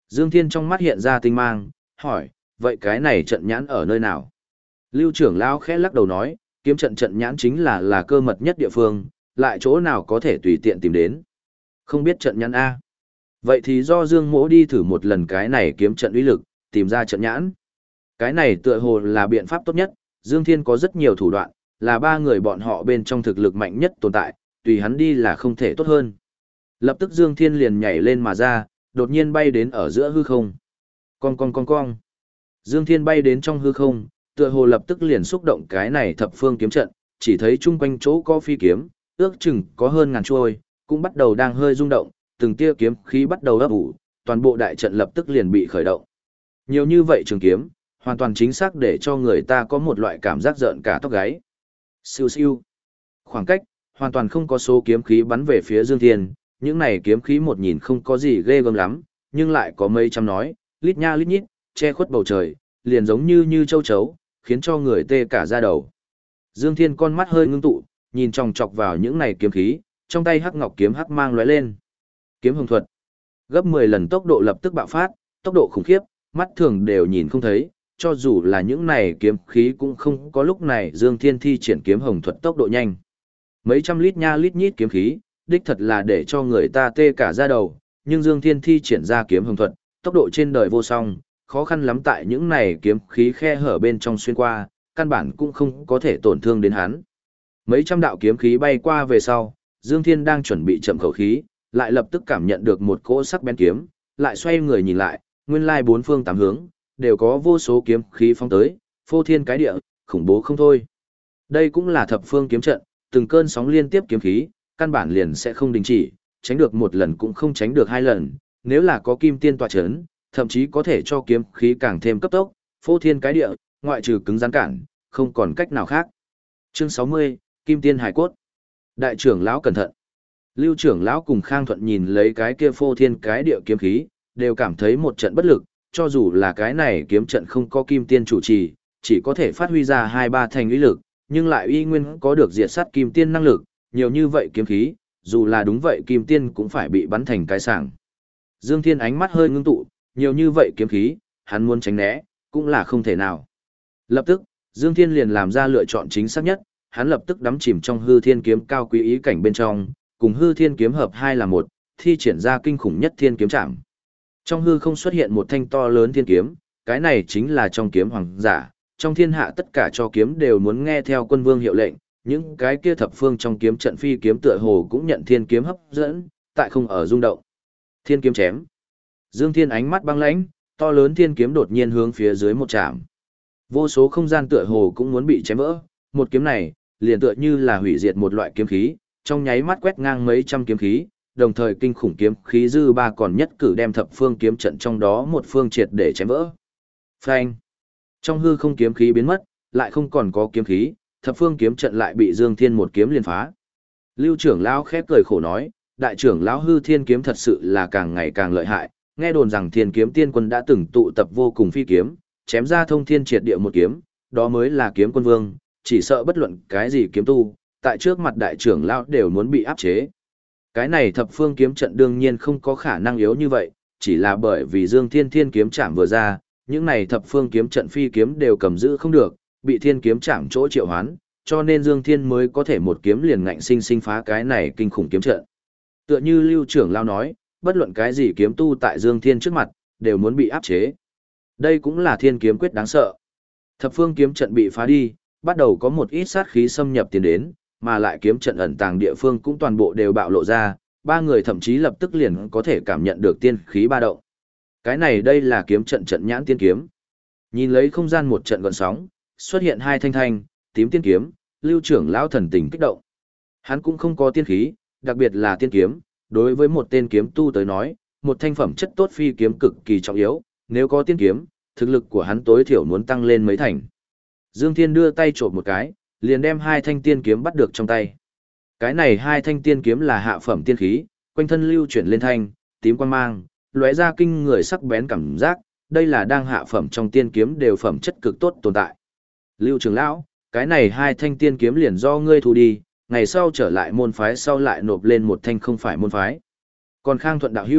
Dương Thiên trong mắt hiện ra tinh mang, hỏi, vậy cái này trận nhãn ở nơi nào? Lưu trưởng lão khẽ lắc đầu nói, kiếm trận trận nhãn chính là cơ mật nhất địa phương, lại chỗ nào có thể tùy tiện tìm đến. Không biết trận nhãn A. Vậy thì do Dương Mỗ đi thử một lần cái này kiếm trận uy lực, tìm ra trận nhãn. Cái này tựa hồ là biện pháp tốt nhất, Dương Thiên có rất nhiều thủ đoạn, là ba người bọn họ bên trong thực lực mạnh nhất tồn tại, tùy hắn đi là không thể tốt hơn. Lập tức Dương Thiên liền nhảy lên mà ra, đột nhiên bay đến ở giữa hư không. Cong. Dương Thiên bay đến trong hư không, tựa hồ lập tức liền xúc động cái này thập phương kiếm trận, chỉ thấy chung quanh chỗ có phi kiếm, ước chừng có hơn ngàn trôi, cũng bắt đầu đang hơi rung động, từng tia kiếm khí bắt đầu ấp ủ, toàn bộ đại trận lập tức liền bị khởi động. Nhiều như vậy trường kiếm, hoàn toàn chính xác để cho người ta có một loại cảm giác rợn cả tóc gáy. Siêu siêu. Khoảng cách, hoàn toàn không có số kiếm khí bắn về phía Dương Thiên, những này kiếm khí một nhìn không có gì ghê gớm lắm, nhưng lại có mấy trăm nói, lít nha lít nhít, che khuất bầu trời, liền giống như châu chấu, khiến cho người tê cả da đầu. Dương Thiên con mắt hơi ngưng tụ, nhìn chòng chọc vào những này kiếm khí, trong tay hắc ngọc kiếm hắc mang lóe lên. Kiếm hồng thuật. Gấp 10 lần tốc độ lập tức bạo phát, tốc độ khủng khiếp, mắt thường đều nhìn không thấy, cho dù là những này kiếm khí cũng không có lúc này Dương Thiên thi triển kiếm hồng thuật tốc độ nhanh. Mấy trăm lít nha lít nhít kiếm khí, đích thật là để cho người ta tê cả da đầu, nhưng Dương Thiên thi triển ra kiếm hồng thuật, tốc độ trên đời vô song, khó khăn lắm tại những này kiếm khí khe hở bên trong xuyên qua, căn bản cũng không có thể tổn thương đến hắn. Mấy trăm đạo kiếm khí bay qua về sau, Dương Thiên đang chuẩn bị chậm khẩu khí, lại lập tức cảm nhận được một cỗ sắc bén kiếm, lại xoay người nhìn lại, nguyên lai bốn phương tám hướng đều có vô số kiếm khí phóng tới, phô thiên cái địa, khủng bố không thôi. Đây cũng là thập phương kiếm trận, từng cơn sóng liên tiếp kiếm khí, căn bản liền sẽ không đình chỉ, tránh được một lần cũng không tránh được hai lần, nếu là có kim tiên tọa chấn, thậm chí có thể cho kiếm khí càng thêm cấp tốc, phô thiên cái địa, ngoại trừ cứng rắn cản, không còn cách nào khác. Chương 60, Kim Tiên Hải Cốt. Đại trưởng lão cẩn thận. Lưu trưởng lão cùng Khang Thuận nhìn lấy cái kia phô thiên cái địa kiếm khí, đều cảm thấy một trận bất lực, cho dù là cái này kiếm trận không có kim tiên chủ trì, chỉ có thể phát huy ra 2-3 thành uy lực, nhưng lại uy nguyên có được diệt sát kim tiên năng lực, nhiều như vậy kiếm khí, dù là đúng vậy kim tiên cũng phải bị bắn thành cái sảng. Dương Thiên ánh mắt hơi ngưng tụ, nhiều như vậy kiếm khí, hắn muốn tránh né, cũng là không thể nào. Lập tức, Dương Thiên liền làm ra lựa chọn chính xác nhất, hắn lập tức đắm chìm trong hư thiên kiếm cao quý ý cảnh bên trong, cùng hư thiên kiếm hợp hai là một, thi triển ra kinh khủng nhất thiên kiếm trảm. Trong hư không xuất hiện một thanh to lớn thiên kiếm, cái này chính là trong kiếm hoàng giả, trong thiên hạ tất cả cho kiếm đều muốn nghe theo quân vương hiệu lệnh, những cái kia thập phương trong kiếm trận phi kiếm tựa hồ cũng nhận thiên kiếm hấp dẫn, tại không ở rung động. Thiên kiếm chém. Dương Thiên ánh mắt băng lãnh, to lớn thiên kiếm đột nhiên hướng phía dưới một chạm. Vô số không gian tựa hồ cũng muốn bị chém vỡ, một kiếm này, liền tựa như là hủy diệt một loại kiếm khí, trong nháy mắt quét ngang mấy trăm kiếm khí, đồng thời kinh khủng kiếm khí dư ba còn nhất cử đem thập phương kiếm trận trong đó một phương triệt để chém vỡ. Phanh! Trong hư không kiếm khí biến mất, lại không còn có kiếm khí, thập phương kiếm trận lại bị Dương Thiên một kiếm liền phá. Lưu trưởng lão khép cười khổ nói, đại trưởng lão hư thiên kiếm thật sự là càng ngày càng lợi hại, nghe đồn rằng thiên kiếm tiên quân đã từng tụ tập vô cùng phi kiếm, chém ra thông thiên triệt địa một kiếm, đó mới là kiếm quân vương, chỉ sợ bất luận cái gì kiếm tu, tại trước mặt đại trưởng lão đều muốn bị áp chế. Cái này thập phương kiếm trận đương nhiên không có khả năng yếu như vậy, chỉ là bởi vì Dương Thiên thiên kiếm chạm vừa ra, những này thập phương kiếm trận phi kiếm đều cầm giữ không được, bị thiên kiếm chạm chỗ triệu hoán, cho nên Dương Thiên mới có thể một kiếm liền ngạnh sinh sinh phá cái này kinh khủng kiếm trận. Tựa như Lưu trưởng lão nói, bất luận cái gì kiếm tu tại Dương Thiên trước mặt, đều muốn bị áp chế. Đây cũng là thiên kiếm quyết đáng sợ. Thập phương kiếm trận bị phá đi, bắt đầu có một ít sát khí xâm nhập tiến đến, mà lại kiếm trận ẩn tàng địa phương cũng toàn bộ đều bạo lộ ra, ba người thậm chí lập tức liền có thể cảm nhận được tiên khí ba động. Cái này đây là kiếm trận trận nhãn tiên kiếm. Nhìn lấy không gian một trận gợn sóng, xuất hiện hai thanh tím tiên kiếm, Lưu trưởng lão thần tình kích động. Hắn cũng không có tiên khí, đặc biệt là tiên kiếm, đối với một tên kiếm tu tới nói, một thanh phẩm chất tốt phi kiếm cực kỳ trọng yếu, nếu có tiên kiếm, thực lực của hắn tối thiểu muốn tăng lên mấy thành. Dương Thiên đưa tay trộm một cái, liền đem hai thanh tiên kiếm bắt được trong tay. Cái này hai thanh tiên kiếm là hạ phẩm tiên khí, quanh thân lưu chuyển lên thanh, tím quang mang, lóe ra kinh người sắc bén cảm giác, đây là đang hạ phẩm trong tiên kiếm đều phẩm chất cực tốt tồn tại. Lưu trưởng lão, cái này hai thanh tiên kiếm liền do ngươi thu đi, ngày sau trở lại môn phái sau lại nộp lên một thanh không phải môn phái. Còn Khang Thuận đạo hữu,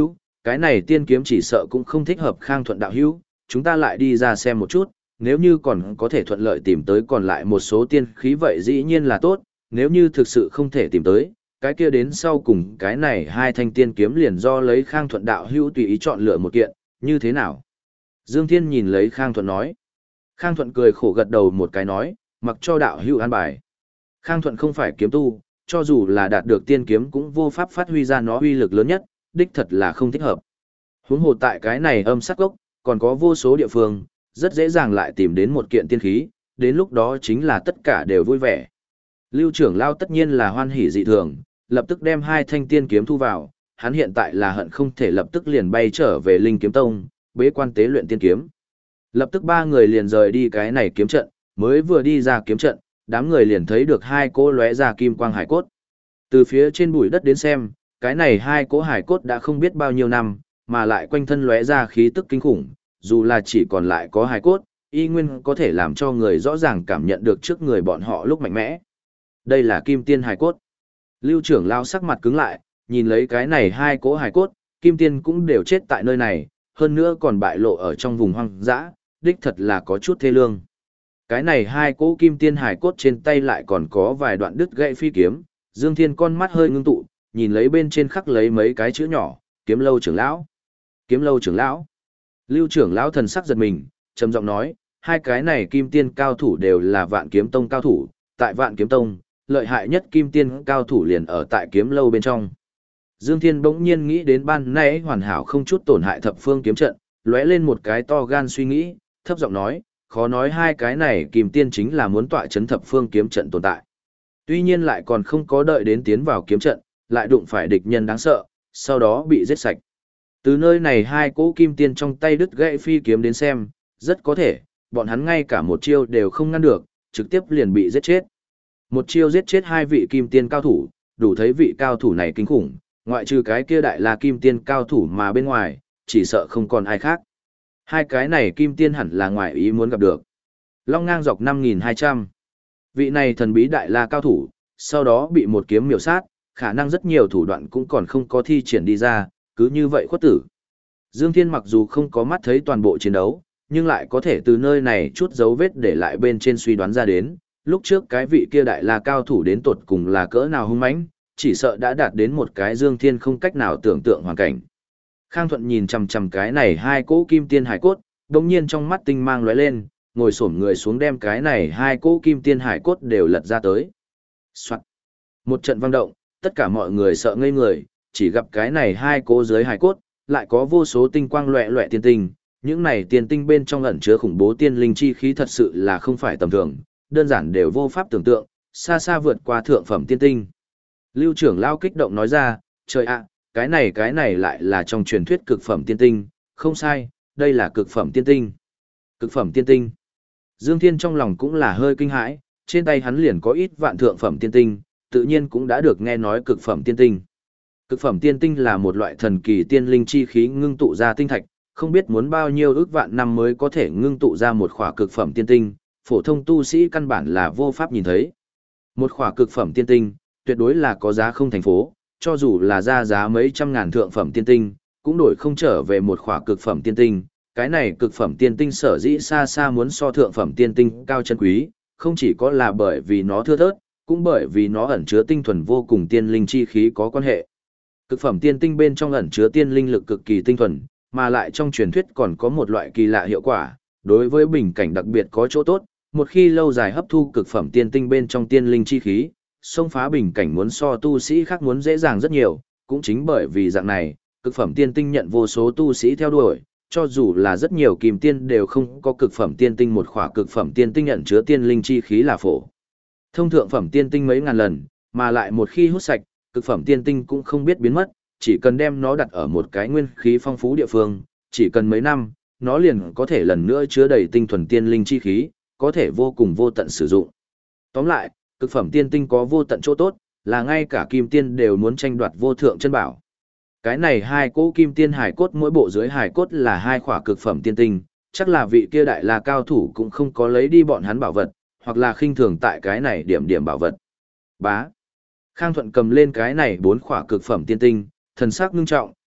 Cái này tiên kiếm chỉ sợ cũng không thích hợp Khang Thuận đạo hữu, chúng ta lại đi ra xem một chút, nếu như còn có thể thuận lợi tìm tới còn lại một số tiên khí vậy dĩ nhiên là tốt, nếu như thực sự không thể tìm tới, cái kia đến sau cùng cái này hai thanh tiên kiếm liền do lấy Khang Thuận đạo hữu tùy ý chọn lựa một kiện, như thế nào? Dương Thiên nhìn lấy Khang Thuận nói. Khang Thuận cười khổ gật đầu một cái nói, mặc cho đạo hữu an bài. Khang Thuận không phải kiếm tu, cho dù là đạt được tiên kiếm cũng vô pháp phát huy ra nó uy lực lớn nhất, đích thật là không thích hợp. Huống hồ tại cái này âm sát gốc, còn có vô số địa phương, rất dễ dàng lại tìm đến một kiện tiên khí, đến lúc đó chính là tất cả đều vui vẻ. Lưu trưởng lao tất nhiên là hoan hỉ dị thường, lập tức đem hai thanh tiên kiếm thu vào, hắn hiện tại là hận không thể lập tức liền bay trở về Linh Kiếm Tông, bế quan tế luyện tiên kiếm. Lập tức ba người liền rời đi cái này kiếm trận, mới vừa đi ra kiếm trận, đám người liền thấy được hai cỗ lóe ra kim quang hải cốt. Từ phía trên bụi đất đến xem, cái này hai cỗ hải cốt đã không biết bao nhiêu năm, mà lại quanh thân lóe ra khí tức kinh khủng, dù là chỉ còn lại có hải cốt, y nguyên có thể làm cho người rõ ràng cảm nhận được trước người bọn họ lúc mạnh mẽ. Đây là kim tiên hải cốt. Lưu trưởng lao sắc mặt cứng lại, nhìn lấy cái này hai cỗ hải cốt, kim tiên cũng đều chết tại nơi này, hơn nữa còn bại lộ ở trong vùng hoang dã, đích thật là có chút thê lương. Cái này hai cỗ kim tiên hải cốt trên tay lại còn có vài đoạn đứt gãy phi kiếm, Dương Thiên con mắt hơi ngưng tụ, nhìn lấy bên trên khắc lấy mấy cái chữ nhỏ, Kiếm Lâu trưởng lão. Kiếm Lâu trưởng lão. Lưu trưởng lão thần sắc giật mình, trầm giọng nói, hai cái này kim tiên cao thủ đều là Vạn Kiếm Tông cao thủ, tại Vạn Kiếm Tông, lợi hại nhất kim tiên cao thủ liền ở tại Kiếm Lâu bên trong. Dương Thiên bỗng nhiên nghĩ đến ban nãy hoàn hảo không chút tổn hại thập phương kiếm trận, lóe lên một cái to gan suy nghĩ, thấp giọng nói, khó nói hai cái này kim tiên chính là muốn tọa chấn thập phương kiếm trận tồn tại. Tuy nhiên lại còn không có đợi đến tiến vào kiếm trận, lại đụng phải địch nhân đáng sợ, sau đó bị giết sạch. Từ nơi này hai cỗ kim tiên trong tay đứt gãy phi kiếm đến xem, rất có thể, bọn hắn ngay cả một chiêu đều không ngăn được, trực tiếp liền bị giết chết. Một chiêu giết chết hai vị kim tiên cao thủ, đủ thấy vị cao thủ này kinh khủng, ngoại trừ cái kia đại la kim tiên cao thủ mà bên ngoài, chỉ sợ không còn ai khác. Hai cái này kim tiên hẳn là ngoại ý muốn gặp được. Long ngang dọc 5200. Vị này thần bí đại la cao thủ, sau đó bị một kiếm miểu sát, khả năng rất nhiều thủ đoạn cũng còn không có thi triển đi ra, cứ như vậy khuất tử. Dương Thiên mặc dù không có mắt thấy toàn bộ chiến đấu, nhưng lại có thể từ nơi này chút dấu vết để lại bên trên suy đoán ra đến, lúc trước cái vị kia đại la cao thủ đến tột cùng là cỡ nào hung mãnh, chỉ sợ đã đạt đến một cái Dương Thiên không cách nào tưởng tượng hoàn cảnh. Khang Thuận nhìn chằm chằm cái này hai cỗ kim tiên hải cốt, đồng nhiên trong mắt tinh mang lóe lên, ngồi xổm người xuống đem cái này hai cỗ kim tiên hải cốt đều lật ra tới. Soạn. Một trận vang động, tất cả mọi người sợ ngây người, chỉ gặp cái này hai cỗ dưới hải cốt, lại có vô số tinh quang loẹ loẹ tiên tinh, những này tiên tinh bên trong ẩn chứa khủng bố tiên linh chi khí thật sự là không phải tầm thường, đơn giản đều vô pháp tưởng tượng, xa xa vượt qua thượng phẩm tiên tinh. Lưu trưởng lao kích động nói ra, trời ạ, cái này lại là trong truyền thuyết cực phẩm tiên tinh, không sai, đây là cực phẩm tiên tinh. Cực phẩm tiên tinh. Dương Thiên trong lòng cũng là hơi kinh hãi, trên tay hắn liền có ít vạn thượng phẩm tiên tinh, tự nhiên cũng đã được nghe nói cực phẩm tiên tinh. Cực phẩm tiên tinh là một loại thần kỳ tiên linh chi khí ngưng tụ ra tinh thạch, không biết muốn bao nhiêu ước vạn năm mới có thể ngưng tụ ra một khỏa cực phẩm tiên tinh, phổ thông tu sĩ căn bản là vô pháp nhìn thấy. Một khỏa cực phẩm tiên tinh, tuyệt đối là có giá không thành phố, cho dù là ra giá mấy trăm ngàn thượng phẩm tiên tinh, cũng đổi không trở về một khỏa cực phẩm tiên tinh. Cái này cực phẩm tiên tinh sở dĩ xa xa muốn so thượng phẩm tiên tinh cao chân quý, không chỉ có là bởi vì nó thưa thớt, cũng bởi vì nó ẩn chứa tinh thuần vô cùng tiên linh chi khí có quan hệ. Cực phẩm tiên tinh bên trong ẩn chứa tiên linh lực cực kỳ tinh thuần, mà lại trong truyền thuyết còn có một loại kỳ lạ hiệu quả, đối với bình cảnh đặc biệt có chỗ tốt, một khi lâu dài hấp thu cực phẩm tiên tinh bên trong tiên linh chi khí, xông phá bình cảnh muốn so tu sĩ khác muốn dễ dàng rất nhiều, cũng chính bởi vì dạng này, cực phẩm tiên tinh nhận vô số tu sĩ theo đuổi, cho dù là rất nhiều kim tiên đều không có cực phẩm tiên tinh một khỏa cực phẩm tiên tinh nhận chứa tiên linh chi khí là phổ. Thông thượng phẩm tiên tinh mấy ngàn lần, mà lại một khi hút sạch, cực phẩm tiên tinh cũng không biết biến mất, chỉ cần đem nó đặt ở một cái nguyên khí phong phú địa phương, chỉ cần mấy năm, nó liền có thể lần nữa chứa đầy tinh thuần tiên linh chi khí, có thể vô cùng vô tận sử dụng. Tóm lại, cực phẩm tiên tinh có vô tận chỗ tốt, là ngay cả kim tiên đều muốn tranh đoạt vô thượng chân bảo. Cái này hai cỗ kim tiên hải cốt mỗi bộ dưới hải cốt là hai khỏa cực phẩm tiên tinh, chắc là vị kia đại la cao thủ cũng không có lấy đi bọn hắn bảo vật, hoặc là khinh thường tại cái này điểm bảo vật. Bá. Khang Thuận cầm lên cái này bốn khỏa cực phẩm tiên tinh, thần sắc ngưng trọng,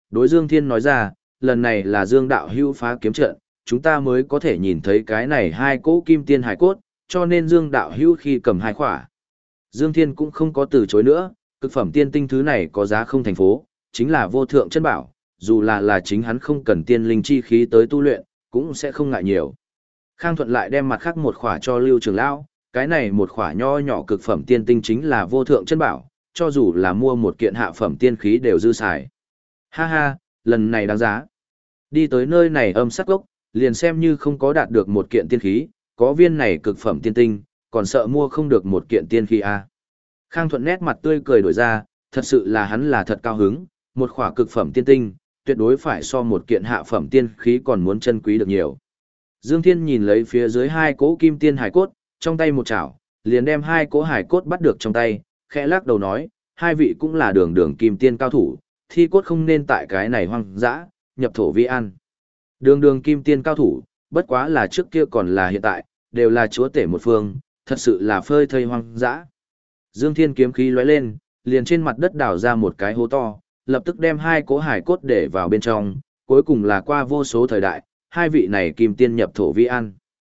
đối Dương Thiên nói ra, lần này là Dương đạo hữu phá kiếm trận, chúng ta mới có thể nhìn thấy cái này hai cỗ kim tiên hải cốt, cho nên Dương đạo hữu khi cầm hai khỏa. Dương Thiên cũng không có từ chối nữa, cực phẩm tiên tinh thứ này có giá không thành phố, chính là vô thượng chân bảo, dù là chính hắn không cần tiên linh chi khí tới tu luyện, cũng sẽ không ngại nhiều. Khang Thuận lại đem mặt khác một khỏa cho Lưu Trường Lão, cái này một khỏa nho nhỏ cực phẩm tiên tinh chính là vô thượng chân bảo, cho dù là mua một kiện hạ phẩm tiên khí đều dư xài. Ha ha, lần này đáng giá. Đi tới nơi này âm sát gốc, liền xem như không có đạt được một kiện tiên khí, có viên này cực phẩm tiên tinh, còn sợ mua không được một kiện tiên khí à. Khang Thuận nét mặt tươi cười đổi ra, thật sự là hắn là thật cao hứng, một khỏa cực phẩm tiên tinh, tuyệt đối phải so một kiện hạ phẩm tiên khí còn muốn chân quý được nhiều. Dương Thiên nhìn lấy phía dưới hai cỗ kim tiên hải cốt, trong tay một chảo, liền đem hai cỗ hải cốt bắt được trong tay, khẽ lắc đầu nói, hai vị cũng là đường đường kim tiên cao thủ, thi cốt không nên tại cái này hoang dã, nhập thổ vi ăn. Đường đường kim tiên cao thủ, bất quá là trước kia còn là hiện tại, đều là chúa tể một phương, thật sự là phơi thây hoang dã. Dương Thiên kiếm khí lóe lên, liền trên mặt đất đào ra một cái hố to, lập tức đem hai cỗ hải cốt để vào bên trong, cuối cùng là qua vô số thời đại, hai vị này kim tiên nhập thổ vi ăn.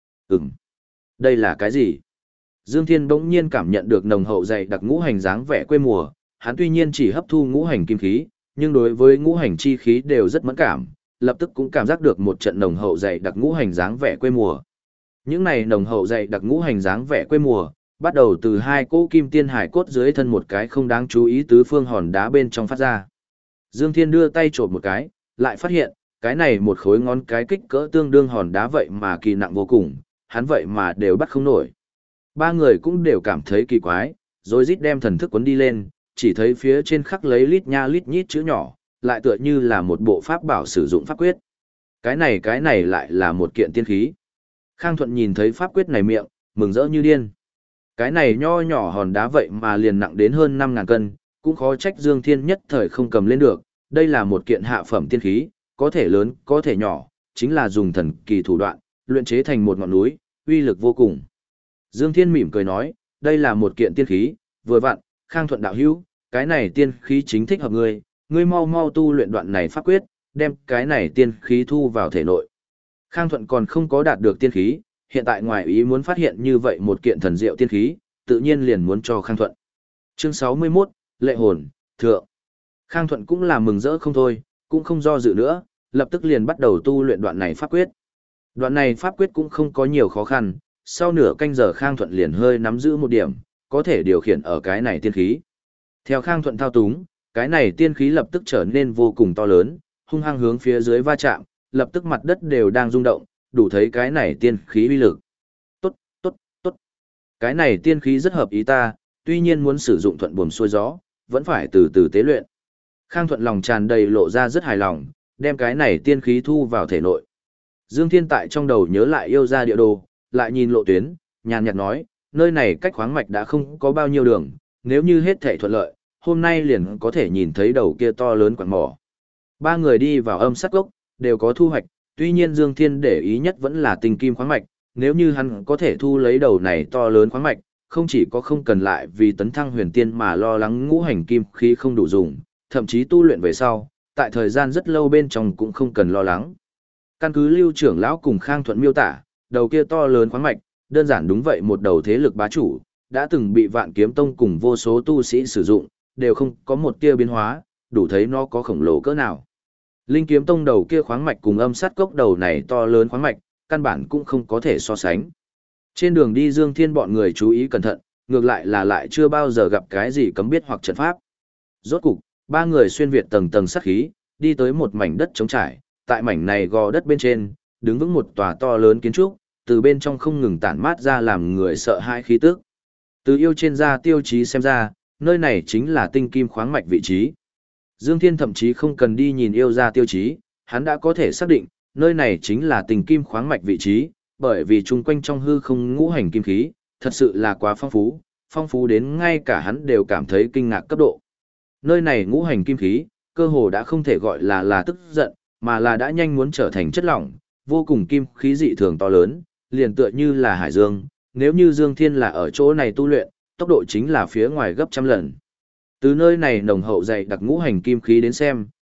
Đây là cái gì? Dương Thiên bỗng nhiên cảm nhận được nồng hậu dày đặc ngũ hành dáng vẻ quê mùa, hắn tuy nhiên chỉ hấp thu ngũ hành kim khí, nhưng đối với ngũ hành chi khí đều rất mẫn cảm, lập tức cũng cảm giác được một trận nồng hậu dày đặc ngũ hành dáng vẻ quê mùa. Những này nồng hậu dày đặc ngũ hành dáng vẻ quê mùa, bắt đầu từ hai cỗ kim tiên hải cốt dưới thân một cái không đáng chú ý tứ phương hòn đá bên trong phát ra. Dương Thiên đưa tay chộp một cái, lại phát hiện, cái này một khối ngón cái kích cỡ tương đương hòn đá vậy mà kỳ nặng vô cùng, hắn vậy mà đều bắt không nổi. Ba người cũng đều cảm thấy kỳ quái, rồi rít đem thần thức cuốn đi lên, chỉ thấy phía trên khắc lấy lít nha lít nhít chữ nhỏ, lại tựa như là một bộ pháp bảo sử dụng pháp quyết. Cái này lại là một kiện tiên khí. Khang Thuận nhìn thấy pháp quyết này miệng, mừng rỡ như điên. Cái này nho nhỏ hòn đá vậy mà liền nặng đến hơn 5.000 cân, cũng khó trách Dương Thiên nhất thời không cầm lên được. Đây là một kiện hạ phẩm tiên khí, có thể lớn, có thể nhỏ, chính là dùng thần kỳ thủ đoạn, luyện chế thành một ngọn núi, uy lực vô cùng. Dương Thiên mỉm cười nói, đây là một kiện tiên khí, vừa vặn, Khang Thuận đạo hữu, cái này tiên khí chính thích hợp ngươi, ngươi mau mau tu luyện đoạn này pháp quyết, đem cái này tiên khí thu vào thể nội. Khang Thuận còn không có đạt được tiên khí, hiện tại ngoài ý muốn phát hiện như vậy một kiện thần diệu tiên khí, tự nhiên liền muốn cho Khang Thuận. Chương 61, Lệ hồn, thượng. Khang Thuận cũng là mừng rỡ không thôi, cũng không do dự nữa, lập tức liền bắt đầu tu luyện đoạn này pháp quyết. Đoạn này pháp quyết cũng không có nhiều khó khăn, sau nửa canh giờ Khang Thuận liền hơi nắm giữ một điểm, có thể điều khiển ở cái này tiên khí. Theo Khang Thuận thao túng, cái này tiên khí lập tức trở nên vô cùng to lớn, hung hăng hướng phía dưới va chạm, lập tức mặt đất đều đang rung động, đủ thấy cái này tiên khí uy lực. Tốt, tốt, tốt. Cái này tiên khí rất hợp ý ta, tuy nhiên muốn sử dụng thuận buồm xuôi gió, vẫn phải từ từ tế luyện. Khang Thuận lòng tràn đầy lộ ra rất hài lòng, đem cái này tiên khí thu vào thể nội. Dương Thiên tại trong đầu nhớ lại yêu ra địa đồ, lại nhìn lộ tuyến, nhàn nhạt nói, nơi này cách khoáng mạch đã không có bao nhiêu đường, nếu như hết thảy thuận lợi, hôm nay liền có thể nhìn thấy đầu kia to lớn quặng mỏ. Ba người đi vào âm sát gốc, đều có thu hoạch, tuy nhiên Dương Thiên để ý nhất vẫn là tinh kim khoáng mạch, nếu như hắn có thể thu lấy đầu này to lớn khoáng mạch, không chỉ có không cần lại vì tấn thăng huyền tiên mà lo lắng ngũ hành kim khí không đủ dùng, thậm chí tu luyện về sau, tại thời gian rất lâu bên trong cũng không cần lo lắng. Căn cứ Lưu trưởng lão cùng Khang Thuận miêu tả, đầu kia to lớn khoáng mạch, đơn giản đúng vậy một đầu thế lực bá chủ, đã từng bị Vạn Kiếm Tông cùng vô số tu sĩ sử dụng, đều không có một tia biến hóa, đủ thấy nó có khổng lồ cỡ nào. Linh Kiếm Tông đầu kia khoáng mạch cùng âm sát cốc đầu này to lớn khoáng mạch, căn bản cũng không có thể so sánh. Trên đường đi Dương Thiên bọn người chú ý cẩn thận, ngược lại là lại chưa bao giờ gặp cái gì cấm biết hoặc trận pháp. Rốt cục, ba người xuyên việt tầng tầng sát khí, đi tới một mảnh đất trống trải, tại mảnh này gò đất bên trên, đứng vững một tòa to lớn kiến trúc, từ bên trong không ngừng tản mát ra làm người sợ hãi khí tức. Từ yêu trên da tiêu chí xem ra, nơi này chính là tinh kim khoáng mạch vị trí. Dương Thiên thậm chí không cần đi nhìn yêu ra tiêu chí, hắn đã có thể xác định, nơi này chính là tinh kim khoáng mạch vị trí, bởi vì chung quanh trong hư không ngũ hành kim khí, thật sự là quá phong phú đến ngay cả hắn đều cảm thấy kinh ngạc cấp độ. Nơi này ngũ hành kim khí, cơ hồ đã không thể gọi là tức giận, mà là đã nhanh muốn trở thành chất lỏng, vô cùng kim khí dị thường to lớn, liền tựa như là hải dương, nếu như Dương Thiên là ở chỗ này tu luyện, tốc độ chính là phía ngoài gấp trăm lần. Từ nơi này nồng hậu dày đặc ngũ hành kim khí đến xem,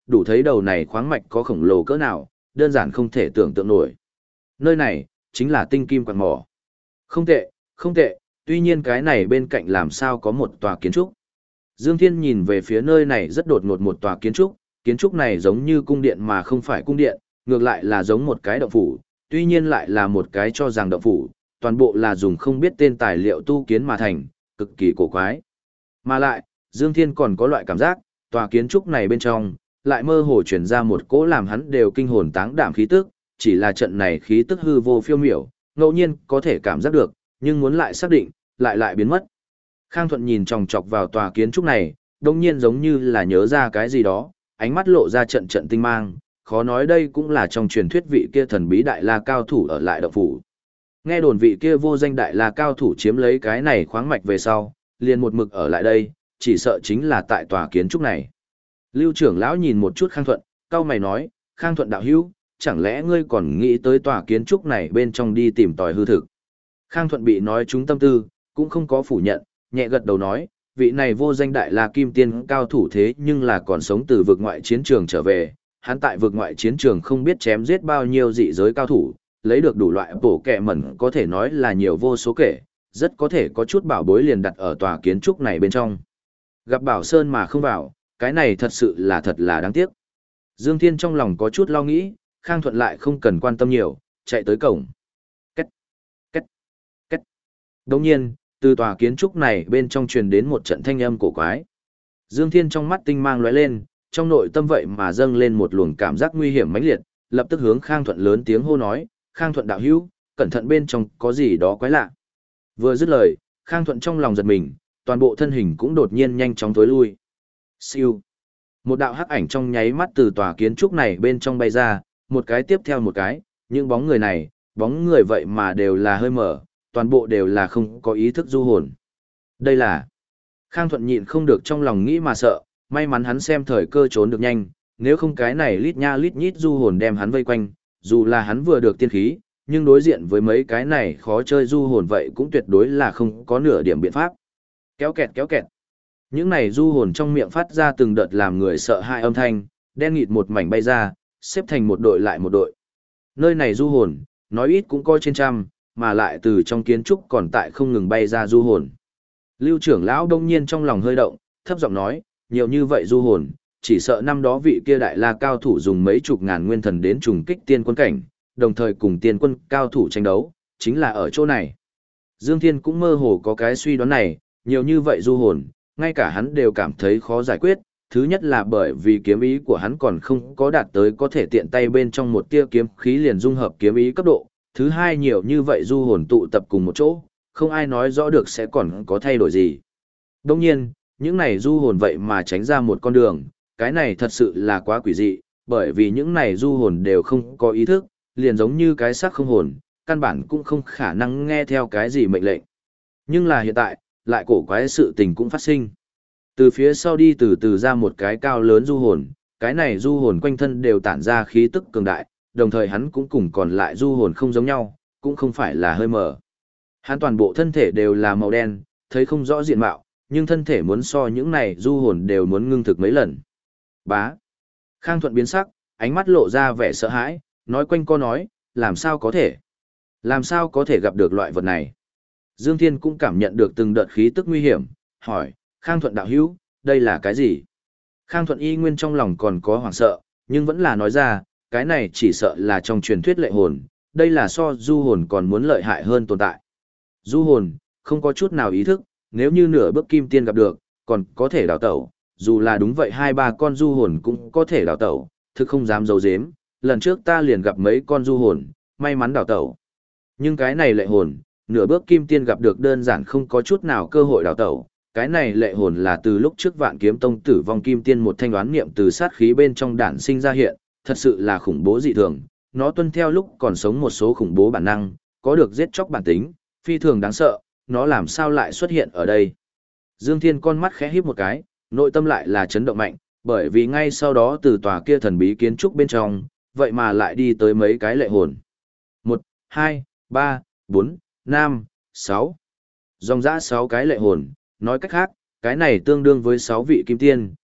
đủ thấy đầu này khoáng mạch có khổng lồ cỡ nào, đơn giản không thể tưởng tượng nổi. Nơi này, chính là tinh kim quạt mỏ. Không tệ, không tệ, tuy nhiên cái này bên cạnh làm sao có một tòa kiến trúc. Dương Thiên nhìn về phía nơi này rất đột ngột một tòa kiến trúc này giống như cung điện mà không phải cung điện, ngược lại là giống một cái động phủ, tuy nhiên lại là một cái cho rằng động phủ, toàn bộ là dùng không biết tên tài liệu tu kiến mà thành, cực kỳ cổ quái. Mà lại, Dương Thiên còn có loại cảm giác, tòa kiến trúc này bên trong, lại mơ hồ truyền ra một cỗ làm hắn đều kinh hồn táng đảm khí tức, chỉ là trận này khí tức hư vô phiêu miểu, ngẫu nhiên có thể cảm giác được, nhưng muốn lại xác định, lại biến mất. Khang Thuận nhìn chòng chọc vào tòa kiến trúc này, đồng nhiên giống như là nhớ ra cái gì đó, ánh mắt lộ ra trận trận tinh mang, khó nói đây cũng là trong truyền thuyết vị kia thần bí đại la cao thủ ở lại động phủ. Nghe đồn vị kia vô danh đại la cao thủ chiếm lấy cái này khoáng mạch về sau, liền một mực ở lại đây, chỉ sợ chính là tại tòa kiến trúc này. Lưu trưởng lão nhìn một chút Khang Thuận, cau mày nói, Khang Thuận đạo hữu, chẳng lẽ ngươi còn nghĩ tới tòa kiến trúc này bên trong đi tìm tòi hư thực. Khang Thuận bị nói trúng tâm tư, cũng không có phủ nhận, nhẹ gật đầu nói, vị này vô danh đại la kim tiên cao thủ thế nhưng là còn sống từ vực ngoại chiến trường trở về, hắn tại vực ngoại chiến trường không biết chém giết bao nhiêu dị giới cao thủ, lấy được đủ loại bổ kẹ mẩn có thể nói là nhiều vô số kể, rất có thể có chút bảo bối liền đặt ở tòa kiến trúc này bên trong. Gặp Bảo Sơn mà không vào, cái này thật sự là thật là đáng tiếc. Dương Thiên trong lòng có chút lo nghĩ, Khang Thuận lại không cần quan tâm nhiều, chạy tới cổng. Két, két, két. Đồng nhiên, từ tòa kiến trúc này bên trong truyền đến một trận thanh âm cổ quái. Dương Thiên trong mắt tinh mang lóe lên, trong nội tâm vậy mà dâng lên một luồng cảm giác nguy hiểm mãnh liệt, lập tức hướng Khang Thuận lớn tiếng hô nói, Khang Thuận đạo hữu, cẩn thận bên trong có gì đó quái lạ. Vừa dứt lời, Khang Thuận trong lòng giật mình, toàn bộ thân hình cũng đột nhiên nhanh chóng tối lui. Siêu. Một đạo hắc ảnh trong nháy mắt từ tòa kiến trúc này bên trong bay ra, một cái tiếp theo một cái, những bóng người này, bóng người vậy mà đều là hơi mở, toàn bộ đều là không có ý thức du hồn. Đây là... Khang Thuận nhịn không được trong lòng nghĩ mà sợ, may mắn hắn xem thời cơ trốn được nhanh, nếu không cái này lít nha lít nhít du hồn đem hắn vây quanh, dù là hắn vừa được tiên khí, nhưng đối diện với mấy cái này khó chơi du hồn vậy cũng tuyệt đối là không có nửa điểm biện pháp. Kéo kẹt kéo kẹt. Những này du hồn trong miệng phát ra từng đợt làm người sợ hãi âm thanh, đen nghịt một mảnh bay ra, xếp thành một đội lại một đội. Nơi này du hồn, nói ít cũng có trên trăm, mà lại từ trong kiến trúc còn tại không ngừng bay ra du hồn. Lưu trưởng lão đông nhiên trong lòng hơi động, thấp giọng nói, nhiều như vậy du hồn, chỉ sợ năm đó vị kia đại la cao thủ dùng mấy chục ngàn nguyên thần đến trùng kích tiên quân cảnh, đồng thời cùng tiên quân cao thủ tranh đấu, chính là ở chỗ này. Dương Thiên cũng mơ hồ có cái suy đoán này, nhiều như vậy du hồn, ngay cả hắn đều cảm thấy khó giải quyết, thứ nhất là bởi vì kiếm ý của hắn còn không có đạt tới có thể tiện tay bên trong một tia kiếm khí liền dung hợp kiếm ý cấp độ, thứ hai nhiều như vậy du hồn tụ tập cùng một chỗ, không ai nói rõ được sẽ còn có thay đổi gì. Đồng nhiên, những này du hồn vậy mà tránh ra một con đường, cái này thật sự là quá quỷ dị, bởi vì những này du hồn đều không có ý thức, liền giống như cái xác không hồn, căn bản cũng không khả năng nghe theo cái gì mệnh lệnh. Nhưng là hiện tại, lại cổ quái sự tình cũng phát sinh. Từ phía sau đi từ từ ra một cái cao lớn du hồn, cái này du hồn quanh thân đều tản ra khí tức cường đại, đồng thời hắn cũng cùng còn lại du hồn không giống nhau, cũng không phải là hơi mờ. Hắn toàn bộ thân thể đều là màu đen, thấy không rõ diện mạo, nhưng thân thể muốn so những này du hồn đều muốn ngưng thực mấy lần. Bá. Khang Thuận biến sắc, ánh mắt lộ ra vẻ sợ hãi, nói quanh co nói, làm sao có thể? Làm sao có thể gặp được loại vật này? Dương Thiên cũng cảm nhận được từng đợt khí tức nguy hiểm, hỏi, Khang Thuận đạo hữu, đây là cái gì? Khang Thuận y nguyên trong lòng còn có hoảng sợ, nhưng vẫn là nói ra, cái này chỉ sợ là trong truyền thuyết lệ hồn, đây là so du hồn còn muốn lợi hại hơn tồn tại. Du hồn, không có chút nào ý thức, nếu như nửa bước kim tiên gặp được, còn có thể đào tẩu, dù là đúng vậy hai ba con du hồn cũng có thể đào tẩu, thực không dám giấu giếm, lần trước ta liền gặp mấy con du hồn, may mắn đào tẩu. Nhưng cái này lệ hồn, nửa bước kim tiên gặp được đơn giản không có chút nào cơ hội đào tẩu, cái này lệ hồn là từ lúc trước Vạn Kiếm Tông tử vong kim tiên một thanh đoán niệm từ sát khí bên trong đản sinh ra hiện, thật sự là khủng bố dị thường, nó tuân theo lúc còn sống một số khủng bố bản năng, có được giết chóc bản tính, phi thường đáng sợ, nó làm sao lại xuất hiện ở đây. Dương Thiên con mắt khẽ híp một cái, nội tâm lại là chấn động mạnh, bởi vì ngay sau đó từ tòa kia thần bí kiến trúc bên trong, vậy mà lại đi tới mấy cái lệ hồn. 1, 2, 3, 4, 5, 6. Dòng dã 6 cái lệ hồn, nói cách khác, cái này tương đương với 6 vị kim tiên,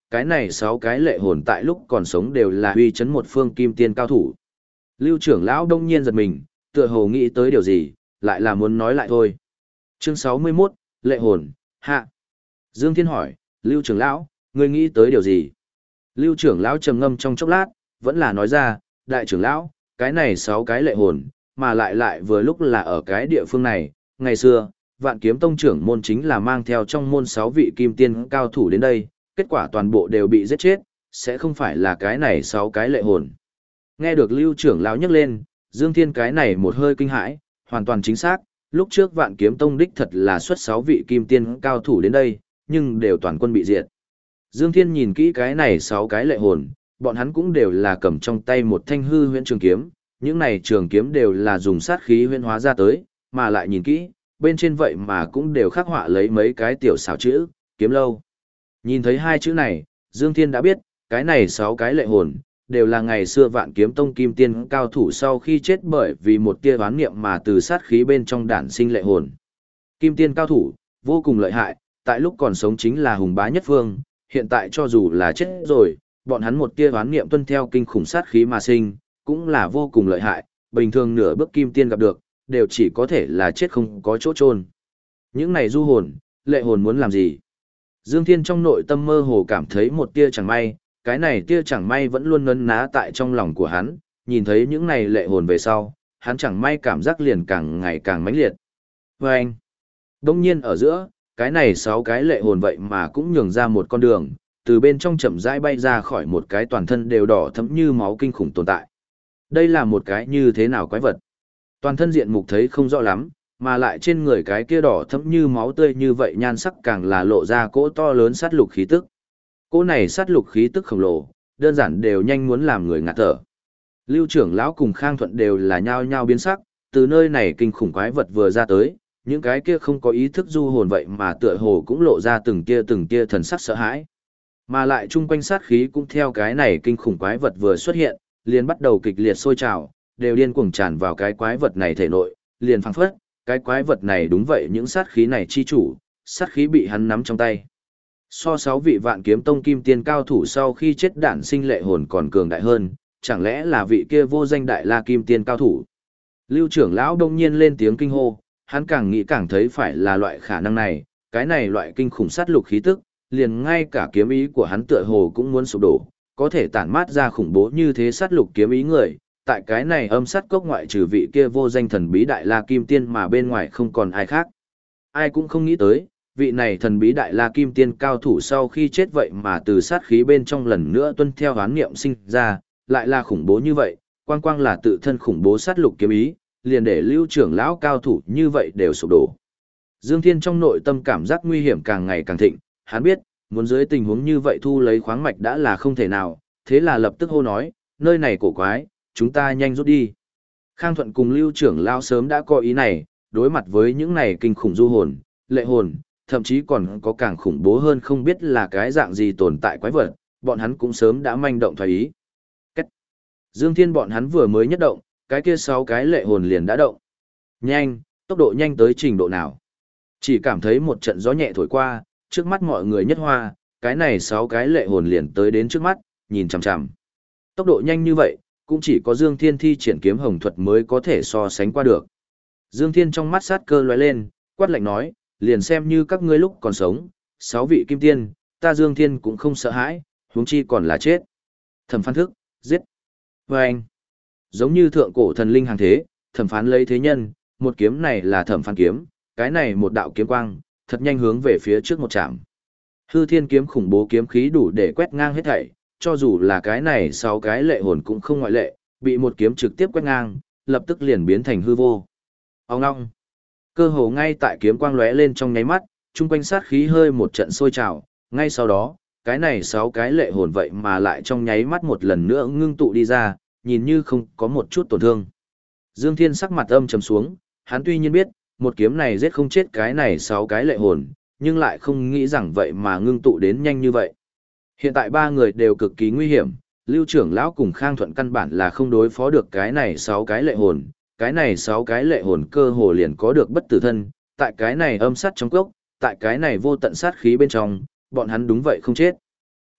cái này 6 cái lệ hồn tại lúc còn sống đều là uy chấn một phương kim tiên cao thủ. Lưu trưởng lão đông nhiên giật mình, tựa hồ nghĩ tới điều gì, lại là muốn nói lại thôi. Chương 61, lệ hồn, hạ. Dương Thiên hỏi, Lưu trưởng lão, ngươi nghĩ tới điều gì? Lưu trưởng lão trầm ngâm trong chốc lát, vẫn là nói ra, đại trưởng lão, cái này 6 cái lệ hồn, mà lại vừa lúc là ở cái địa phương này, ngày xưa, Vạn Kiếm Tông trưởng môn chính là mang theo trong môn 6 vị kim tiên cao thủ đến đây, kết quả toàn bộ đều bị giết chết, sẽ không phải là cái này 6 cái lệ hồn. Nghe được Lưu trưởng lão nhắc lên, Dương Thiên cái này một hơi kinh hãi, hoàn toàn chính xác, lúc trước Vạn Kiếm Tông đích thật là xuất 6 vị kim tiên cao thủ đến đây, nhưng đều toàn quân bị diệt. Dương Thiên nhìn kỹ cái này 6 cái lệ hồn, bọn hắn cũng đều là cầm trong tay một thanh hư huyễn trường kiếm, những này trường kiếm đều là dùng sát khí huyễn hóa ra tới, mà lại nhìn kỹ, bên trên vậy mà cũng đều khắc họa lấy mấy cái tiểu xảo chữ, kiếm lâu. Nhìn thấy hai chữ này, Dương Thiên đã biết, cái này 6 cái lệ hồn, đều là ngày xưa Vạn Kiếm Tông kim tiên cao thủ sau khi chết bởi vì một tia oán niệm mà từ sát khí bên trong đản sinh lệ hồn. Kim tiên cao thủ, vô cùng lợi hại, tại lúc còn sống chính là hùng bá nhất phương, hiện tại cho dù là chết rồi, bọn hắn một tia oán niệm tuân theo kinh khủng sát khí mà sinh, cũng là vô cùng lợi hại, bình thường nửa bước kim tiên gặp được, đều chỉ có thể là chết không có chỗ chôn. Những này du hồn, lệ hồn muốn làm gì? Dương Thiên trong nội tâm mơ hồ cảm thấy một tia chẳng may, cái này tia chẳng may vẫn luôn nấn ná tại trong lòng của hắn, nhìn thấy những này lệ hồn về sau, hắn chẳng may cảm giác liền càng ngày càng mãnh liệt. Và anh, đông nhiên ở giữa, cái này 6 cái lệ hồn vậy mà cũng nhường ra một con đường, từ bên trong chậm rãi bay ra khỏi một cái toàn thân đều đỏ thẫm như máu kinh khủng tồn tại. Đây là một cái như thế nào quái vật? Toàn thân diện mục thấy không rõ lắm, mà lại trên người cái kia đỏ thẫm như máu tươi như vậy nhan sắc càng là lộ ra cỗ to lớn sát lục khí tức. Cỗ này sát lục khí tức khổng lồ, đơn giản đều nhanh muốn làm người ngạt thở. Lưu trưởng lão cùng Khang Thuận đều là nhao nhao biến sắc, từ nơi này kinh khủng quái vật vừa ra tới, những cái kia không có ý thức du hồn vậy mà tựa hồ cũng lộ ra từng tia thần sắc sợ hãi. Mà lại chung quanh sát khí cũng theo cái này kinh khủng quái vật vừa xuất hiện, liền bắt đầu kịch liệt sôi trào, đều điên cuồng tràn vào cái quái vật này thể nội, liền phảng phất, cái quái vật này đúng vậy những sát khí này chi chủ, sát khí bị hắn nắm trong tay. So 6 vị Vạn Kiếm Tông kim tiên cao thủ sau khi chết đản sinh lệ hồn còn cường đại hơn, chẳng lẽ là vị kia vô danh đại la kim tiên cao thủ? Lưu trưởng lão đông nhiên lên tiếng kinh hô, hắn càng nghĩ càng thấy phải là loại khả năng này, cái này loại kinh khủng sát lục khí tức, liền ngay cả kiếm ý của hắn tựa hồ cũng muốn sụp đổ, có thể tản mát ra khủng bố như thế sát lục kiếm ý người, tại cái này âm sát cốc ngoại trừ vị kia vô danh thần bí đại la kim tiên mà bên ngoài không còn ai khác. Ai cũng không nghĩ tới, vị này thần bí đại la kim tiên cao thủ sau khi chết vậy mà từ sát khí bên trong lần nữa tuân theo hoán niệm sinh ra, lại là khủng bố như vậy, quang quang là tự thân khủng bố sát lục kiếm ý, liền để lưu trưởng lão cao thủ như vậy đều sụp đổ. Dương Thiên trong nội tâm cảm giác nguy hiểm càng ngày càng thịnh, hắn biết, muốn dưới tình huống như vậy thu lấy khoáng mạch đã là không thể nào, thế là lập tức hô nói, nơi này cổ quái, chúng ta nhanh rút đi. Khang Thuận cùng lưu trưởng lão sớm đã có ý này, đối mặt với những này kinh khủng du hồn, lệ hồn, thậm chí còn có càng khủng bố hơn không biết là cái dạng gì tồn tại quái vật, bọn hắn cũng sớm đã manh động thoái ý. Cách. Dương Thiên bọn hắn vừa mới nhất động, cái kia 6 cái lệ hồn liền đã động. Nhanh, tốc độ nhanh tới trình độ nào? Chỉ cảm thấy một trận gió nhẹ thổi qua, trước mắt mọi người nhất hoa, cái này 6 cái lệ hồn liền tới đến trước mắt, nhìn chằm chằm. Tốc độ nhanh như vậy, cũng chỉ có Dương Thiên thi triển kiếm hồng thuật mới có thể so sánh qua được. Dương Thiên trong mắt sát cơ lóe lên, quát lạnh nói, liền xem như các ngươi lúc còn sống, 6 vị kim tiên, ta Dương Thiên cũng không sợ hãi, huống chi còn là chết. Thẩm Phán thức, giết. Và anh, giống như thượng cổ thần linh hàng thế, thẩm phán lấy thế nhân, một kiếm này là thẩm phán kiếm, cái này một đạo kiếm quang, thật nhanh hướng về phía trước một chạm. Hư thiên kiếm khủng bố kiếm khí đủ để quét ngang hết thảy, cho dù là cái này 6 cái lệ hồn cũng không ngoại lệ, bị một kiếm trực tiếp quét ngang, lập tức liền biến thành hư vô. Ông ngong. Cơ hồ ngay tại kiếm quang lóe lên trong nháy mắt, chung quanh sát khí hơi một trận sôi trào, ngay sau đó, cái này 6 cái lệ hồn vậy mà lại trong nháy mắt một lần nữa ngưng tụ đi ra, nhìn như không có một chút tổn thương. Dương Thiên sắc mặt âm trầm xuống, hắn tuy nhiên biết, một kiếm này giết không chết cái này 6 cái lệ hồn, nhưng lại không nghĩ rằng vậy mà ngưng tụ đến nhanh như vậy. Hiện tại 3 người đều cực kỳ nguy hiểm, Lưu trưởng lão cùng Khang Thuận căn bản là không đối phó được cái này 6 cái lệ hồn, cái này 6 cái lệ hồn cơ hồ liền có được bất tử thân, tại cái này âm sát trong cốc, tại cái này vô tận sát khí bên trong, bọn hắn đúng vậy không chết.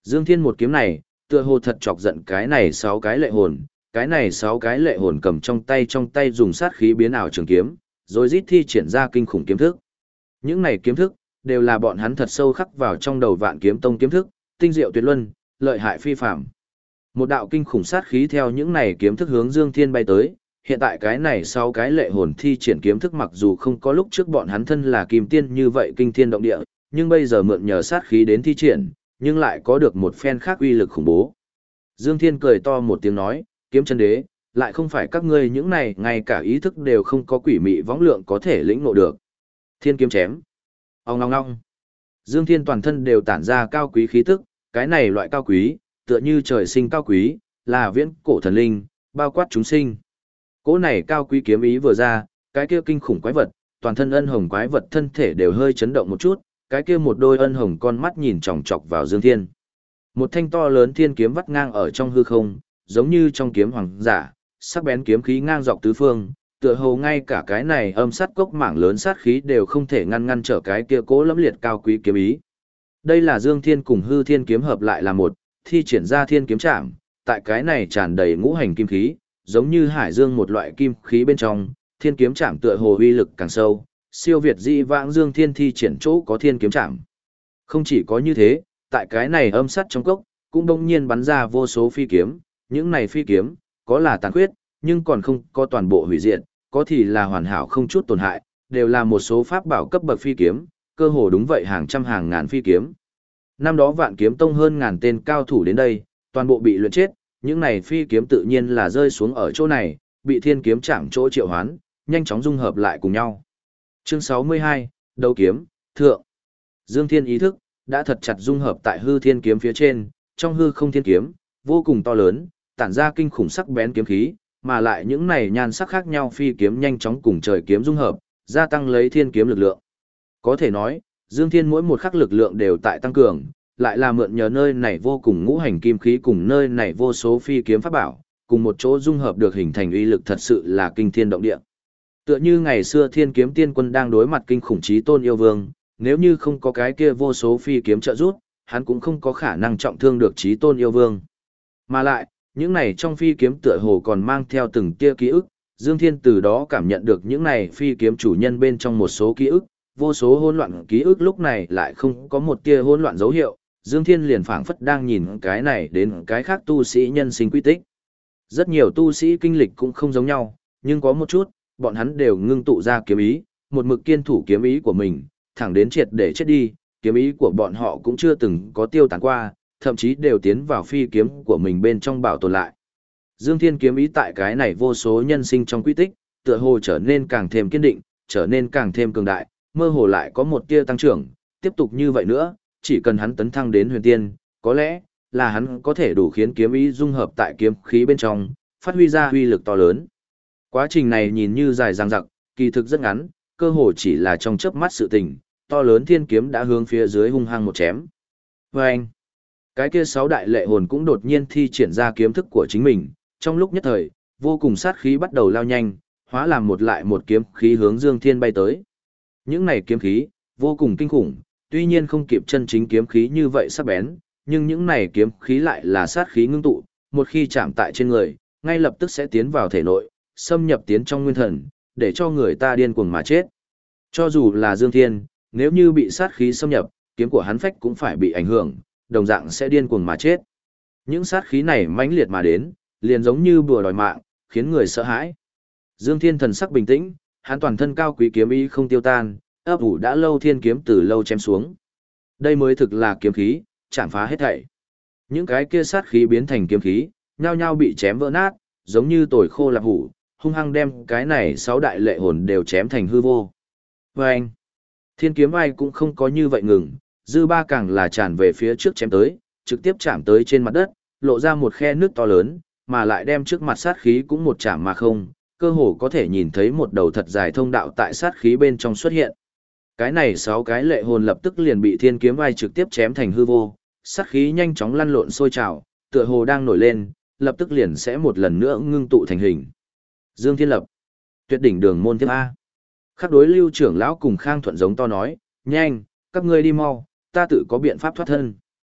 Dương Thiên một kiếm này, tựa hồ thật chọc giận cái này 6 cái lệ hồn, cái này 6 cái lệ hồn cầm trong tay dùng sát khí biến ảo trường kiếm, rồi rít thi triển ra kinh khủng kiếm thức. Những này kiếm thức đều là bọn hắn thật sâu khắc vào trong đầu Vạn Kiếm Tông kiếm thức, tinh diệu tuyệt luân, lợi hại phi phàm. Một đạo kinh khủng sát khí theo những này kiếm thức hướng Dương Thiên bay tới, hiện tại cái này 6 cái lệ hồn thi triển kiếm thức mặc dù không có lúc trước bọn hắn thân là kim tiên như vậy kinh thiên động địa, nhưng bây giờ mượn nhờ sát khí đến thi triển, nhưng lại có được một phen khác uy lực khủng bố. Dương Thiên cười to một tiếng nói, kiếm chân đế, lại không phải các ngươi những này ngay cả ý thức đều không có quỷ mị võng lượng có thể lĩnh ngộ được. Thiên kiếm chém. Ong ong ong. Dương Thiên toàn thân đều tản ra cao quý khí tức, cái này loại cao quý, tựa như trời sinh cao quý, là viễn cổ thần linh, bao quát chúng sinh. Cỗ này cao quý kiếm ý vừa ra, cái kia kinh khủng quái vật, toàn thân ân hồng quái vật thân thể đều hơi chấn động một chút, cái kia một đôi ân hồng con mắt nhìn chòng chọc vào Dương Thiên. Một thanh to lớn thiên kiếm vắt ngang ở trong hư không, giống như trong kiếm hoàng giả, sắc bén kiếm khí ngang dọc tứ phương, tựa hồ ngay cả cái này âm sát cốc mảng lớn sát khí đều không thể ngăn trở cái kia cố lẫm liệt cao quý kiếm ý. Đây là Dương Thiên cùng hư thiên kiếm hợp lại là một, thi triển ra thiên kiếm trảm, tại cái này tràn đầy ngũ hành kim khí, giống như hải dương một loại kim khí bên trong, thiên kiếm trảm tựa hồ uy lực càng sâu, siêu việt dị vãng Dương Thiên thi triển chỗ có thiên kiếm trảm. Không chỉ có như thế, tại cái này âm sát trong cốc, cũng bỗng nhiên bắn ra vô số phi kiếm, những này phi kiếm, có là tàn khuyết, nhưng còn không có toàn bộ hủy diệt, có thì là hoàn hảo không chút tổn hại, đều là một số pháp bảo cấp bậc phi kiếm, cơ hồ đúng vậy hàng trăm hàng ngàn phi kiếm. Năm đó Vạn Kiếm Tông hơn ngàn tên cao thủ đến đây, toàn bộ bị luyện chết, những này phi kiếm tự nhiên là rơi xuống ở chỗ này, bị thiên kiếm chạm chỗ triệu hoán, nhanh chóng dung hợp lại cùng nhau. Chương 62, Đấu kiếm, thượng. Dương Thiên ý thức đã thật chặt dung hợp tại hư thiên kiếm phía trên, trong hư không thiên kiếm, vô cùng to lớn, tản ra kinh khủng sắc bén kiếm khí, mà lại những này nhan sắc khác nhau phi kiếm nhanh chóng cùng trời kiếm dung hợp, gia tăng lấy thiên kiếm lực lượng. Có thể nói, Dương Thiên mỗi một khắc lực lượng đều tại tăng cường, lại là mượn nhờ nơi này vô cùng ngũ hành kim khí cùng nơi này vô số phi kiếm pháp bảo, cùng một chỗ dung hợp được hình thành uy lực thật sự là kinh thiên động địa. Tựa như ngày xưa Thiên Kiếm Tiên Quân đang đối mặt kinh khủng chí tôn yêu vương, nếu như không có cái kia vô số phi kiếm trợ giúp, hắn cũng không có khả năng trọng thương được chí tôn yêu vương. Mà lại, những này trong phi kiếm tựa hồ còn mang theo từng tia ký ức, Dương Thiên từ đó cảm nhận được những này phi kiếm chủ nhân bên trong một số ký ức, vô số hỗn loạn ký ức lúc này lại không có một tia hỗn loạn dấu hiệu, Dương Thiên liền phảng phất đang nhìn cái này đến cái khác tu sĩ nhân sinh quy tích. Rất nhiều tu sĩ kinh lịch cũng không giống nhau, nhưng có một chút, bọn hắn đều ngưng tụ ra kiếm ý, một mực kiên thủ kiếm ý của mình, thẳng đến triệt để chết đi, kiếm ý của bọn họ cũng chưa từng có tiêu tán qua, thậm chí đều tiến vào phi kiếm của mình bên trong bảo tồn lại. Dương Thiên kiếm ý tại cái này vô số nhân sinh trong quy tích, tựa hồ trở nên càng thêm kiên định, trở nên càng thêm cường đại, mơ hồ lại có một tia tăng trưởng, tiếp tục như vậy nữa, chỉ cần hắn tấn thăng đến huyền tiên, có lẽ là hắn có thể đủ khiến kiếm ý dung hợp tại kiếm khí bên trong, phát huy ra uy lực to lớn. Quá trình này nhìn như dài dằng dặc, kỳ thực rất ngắn, cơ hồ chỉ là trong chớp mắt sự tình, to lớn thiên kiếm đã hướng phía dưới hung hăng một chém. Vâng! Cái kia 6 đại lệ hồn cũng đột nhiên thi triển ra kiếm thức của chính mình, trong lúc nhất thời, vô cùng sát khí bắt đầu lao nhanh, hóa làm một lại một kiếm khí hướng Dương Thiên bay tới. Những này kiếm khí, vô cùng kinh khủng, tuy nhiên không kịp chân chính kiếm khí như vậy sắc bén, nhưng những này kiếm khí lại là sát khí ngưng tụ, một khi chạm tại trên người, ngay lập tức sẽ tiến vào thể nội, xâm nhập tiến trong nguyên thần, để cho người ta điên cuồng mà chết. Cho dù là Dương Thiên, nếu như bị sát khí xâm nhập, kiếm của hắn phách cũng phải bị ảnh hưởng, đồng dạng sẽ điên cuồng mà chết. Những sát khí này mãnh liệt mà đến, liền giống như bùa đòi mạng, khiến người sợ hãi. Dương Thiên thần sắc bình tĩnh, hắn toàn thân cao quý kiếm ý không tiêu tan, ấp ủ đã lâu thiên kiếm từ lâu chém xuống. Đây mới thực là kiếm khí, chạm phá hết thảy. Những cái kia sát khí biến thành kiếm khí, nhao nhao bị chém vỡ nát, giống như tồi khô lạp hủ, hung hăng đem cái này 6 đại lệ hồn đều chém thành hư vô. Vâng! Thiên kiếm ai cũng không có như vậy ngừng, dư ba càng là tràn về phía trước chém tới, trực tiếp chạm tới trên mặt đất, lộ ra một khe nước to lớn, mà lại đem trước mặt sát khí cũng một chạm mà không, cơ hồ có thể nhìn thấy một đầu thật dài thông đạo tại sát khí bên trong xuất hiện. Cái này 6 cái lệ hồn lập tức liền bị thiên kiếm vai trực tiếp chém thành hư vô, sát khí nhanh chóng lăn lộn sôi trào, tựa hồ đang nổi lên, lập tức liền sẽ một lần nữa ngưng tụ thành hình. Dương Thiên Lập, tuyệt đỉnh đường môn tiếp A. Khắc đối Lưu trưởng lão cùng Khang Thuận giống to nói, nhanh, các ngươi đi mau, ta tự có biện pháp thoát thân.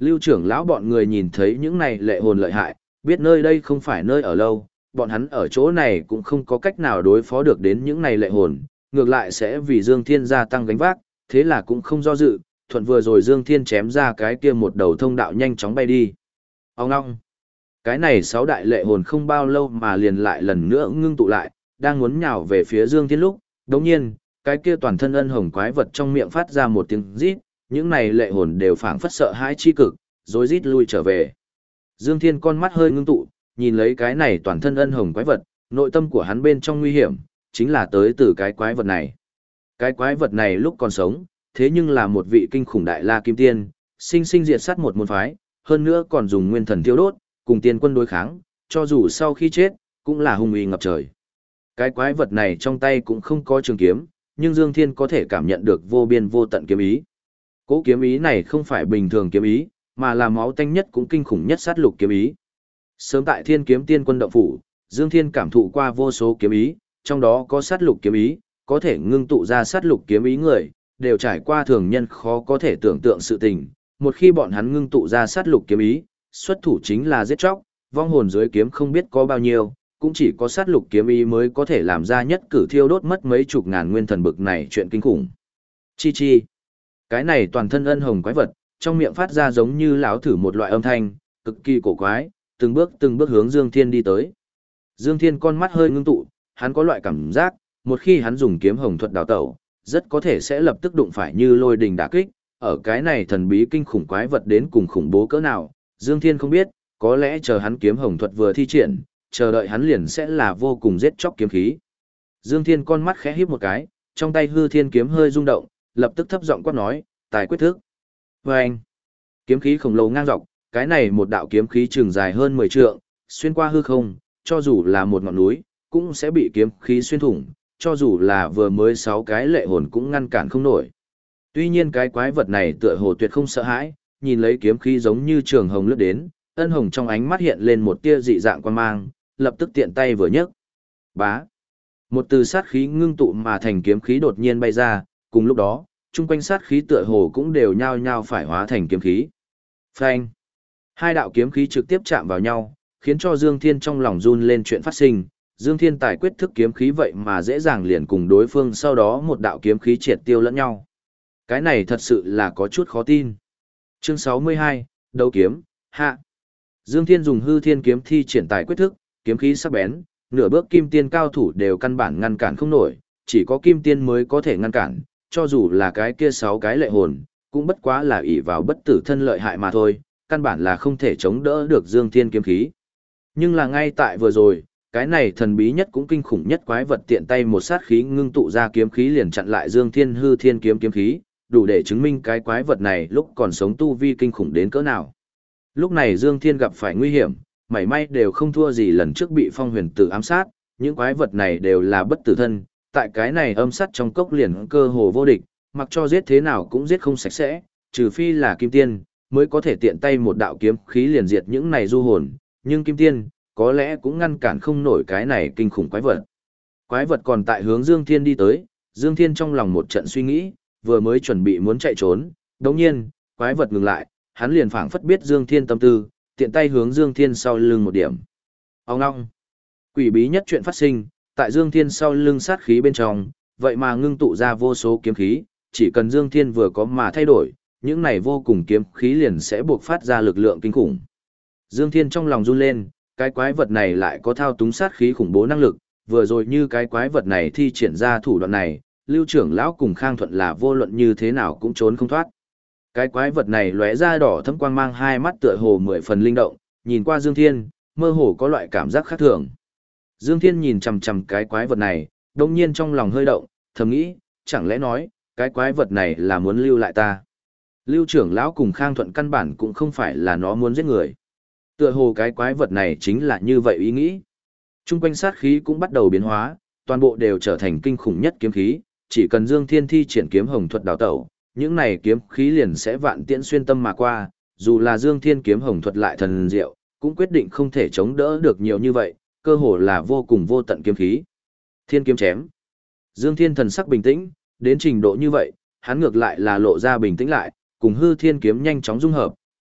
Lưu trưởng lão bọn người nhìn thấy những này lệ hồn lợi hại, biết nơi đây không phải nơi ở lâu, bọn hắn ở chỗ này cũng không có cách nào đối phó được đến những này lệ hồn, ngược lại sẽ vì Dương Thiên gia tăng gánh vác, thế là cũng không do dự, thuận vừa rồi Dương Thiên chém ra cái kia một đầu thông đạo nhanh chóng bay đi. Ông ngong. Cái này 6 đại lệ hồn không bao lâu mà liền lại lần nữa ngưng tụ lại, đang muốn nhào về phía Dương Thiên lúc, đồng nhiên, cái kia toàn thân ân hồng quái vật trong miệng phát ra một tiếng rít, những này lệ hồn đều phảng phất sợ hãi chi cực, rồi rít lui trở về. Dương Thiên con mắt hơi ngưng tụ, nhìn lấy cái này toàn thân ân hồng quái vật, nội tâm của hắn bên trong nguy hiểm, chính là tới từ cái quái vật này. Cái quái vật này lúc còn sống, thế nhưng là một vị kinh khủng đại la kim tiên, sinh sinh diệt sát một môn phái, hơn nữa còn dùng nguyên thần thiêu đốt, cùng tiên quân đối kháng, cho dù sau khi chết, cũng là hung uy ngập trời. Cái quái vật này trong tay cũng không có trường kiếm, nhưng Dương Thiên có thể cảm nhận được vô biên vô tận kiếm ý. Cỗ kiếm ý này không phải bình thường kiếm ý, mà là máu tanh nhất cũng kinh khủng nhất sát lục kiếm ý. Sớm tại Thiên Kiếm Tiên Quân động phủ, Dương Thiên cảm thụ qua vô số kiếm ý, trong đó có sát lục kiếm ý, có thể ngưng tụ ra sát lục kiếm ý người, đều trải qua thường nhân khó có thể tưởng tượng sự tình. Một khi bọn hắn ngưng tụ ra sát lục kiếm ý, xuất thủ chính là giết chóc, vong hồn dưới kiếm không biết có bao nhiêu, cũng chỉ có sát lục kiếm ý mới có thể làm ra nhất cử thiêu đốt mất mấy chục ngàn nguyên thần bực này chuyện kinh khủng. Chi chi. Cái này toàn thân ân hồng quái vật, trong miệng phát ra giống như lão thử một loại âm thanh, cực kỳ cổ quái, từng bước hướng Dương Thiên đi tới. Dương Thiên con mắt hơi ngưng tụ, hắn có loại cảm giác, một khi hắn dùng kiếm hồng thuật đào tẩu, rất có thể sẽ lập tức đụng phải như lôi đình đả kích, ở cái này thần bí kinh khủng quái vật đến cùng khủng bố cỡ nào, Dương Thiên không biết, có lẽ chờ hắn kiếm hồng thuật vừa thi triển, chờ đợi hắn liền sẽ là vô cùng giết chóc kiếm khí. Dương Thiên con mắt khẽ híp một cái, trong tay hư thiên kiếm hơi rung động, lập tức thấp giọng quát nói, tài quyết thức. Vâng! Kiếm khí khổng lồ ngang dọc, cái này một đạo kiếm khí trường dài hơn 10 trượng, xuyên qua hư không, cho dù là một ngọn núi, cũng sẽ bị kiếm khí xuyên thủng, cho dù là vừa mới 6 cái lệ hồn cũng ngăn cản không nổi. Tuy nhiên cái quái vật này tựa hồ tuyệt không sợ hãi, nhìn lấy kiếm khí giống như trường hồng lướt đến, ân hồng trong ánh mắt hiện lên một tia dị dạng quan mang, lập tức tiện tay vừa nhấc. Bá! Một từ sát khí ngưng tụ mà thành kiếm khí đột nhiên bay ra, cùng lúc đó, chung quanh sát khí tựa hồ cũng đều nhao nhao phải hóa thành kiếm khí. Phanh! Hai đạo kiếm khí trực tiếp chạm vào nhau, khiến cho Dương Thiên trong lòng run lên chuyện phát sinh. Dương Thiên tài quyết thức kiếm khí vậy mà dễ dàng liền cùng đối phương sau đó một đạo kiếm khí triệt tiêu lẫn nhau. Cái này thật sự là có chút khó tin. Chương 62, Đấu kiếm, hạ. Dương Thiên dùng hư thiên kiếm thi triển tài quyết thức, kiếm khí sắc bén, nửa bước kim tiên cao thủ đều căn bản ngăn cản không nổi, chỉ có kim tiên mới có thể ngăn cản, cho dù là cái kia 6 cái lệ hồn, cũng bất quá là ỷ vào bất tử thân lợi hại mà thôi, căn bản là không thể chống đỡ được Dương Thiên kiếm khí. Nhưng là ngay tại vừa rồi, cái này thần bí nhất cũng kinh khủng nhất quái vật tiện tay một sát khí ngưng tụ ra kiếm khí liền chặn lại Dương Thiên hư thiên kiếm kiếm khí, đủ để chứng minh cái quái vật này lúc còn sống tu vi kinh khủng đến cỡ nào. Lúc này Dương Thiên gặp phải nguy hiểm, mảy may đều không thua gì lần trước bị Phong Huyền Tử ám sát, những quái vật này đều là bất tử thân, tại cái này âm sát trong cốc liền cơ hồ vô địch, mặc cho giết thế nào cũng giết không sạch sẽ, trừ phi là kim tiên, mới có thể tiện tay một đạo kiếm khí liền diệt những này du hồn, nhưng kim tiên, có lẽ cũng ngăn cản không nổi cái này kinh khủng quái vật. Quái vật còn tại hướng Dương Thiên đi tới, Dương Thiên trong lòng một trận suy nghĩ, vừa mới chuẩn bị muốn chạy trốn, đồng nhiên, quái vật ngừng lại, hắn liền phảng phất biết Dương Thiên tâm tư, tiện tay hướng Dương Thiên sau lưng một điểm. Ông ngong! Quỷ bí nhất chuyện phát sinh, tại Dương Thiên sau lưng sát khí bên trong, vậy mà ngưng tụ ra vô số kiếm khí, chỉ cần Dương Thiên vừa có mà thay đổi, những này vô cùng kiếm khí liền sẽ buộc phát ra lực lượng kinh khủng. Dương Thiên trong lòng run lên, cái quái vật này lại có thao túng sát khí khủng bố năng lực, vừa rồi như cái quái vật này thi triển ra thủ đoạn này, Lưu trưởng lão cùng Khang Thuận là vô luận như thế nào cũng trốn không thoát. Cái quái vật này lóe ra đỏ thẫm quang mang, hai mắt tựa hồ 10 phần linh động, nhìn qua Dương Thiên, mơ hồ có loại cảm giác khác thường. Dương Thiên nhìn chằm chằm cái quái vật này, đồng nhiên trong lòng hơi động, thầm nghĩ, chẳng lẽ nói, cái quái vật này là muốn lưu lại ta. Lưu trưởng lão cùng Khang Thuận căn bản cũng không phải là nó muốn giết người. Tựa hồ cái quái vật này chính là như vậy ý nghĩ. Trung quanh sát khí cũng bắt đầu biến hóa, toàn bộ đều trở thành kinh khủng nhất kiếm khí, chỉ cần Dương Thiên thi triển kiếm hồng thuật đào tẩu, những này kiếm khí liền sẽ vạn tiễn xuyên tâm mà qua, dù là Dương Thiên kiếm hồng thuật lại thần diệu, cũng quyết định không thể chống đỡ được nhiều như vậy, cơ hồ là vô cùng vô tận kiếm khí. Thiên kiếm chém. Dương Thiên thần sắc bình tĩnh, đến trình độ như vậy, hắn ngược lại là lộ ra bình tĩnh lại, cùng hư thiên kiếm nhanh chóng dung hợp,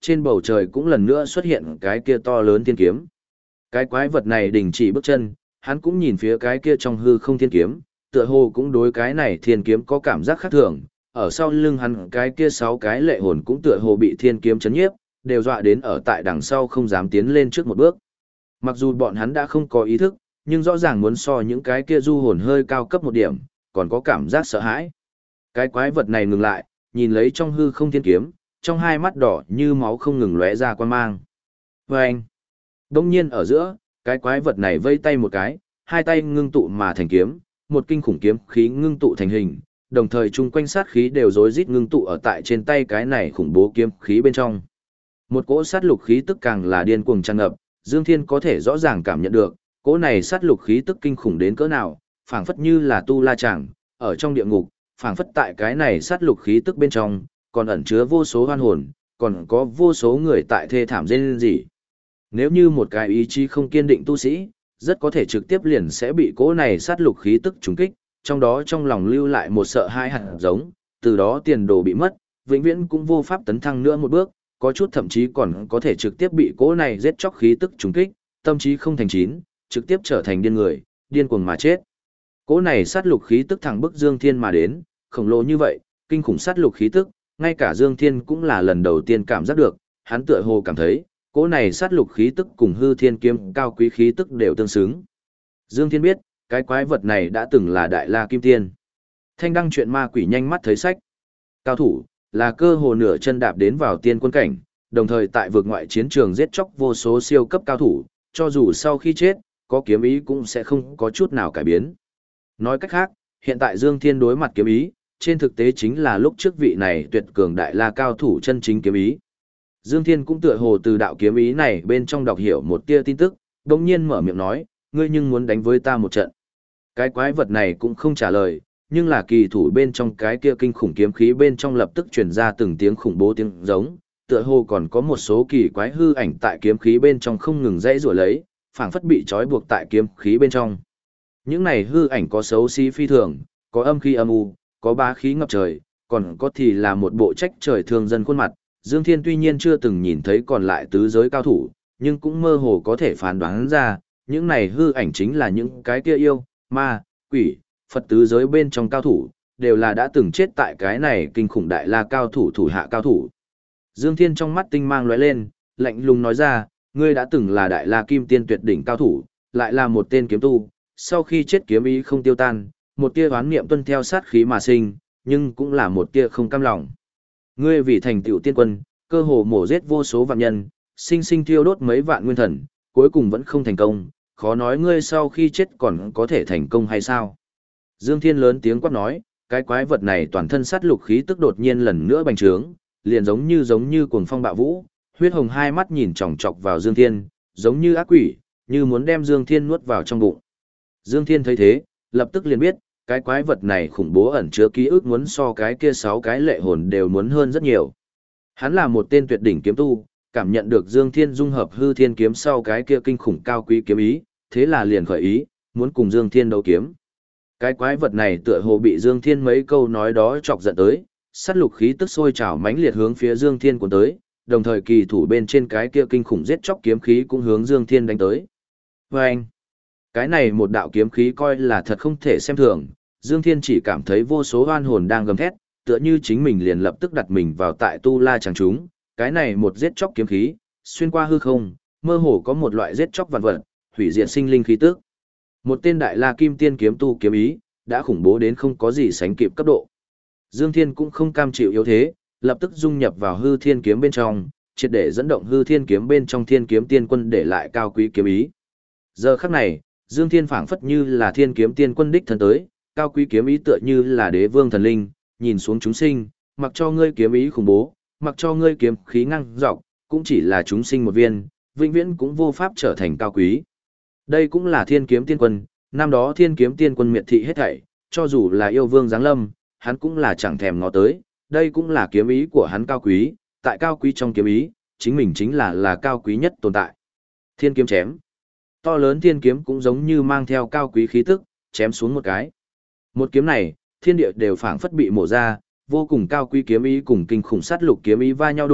trên bầu trời cũng lần nữa xuất hiện cái kia to lớn thiên kiếm. Cái quái vật này đình chỉ bước chân, hắn cũng nhìn phía cái kia trong hư không thiên kiếm, tựa hồ cũng đối cái này thiên kiếm có cảm giác khác thường, ở sau lưng hắn cái kia 6 cái lệ hồn cũng tựa hồ bị thiên kiếm chấn nhiếp, đều dọa đến ở tại đằng sau không dám tiến lên trước một bước. Mặc dù bọn hắn đã không có ý thức, nhưng rõ ràng muốn so những cái kia du hồn hơi cao cấp một điểm, còn có cảm giác sợ hãi. Cái quái vật này ngừng lại, nhìn lấy trong hư không thiên kiếm, trong hai mắt đỏ như máu không ngừng lóe ra quan mang. Vâng! Đông nhiên ở giữa, cái quái vật này vây tay một cái, hai tay ngưng tụ mà thành kiếm, một kinh khủng kiếm khí ngưng tụ thành hình, đồng thời chung quanh sát khí đều rối rít ngưng tụ ở tại trên tay cái này khủng bố kiếm khí bên trong. Một cỗ sát lục khí tức càng là điên cuồng tràn ngập, Dương Thiên có thể rõ ràng cảm nhận được, cỗ này sát lục khí tức kinh khủng đến cỡ nào, phảng phất như là tu la chàng, ở trong địa ngục, phảng phất tại cái này sát lục khí tức bên trong, còn ẩn chứa vô số oan hồn, còn có vô số người tại thê thảm rên rỉ. Nếu như một cái ý chí không kiên định tu sĩ, rất có thể trực tiếp liền sẽ bị cỗ này sát lục khí tức trúng kích, trong đó trong lòng lưu lại một sợ hãi hạt giống, từ đó tiền đồ bị mất, vĩnh viễn cũng vô pháp tấn thăng nữa một bước, có chút thậm chí còn có thể trực tiếp bị cỗ này giết chóc khí tức trúng kích, tâm trí không thành chín, trực tiếp trở thành điên người, điên cuồng mà chết. Cỗ này sát lục khí tức thẳng bức Dương Thiên mà đến, khổng lồ như vậy, kinh khủng sát lục khí tức, ngay cả Dương Thiên cũng là lần đầu tiên cảm giác được, hắn tựa hồ cảm thấy, cỗ này sát lục khí tức cùng hư thiên kiếm cao quý khí tức đều tương xứng. Dương Thiên biết, cái quái vật này đã từng là Đại La Kim Tiên. Thanh đăng chuyện ma quỷ nhanh mắt thấy sách. Cao thủ, là cơ hồ nửa chân đạp đến vào tiên quân cảnh, đồng thời tại vực ngoại chiến trường giết chóc vô số siêu cấp cao thủ, cho dù sau khi chết, có kiếm ý cũng sẽ không có chút nào cải biến. Nói cách khác, hiện tại Dương Thiên đối mặt kiếm ý, trên thực tế chính là lúc trước vị này tuyệt cường Đại La cao thủ chân chính kiếm ý. Dương Thiên cũng tựa hồ từ đạo kiếm ý này bên trong đọc hiểu một tia tin tức, đồng nhiên mở miệng nói, ngươi nhưng muốn đánh với ta một trận. Cái quái vật này cũng không trả lời, nhưng là kỳ thủ bên trong cái kia kinh khủng kiếm khí bên trong lập tức truyền ra từng tiếng khủng bố tiếng giống, tựa hồ còn có một số kỳ quái hư ảnh tại kiếm khí bên trong không ngừng dãy rủa lấy, phảng phất bị trói buộc tại kiếm khí bên trong. Những này hư ảnh có xấu xí phi thường, có âm khí âm u, có bá khí ngập trời, còn có thì là một bộ trách trời thương dân khuôn mặt. Dương Thiên tuy nhiên chưa từng nhìn thấy còn lại tứ giới cao thủ, nhưng cũng mơ hồ có thể phán đoán ra, những này hư ảnh chính là những cái kia yêu, ma, quỷ, Phật tứ giới bên trong cao thủ, đều là đã từng chết tại cái này kinh khủng Đại La cao thủ thủ hạ cao thủ. Dương Thiên trong mắt tinh mang lóe lên, lạnh lùng nói ra, ngươi đã từng là Đại La Kim Tiên tuyệt đỉnh cao thủ, lại là một tên kiếm tu, sau khi chết kiếm ý không tiêu tan, một tia oán niệm tuân theo sát khí mà sinh, nhưng cũng là một tia không cam lòng. Ngươi vì thành tựu tiên quân, cơ hồ mổ giết vô số vạn nhân, sinh sinh thiêu đốt mấy vạn nguyên thần, cuối cùng vẫn không thành công, khó nói ngươi sau khi chết còn có thể thành công hay sao? Dương Thiên lớn tiếng quát nói, cái quái vật này toàn thân sát lục khí tức đột nhiên lần nữa bành trướng, liền giống như cuồng phong bạo vũ, huyết hồng hai mắt nhìn chòng chọc vào Dương Thiên, giống như ác quỷ, như muốn đem Dương Thiên nuốt vào trong bụng. Dương Thiên thấy thế, lập tức liền biết, cái quái vật này khủng bố ẩn chứa ký ức muốn so cái kia 6 cái lệ hồn đều muốn hơn rất nhiều. Hắn là một tên tuyệt đỉnh kiếm tu, cảm nhận được Dương Thiên dung hợp hư thiên kiếm sau cái kia kinh khủng cao quý kiếm ý, thế là liền khởi ý, muốn cùng Dương Thiên đấu kiếm. Cái quái vật này tựa hồ bị Dương Thiên mấy câu nói đó chọc giận tới, sát lục khí tức sôi trào mãnh liệt hướng phía Dương Thiên cuốn tới, đồng thời kỳ thủ bên trên cái kia kinh khủng giết chóc kiếm khí cũng hướng Dương Thiên đánh tới. Vâng! Cái này một đạo kiếm khí coi là thật không thể xem thường, Dương Thiên chỉ cảm thấy vô số oan hồn đang gầm thét, tựa như chính mình liền lập tức đặt mình vào tại tu la chẳng chúng, cái này một giết chóc kiếm khí, xuyên qua hư không, mơ hồ có một loại giết chóc vạn vật, hủy diệt sinh linh khí tức. Một tên Đại La Kim Tiên kiếm tu kiếm ý, đã khủng bố đến không có gì sánh kịp cấp độ. Dương Thiên cũng không cam chịu yếu thế, lập tức dung nhập vào hư thiên kiếm bên trong, triệt để dẫn động hư thiên kiếm bên trong thiên kiếm tiên quân để lại cao quý kiếm ý. Giờ khắc này, Dương Thiên phảng phất như là thiên kiếm tiên quân đích thân tới, cao quý kiếm ý tựa như là đế vương thần linh, nhìn xuống chúng sinh, mặc cho ngươi kiếm ý khủng bố, mặc cho ngươi kiếm khí ngang dọc, cũng chỉ là chúng sinh một viên, vĩnh viễn cũng vô pháp trở thành cao quý. Đây cũng là thiên kiếm tiên quân, năm đó thiên kiếm tiên quân miệt thị hết thảy, cho dù là yêu vương giáng lâm, hắn cũng là chẳng thèm ngó tới, đây cũng là kiếm ý của hắn cao quý, tại cao quý trong kiếm ý, chính mình chính là cao quý nhất tồn tại. Thiên kiếm chém. To lớn thiên kiếm cũng giống như mang theo cao quý khí tức, chém xuống một cái. Một kiếm này, thiên địa đều phảng phất bị mổ ra, vô cùng cao quý kiếm ý cùng kinh khủng sát lục kiếm ý va nhau đụng,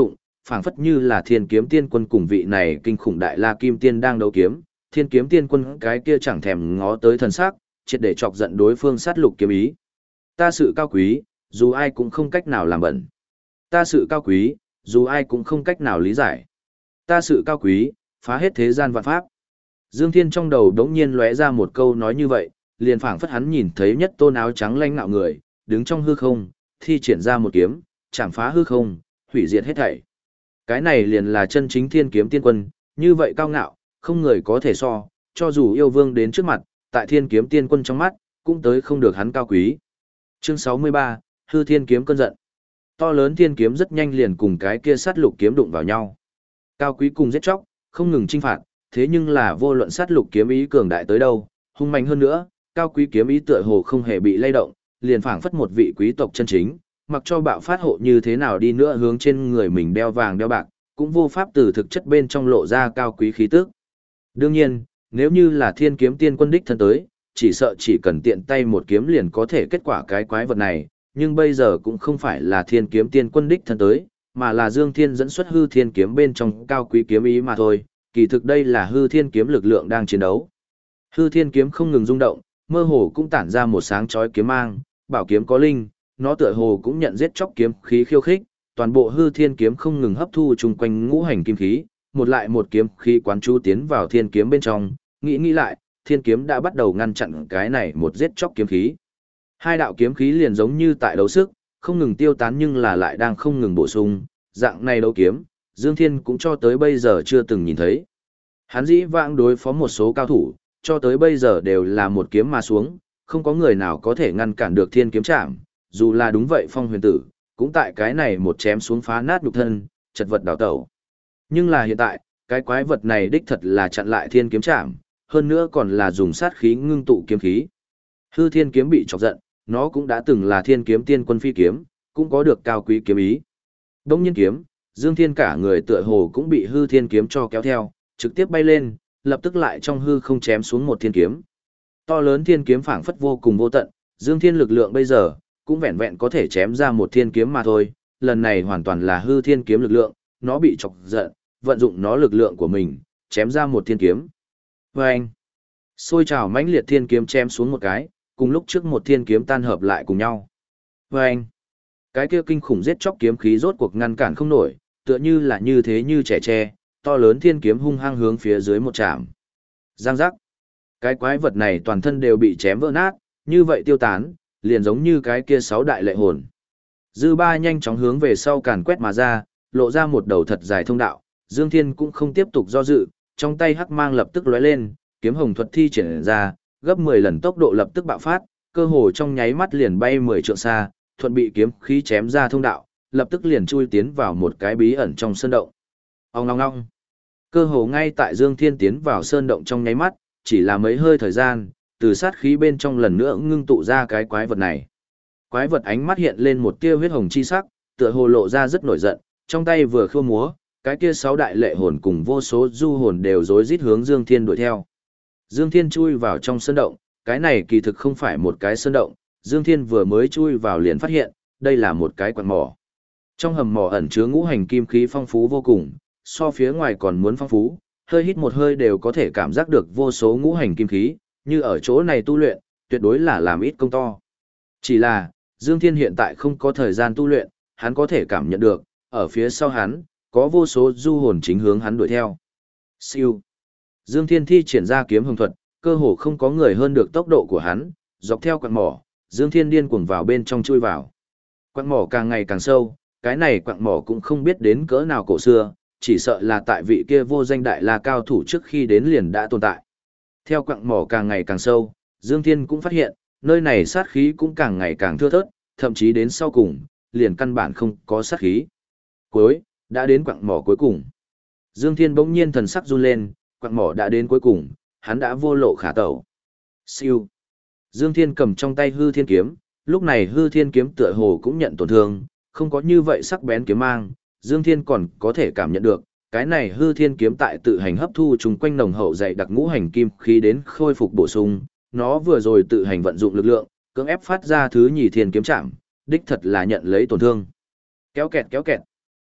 phảng phất như là Thiên Kiếm Tiên Quân cùng vị này kinh khủng đại La Kim Tiên đang đấu kiếm, Thiên Kiếm Tiên Quân cái kia chẳng thèm ngó tới thần sắc, triệt để chọc giận đối phương sát lục kiếm ý. Ta sự cao quý, dù ai cũng không cách nào làm bẩn. Ta sự cao quý, dù ai cũng không cách nào lý giải. Ta sự cao quý, phá hết thế gian vạn pháp. Dương Thiên trong đầu đống nhiên lóe ra một câu nói như vậy, liền phảng phất hắn nhìn thấy nhất tôn áo trắng lanh nạo người, đứng trong hư không, thi triển ra một kiếm, chạm phá hư không, hủy diệt hết thảy. Cái này liền là chân chính Thiên Kiếm Tiên Quân, như vậy cao ngạo, không người có thể so, cho dù yêu vương đến trước mặt, tại Thiên Kiếm Tiên Quân trong mắt, cũng tới không được hắn cao quý. Chương 63, Hư Thiên Kiếm cơn giận. To lớn thiên kiếm rất nhanh liền cùng cái kia sát lục kiếm đụng vào nhau. Cao quý cùng giết chóc, không ngừng chinh phạt, thế nhưng là vô luận sát lục kiếm ý cường đại tới đâu, hung mạnh hơn nữa, cao quý kiếm ý tựa hồ không hề bị lay động, liền phảng phất một vị quý tộc chân chính, mặc cho bạo phát hộ như thế nào đi nữa hướng trên người mình đeo vàng đeo bạc, cũng vô pháp từ thực chất bên trong lộ ra cao quý khí tức. Đương nhiên, nếu như là Thiên Kiếm Tiên Quân đích thân tới, chỉ sợ chỉ cần tiện tay một kiếm liền có thể kết quả cái quái vật này, nhưng bây giờ cũng không phải là Thiên Kiếm Tiên Quân đích thân tới, mà là Dương Thiên dẫn xuất Hư Thiên Kiếm bên trong cao quý kiếm ý mà thôi, kỳ thực đây là Hư Thiên Kiếm lực lượng đang chiến đấu. Hư Thiên Kiếm không ngừng rung động, mơ hồ cũng tản ra một sáng chói kiếm mang, bảo kiếm có linh, nó tựa hồ cũng nhận giết chóc kiếm khí khiêu khích, toàn bộ Hư Thiên Kiếm không ngừng hấp thu chung quanh ngũ hành kim khí, một lại một kiếm khí quán chú tiến vào Thiên Kiếm bên trong, nghĩ lại, Thiên Kiếm đã bắt đầu ngăn chặn cái này một giết chóc kiếm khí. Hai đạo kiếm khí liền giống như tại đấu sức, không ngừng tiêu tán nhưng là lại đang không ngừng bổ sung, dạng này đấu kiếm, Dương Thiên cũng cho tới bây giờ chưa từng nhìn thấy. Hắn dĩ vãng đối phó một số cao thủ, cho tới bây giờ đều là một kiếm mà xuống, không có người nào có thể ngăn cản được Thiên Kiếm chạm, dù là đúng vậy Phong Huyền Tử, cũng tại cái này một chém xuống phá nát nhục thân, chật vật đào tẩu. Nhưng là hiện tại, cái quái vật này đích thật là chặn lại Thiên Kiếm chạm, hơn nữa còn là dùng sát khí ngưng tụ kiếm khí. Hư Thiên Kiếm bị chọc giận, nó cũng đã từng là Thiên Kiếm Tiên Quân phi kiếm, cũng có được cao quý kiếm ý. Đông nhiên kiếm, Dương Thiên cả người tựa hồ cũng bị Hư Thiên Kiếm cho kéo theo, trực tiếp bay lên, lập tức lại trong hư không chém xuống một thiên kiếm. To lớn thiên kiếm phảng phất vô cùng vô tận, Dương Thiên lực lượng bây giờ cũng vẹn vẹn có thể chém ra một thiên kiếm mà thôi, lần này hoàn toàn là Hư Thiên Kiếm lực lượng, nó bị chọc giận, vận dụng nó lực lượng của mình, chém ra một thiên kiếm. Oeng! Xôi trào mãnh liệt thiên kiếm chém xuống một cái, cùng lúc trước một thiên kiếm tan hợp lại cùng nhau. Oeng! Cái kia kinh khủng giết chóc kiếm khí rốt cuộc ngăn cản không nổi, tựa như là như thế như trẻ tre, to lớn thiên kiếm hung hăng hướng phía dưới một chạm. Giang giác! Cái quái vật này toàn thân đều bị chém vỡ nát, như vậy tiêu tán, liền giống như cái kia sáu đại lệ hồn. Dư ba nhanh chóng hướng về sau càn quét mà ra, lộ ra một đầu thật dài thông đạo, Dương Thiên cũng không tiếp tục do dự, trong tay hắc mang lập tức lóe lên, kiếm hồng thuật thi triển ra, gấp 10 lần tốc độ lập tức bạo phát, cơ hồ trong nháy mắt liền bay 10 trượng xa, thuận bị kiếm khí chém ra thông đạo, lập tức liền chui tiến vào một cái bí ẩn trong sơn động. Ong ong ong. Cơ hồ ngay tại Dương Thiên tiến vào sơn động trong nháy mắt, chỉ là mấy hơi thời gian, từ sát khí bên trong lần nữa ngưng tụ ra cái quái vật này. Quái vật ánh mắt hiện lên một tia huyết hồng chi sắc, tựa hồ lộ ra rất nổi giận, trong tay vừa khua múa, cái kia sáu đại lệ hồn cùng vô số du hồn đều rối rít hướng Dương Thiên đuổi theo. Dương Thiên chui vào trong sơn động, cái này kỳ thực không phải một cái sơn động, Dương Thiên vừa mới chui vào liền phát hiện, đây là một cái quặng mỏ. Trong hầm mỏ ẩn chứa ngũ hành kim khí phong phú vô cùng, so phía ngoài còn muốn phong phú, hơi hít một hơi đều có thể cảm giác được vô số ngũ hành kim khí, như ở chỗ này tu luyện, tuyệt đối là làm ít công to. Chỉ là, Dương Thiên hiện tại không có thời gian tu luyện, hắn có thể cảm nhận được, ở phía sau hắn, có vô số du hồn chính hướng hắn đuổi theo. Siêu. Dương Thiên thi triển ra kiếm hồng thuật, cơ hồ không có người hơn được tốc độ của hắn, dọc theo quặng mỏ, Dương Thiên điên cuồng vào bên trong chui vào. Quặng mỏ càng ngày càng sâu, cái này quặng mỏ cũng không biết đến cỡ nào cổ xưa, chỉ sợ là tại vị kia vô danh đại la cao thủ trước khi đến liền đã tồn tại. Theo quặng mỏ càng ngày càng sâu, Dương Thiên cũng phát hiện, nơi này sát khí cũng càng ngày càng thưa thớt, thậm chí đến sau cùng, liền căn bản không có sát khí. Cuối, đã đến quặng mỏ cuối cùng. Dương Thiên bỗng nhiên thần sắc run lên, quặng mỏ đã đến cuối cùng, hắn đã vô lộ khả tẩu. Siêu. Dương Thiên cầm trong tay Hư Thiên Kiếm, lúc này Hư Thiên Kiếm tựa hồ cũng nhận tổn thương, không có như vậy sắc bén kiếm mang, Dương Thiên còn có thể cảm nhận được, cái này Hư Thiên Kiếm tại tự hành hấp thu chung quanh nồng hậu dày đặc ngũ hành kim khí đến khôi phục bổ sung, nó vừa rồi tự hành vận dụng lực lượng, cưỡng ép phát ra thứ nhì thiên kiếm chạm, đích thật là nhận lấy tổn thương. Kéo kẹt kéo kẹt.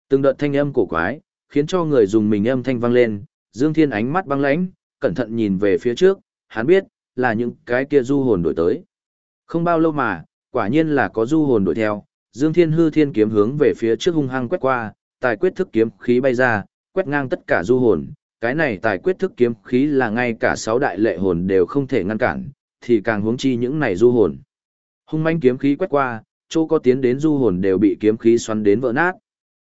Từng đợt thanh âm cổ quái, khiến cho người dùng mình âm thanh vang lên, Dương Thiên ánh mắt băng lãnh, cẩn thận nhìn về phía trước, hắn biết, là những cái kia du hồn đuổi tới. Không bao lâu mà, quả nhiên là có du hồn đuổi theo, Dương Thiên hư thiên kiếm hướng về phía trước hung hăng quét qua, tài quyết thức kiếm khí bay ra, quét ngang tất cả du hồn, cái này tài quyết thức kiếm khí là ngay cả 6 đại lệ hồn đều không thể ngăn cản, thì càng huống chi những này du hồn. Hung manh kiếm khí quét qua, chỗ có tiến đến du hồn đều bị kiếm khí xoắn đến vỡ nát.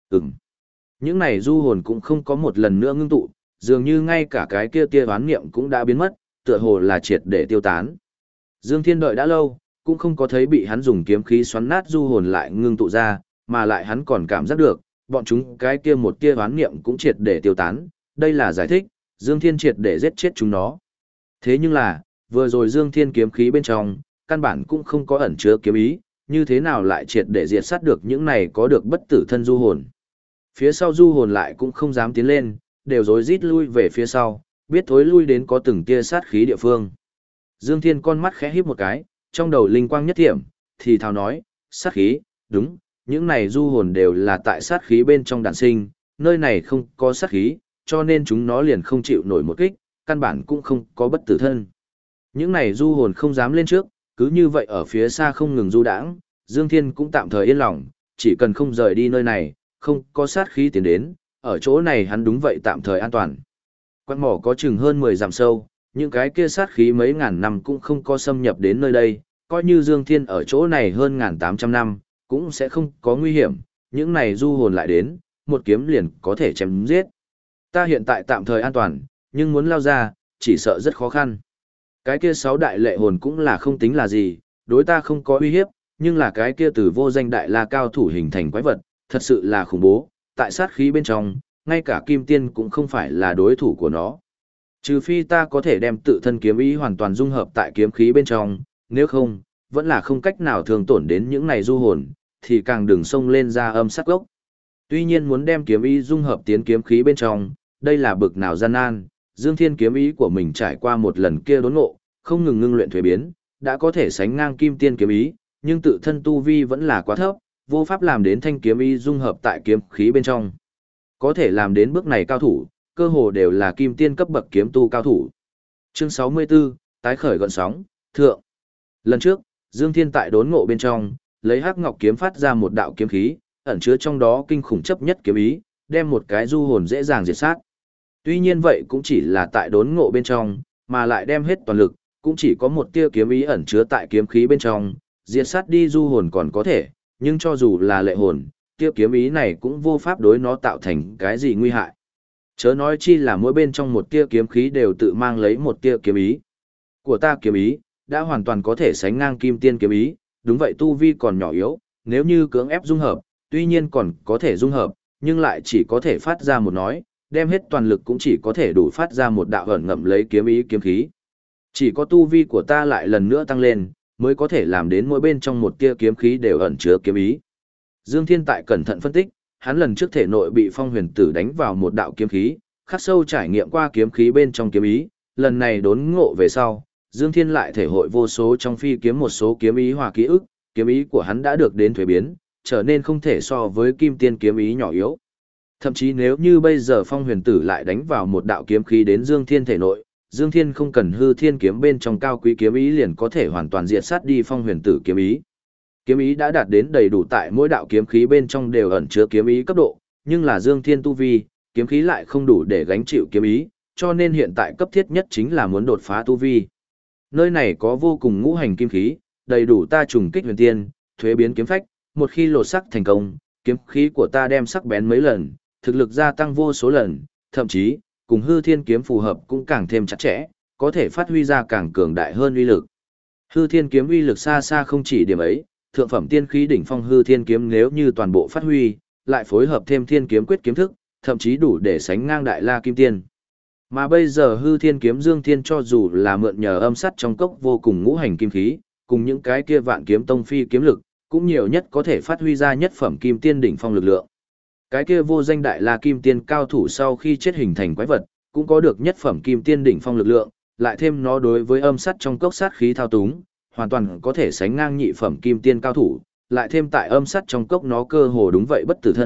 Những này du hồn cũng không có một lần nữa ngưng tụ, dường như ngay cả cái kia tia oán niệm cũng đã biến mất, tựa hồ là triệt để tiêu tán. Dương Thiên đợi đã lâu, cũng không có thấy bị hắn dùng kiếm khí xoắn nát du hồn lại ngưng tụ ra, mà lại hắn còn cảm giác được, bọn chúng cái kia một tia oán niệm cũng triệt để tiêu tán, đây là giải thích, Dương Thiên triệt để giết chết chúng nó. Thế nhưng là, vừa rồi Dương Thiên kiếm khí bên trong, căn bản cũng không có ẩn chứa kiếm ý, như thế nào lại triệt để diệt sát được những này có được bất tử thân du hồn. Phía sau du hồn lại cũng không dám tiến lên, đều rối rít lui về phía sau, biết thối lui đến có từng tia sát khí địa phương. Dương Thiên con mắt khẽ híp một cái, trong đầu linh quang nhất thiểm, thì thào nói, sát khí, đúng, những này du hồn đều là tại sát khí bên trong đản sinh, nơi này không có sát khí, cho nên chúng nó liền không chịu nổi một kích, căn bản cũng không có bất tử thân. Những này du hồn không dám lên trước, cứ như vậy ở phía xa không ngừng du đãng, Dương Thiên cũng tạm thời yên lòng, chỉ cần không rời đi nơi này, không có sát khí tiến đến, ở chỗ này hắn đúng vậy tạm thời an toàn. Quan mỏ có chừng hơn 10 dặm sâu, những cái kia sát khí mấy ngàn năm cũng không có xâm nhập đến nơi đây, coi như Dương Thiên ở chỗ này hơn 1.800 năm, cũng sẽ không có nguy hiểm, những này du hồn lại đến, một kiếm liền có thể chém giết. Ta hiện tại tạm thời an toàn, nhưng muốn lao ra, chỉ sợ rất khó khăn. Cái kia 6 đại lệ hồn cũng là không tính là gì, đối ta không có uy hiếp, nhưng là cái kia từ vô danh đại la cao thủ hình thành quái vật, thật sự là khủng bố, tại sát khí bên trong, ngay cả kim tiên cũng không phải là đối thủ của nó. Trừ phi ta có thể đem tự thân kiếm ý hoàn toàn dung hợp tại kiếm khí bên trong, nếu không, vẫn là không cách nào thường tổn đến những này du hồn, thì càng đừng xông lên ra âm sát gốc. Tuy nhiên muốn đem kiếm ý dung hợp tiến kiếm khí bên trong, đây là bực nào gian nan, Dương Thiên kiếm ý của mình trải qua một lần kia đốn ngộ, không ngừng ngưng luyện thuế biến, đã có thể sánh ngang kim tiên kiếm ý, nhưng tự thân tu vi vẫn là quá thấp, vô pháp làm đến thanh kiếm ý dung hợp tại kiếm khí bên trong. Có thể làm đến bước này cao thủ, cơ hồ đều là kim tiên cấp bậc kiếm tu cao thủ. Chương 64, tái khởi gợn sóng, thượng. Lần trước, Dương Thiên tại đốn ngộ bên trong, lấy hắc ngọc kiếm phát ra một đạo kiếm khí, ẩn chứa trong đó kinh khủng chấp nhất kiếm ý, đem một cái du hồn dễ dàng diệt sát. Tuy nhiên vậy cũng chỉ là tại đốn ngộ bên trong, mà lại đem hết toàn lực, cũng chỉ có một tia kiếm ý ẩn chứa tại kiếm khí bên trong, diệt sát đi du hồn còn có thể, nhưng cho dù là lệ hồn, tia kiếm ý này cũng vô pháp đối nó tạo thành cái gì nguy hại. Chớ nói chi là mỗi bên trong một tia kiếm khí đều tự mang lấy một tia kiếm ý. Của ta kiếm ý, đã hoàn toàn có thể sánh ngang kim tiên kiếm ý, đúng vậy tu vi còn nhỏ yếu, nếu như cưỡng ép dung hợp, tuy nhiên còn có thể dung hợp, nhưng lại chỉ có thể phát ra một nói, đem hết toàn lực cũng chỉ có thể đủ phát ra một đạo ẩn ngậm lấy kiếm ý kiếm khí. Chỉ có tu vi của ta lại lần nữa tăng lên, mới có thể làm đến mỗi bên trong một tia kiếm khí đều ẩn chứa kiếm ý. Dương Thiên tại cẩn thận phân tích, hắn lần trước thể nội bị Phong Huyền Tử đánh vào một đạo kiếm khí, khắc sâu trải nghiệm qua kiếm khí bên trong kiếm ý, lần này đốn ngộ về sau, Dương Thiên lại thể hội vô số trong phi kiếm một số kiếm ý hòa ký ức, kiếm ý của hắn đã được đến thuế biến, trở nên không thể so với kim tiên kiếm ý nhỏ yếu. Thậm chí nếu như bây giờ Phong Huyền Tử lại đánh vào một đạo kiếm khí đến Dương Thiên thể nội, Dương Thiên không cần hư thiên kiếm bên trong cao quý kiếm ý liền có thể hoàn toàn diệt sát đi Phong Huyền Tử kiếm ý. Kiếm ý đã đạt đến đầy đủ tại mỗi đạo kiếm khí bên trong đều ẩn chứa kiếm ý cấp độ, nhưng là Dương Thiên tu vi, kiếm khí lại không đủ để gánh chịu kiếm ý, cho nên hiện tại cấp thiết nhất chính là muốn đột phá tu vi. Nơi này có vô cùng ngũ hành kim khí, đầy đủ ta trùng kích huyền tiên, thuế biến kiếm phách, một khi lột sắc thành công, kiếm khí của ta đem sắc bén mấy lần, thực lực gia tăng vô số lần, thậm chí, cùng hư thiên kiếm phù hợp cũng càng thêm chặt chẽ, có thể phát huy ra càng cường đại hơn uy lực. Hư thiên kiếm uy lực xa xa không chỉ điểm ấy, thượng phẩm tiên khí đỉnh phong hư thiên kiếm nếu như toàn bộ phát huy, lại phối hợp thêm thiên kiếm quyết kiếm thức, thậm chí đủ để sánh ngang đại la kim tiên. Mà bây giờ hư thiên kiếm Dương Thiên cho dù là mượn nhờ âm sắt trong cốc vô cùng ngũ hành kim khí, cùng những cái kia vạn kiếm tông phi kiếm lực, cũng nhiều nhất có thể phát huy ra nhất phẩm kim tiên đỉnh phong lực lượng. Cái kia vô danh đại la kim tiên cao thủ sau khi chết hình thành quái vật, cũng có được nhất phẩm kim tiên đỉnh phong lực lượng, lại thêm nó đối với âm sắt trong cốc sát khí thao túng, hoàn toàn có thể sánh ngang nhị phẩm kim tiên cao thủ, lại thêm tại âm sắt trong cốc nó cơ hồ đúng vậy bất tử thân,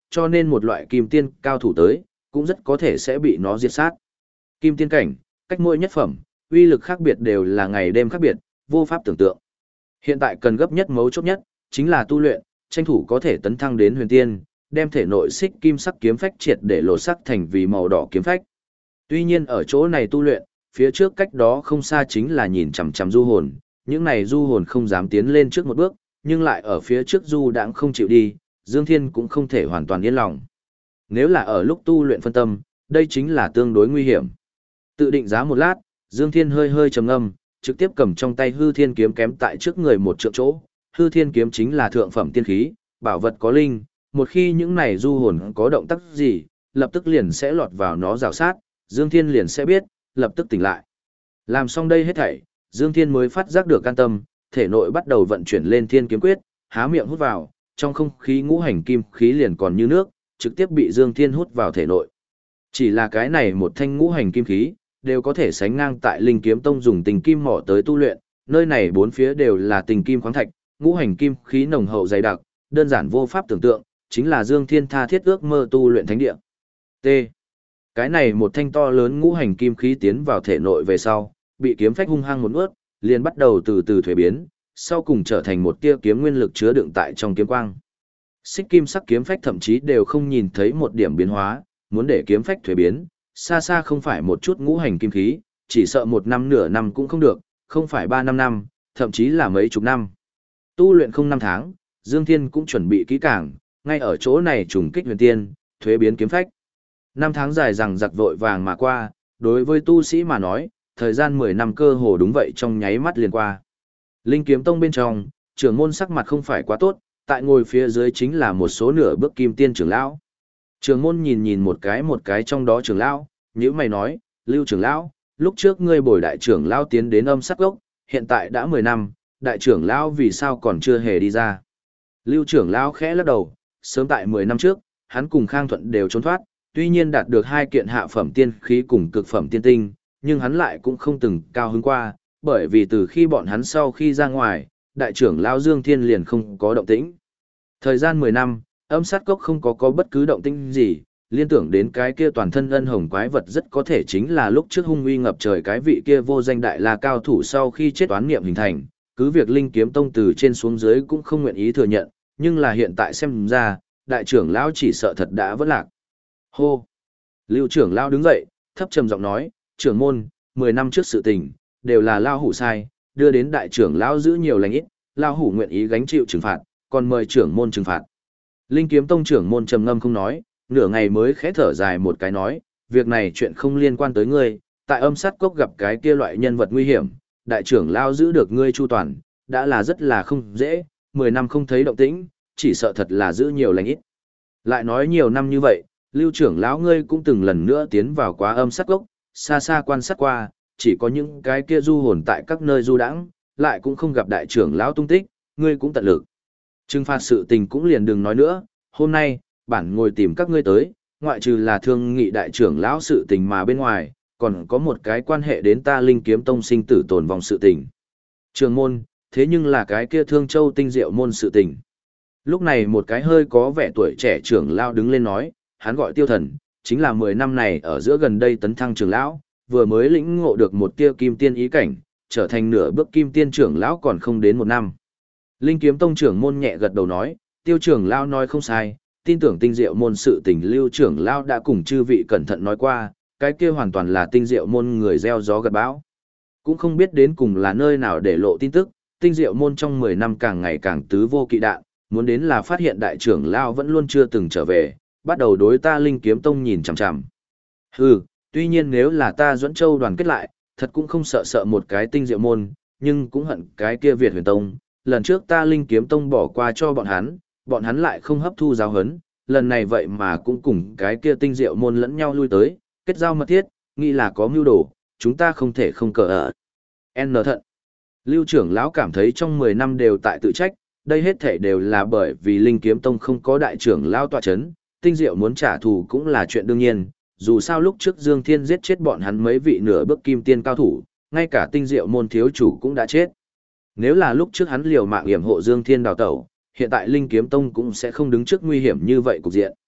cho nên một loại kim tiên cao thủ tới, cũng rất có thể sẽ bị nó diệt sát. Kim tiên cảnh, cách mỗi nhất phẩm, uy lực khác biệt đều là ngày đêm khác biệt, vô pháp tưởng tượng. Hiện tại cần gấp nhất mấu chốt nhất, chính là tu luyện, tranh thủ có thể tấn thăng đến huyền tiên, đem thể nội xích kim sắc kiếm phách triệt để lột sắc thành vì màu đỏ kiếm phách. Tuy nhiên ở chỗ này tu luyện, phía trước cách đó không xa chính là nhìn chằm chằm du hồn, những này du hồn không dám tiến lên trước một bước, nhưng lại ở phía trước du đãng không chịu đi, Dương Thiên cũng không thể hoàn toàn yên lòng. Nếu là ở lúc tu luyện phân tâm, đây chính là tương đối nguy hiểm. Tự định giá một lát, Dương Thiên hơi hơi trầm ngâm, trực tiếp cầm trong tay hư thiên kiếm kém tại trước người một trượng chỗ. Hư thiên kiếm chính là thượng phẩm tiên khí, bảo vật có linh, một khi những này du hồn có động tác gì, lập tức liền sẽ lọt vào nó rào sát, Dương Thiên liền sẽ biết, lập tức tỉnh lại. Làm xong đây hết thảy, Dương Thiên mới phát giác được an tâm, thể nội bắt đầu vận chuyển lên thiên kiếm quyết, há miệng hút vào, trong không khí ngũ hành kim khí liền còn như nước, trực tiếp bị Dương Thiên hút vào thể nội. Chỉ là cái này một thanh ngũ hành kim khí, đều có thể sánh ngang tại Linh Kiếm Tông dùng tình kim mỏ tới tu luyện, nơi này bốn phía đều là tình kim khoáng thạch, ngũ hành kim khí nồng hậu dày đặc, đơn giản vô pháp tưởng tượng, chính là Dương Thiên tha thiết ước mơ tu luyện thánh địa. T. Cái này một thanh to lớn ngũ hành kim khí tiến vào thể nội về sau, bị kiếm phách hung hăng một nuốt, liền bắt đầu từ từ thuế biến, sau cùng trở thành một tia kiếm nguyên lực chứa đựng tại trong kiếm quang. Xích kim sắc kiếm phách thậm chí đều không nhìn thấy một điểm biến hóa, muốn để kiếm phách thuế biến, xa xa không phải một chút ngũ hành kim khí, chỉ sợ một năm nửa năm cũng không được, không phải 3-5 năm, thậm chí là mấy chục năm. Tu luyện không 5 tháng, Dương Thiên cũng chuẩn bị kỹ càng, ngay ở chỗ này trùng kích huyền tiên, thuế biến kiếm phách. 5 tháng dài rằng giặc vội vàng mà qua, đối với tu sĩ mà nói, thời gian 10 năm cơ hồ đúng vậy trong nháy mắt liền qua. Linh Kiếm Tông bên trong, trưởng môn sắc mặt không phải quá tốt, tại ngồi phía dưới chính là một số nửa bước kim tiên trưởng lão. Trưởng môn nhìn một cái trong đó trưởng lão, nhíu mày nói, Lưu trưởng lão, lúc trước ngươi bồi đại trưởng lão tiến đến âm sát gốc, hiện tại đã 10 năm, đại trưởng lão vì sao còn chưa hề đi ra. Lưu trưởng lão khẽ lắc đầu, sớm tại 10 năm trước, hắn cùng Khang Thuận đều trốn thoát, tuy nhiên đạt được 2 kiện hạ phẩm tiên khí cùng cực phẩm tiên tinh, nhưng hắn lại cũng không từng cao hứng qua, bởi vì từ khi bọn hắn sau khi ra ngoài, đại trưởng lão Dương Thiên liền không có động tĩnh. Thời gian 10 năm, âm sát cốc không có bất cứ động tĩnh gì, liên tưởng đến cái kia toàn thân ân hồng quái vật rất có thể chính là lúc trước hung uy ngập trời cái vị kia vô danh đại la cao thủ sau khi chết toán niệm hình thành, cứ việc Linh Kiếm Tông từ trên xuống dưới cũng không nguyện ý thừa nhận, nhưng là hiện tại xem ra, đại trưởng lão chỉ sợ thật đã vỡ lạc. Hô! Lưu trưởng lão đứng dậy, thấp trầm giọng nói, trưởng môn, 10 năm trước sự tình, đều là lao hủ sai, đưa đến đại trưởng lão giữ nhiều lành ít, lao hủ nguyện ý gánh chịu trừng phạt, còn mời trưởng môn trừng phạt. Linh Kiếm Tông trưởng môn trầm ngâm không nói, nửa ngày mới khẽ thở dài một cái nói, việc này chuyện không liên quan tới ngươi, tại âm sát cốc gặp cái kia loại nhân vật nguy hiểm, đại trưởng lão giữ được ngươi chu toàn, đã là rất là không dễ, 10 năm không thấy động tĩnh, chỉ sợ thật là giữ nhiều lành ít. Lại nói nhiều năm như vậy, Lưu trưởng lão ngươi cũng từng lần nữa tiến vào quá âm sát cốc, xa xa quan sát qua, chỉ có những cái kia du hồn tại các nơi du đãng, lại cũng không gặp đại trưởng lão tung tích, ngươi cũng tận lực. Trừng phạt sự tình cũng liền đừng nói nữa, hôm nay, bản ngồi tìm các ngươi tới, ngoại trừ là thương nghị đại trưởng lão sự tình mà bên ngoài, còn có một cái quan hệ đến ta Linh Kiếm Tông sinh tử tồn vong sự tình. Trường môn, thế nhưng là cái kia Thương Châu tinh diệu môn sự tình. Lúc này một cái hơi có vẻ tuổi trẻ trưởng lão đứng lên nói, hắn gọi Tiêu Thần, chính là 10 năm này ở giữa gần đây tấn thăng trưởng lão, vừa mới lĩnh ngộ được một tia kim tiên ý cảnh, trở thành nửa bước kim tiên trưởng lão còn không đến 1 năm. Linh Kiếm Tông trưởng môn nhẹ gật đầu nói, Tiêu trưởng lão nói không sai, tin tưởng tinh diệu môn sự tình Lưu trưởng lão đã cùng chư vị cẩn thận nói qua, cái kia hoàn toàn là tinh diệu môn người gieo gió gặt bão. Cũng không biết đến cùng là nơi nào để lộ tin tức, tinh diệu môn trong 10 năm càng ngày càng tứ vô kỵ đạn, muốn đến là phát hiện đại trưởng lão vẫn luôn chưa từng trở về, bắt đầu đối ta Linh Kiếm Tông nhìn chằm chằm. Hừ, tuy nhiên nếu là ta Duẫn Châu đoàn kết lại, thật cũng không sợ một cái tinh diệu môn, nhưng cũng hận cái kia Việt Huyền Tông, lần trước ta Linh Kiếm Tông bỏ qua cho bọn hắn lại không hấp thu giáo huấn, lần này vậy mà cũng cùng cái kia tinh diệu môn lẫn nhau lui tới, kết giao mật thiết, nghĩ là có mưu đồ, chúng ta không thể không cờ ở. N thận. Lưu trưởng lão cảm thấy trong 10 năm đều tại tự trách, đây hết thể đều là bởi vì Linh Kiếm Tông không có đại trưởng lão tọa chấn, tinh diệu muốn trả thù cũng là chuyện đương nhiên, dù sao lúc trước Dương Thiên giết chết bọn hắn mấy vị nửa bước kim tiên cao thủ, ngay cả tinh diệu môn thiếu chủ cũng đã chết. Nếu là lúc trước hắn liều mạng yểm hộ Dương Thiên đào tẩu, hiện tại Linh Kiếm Tông cũng sẽ không đứng trước nguy hiểm như vậy cục diện.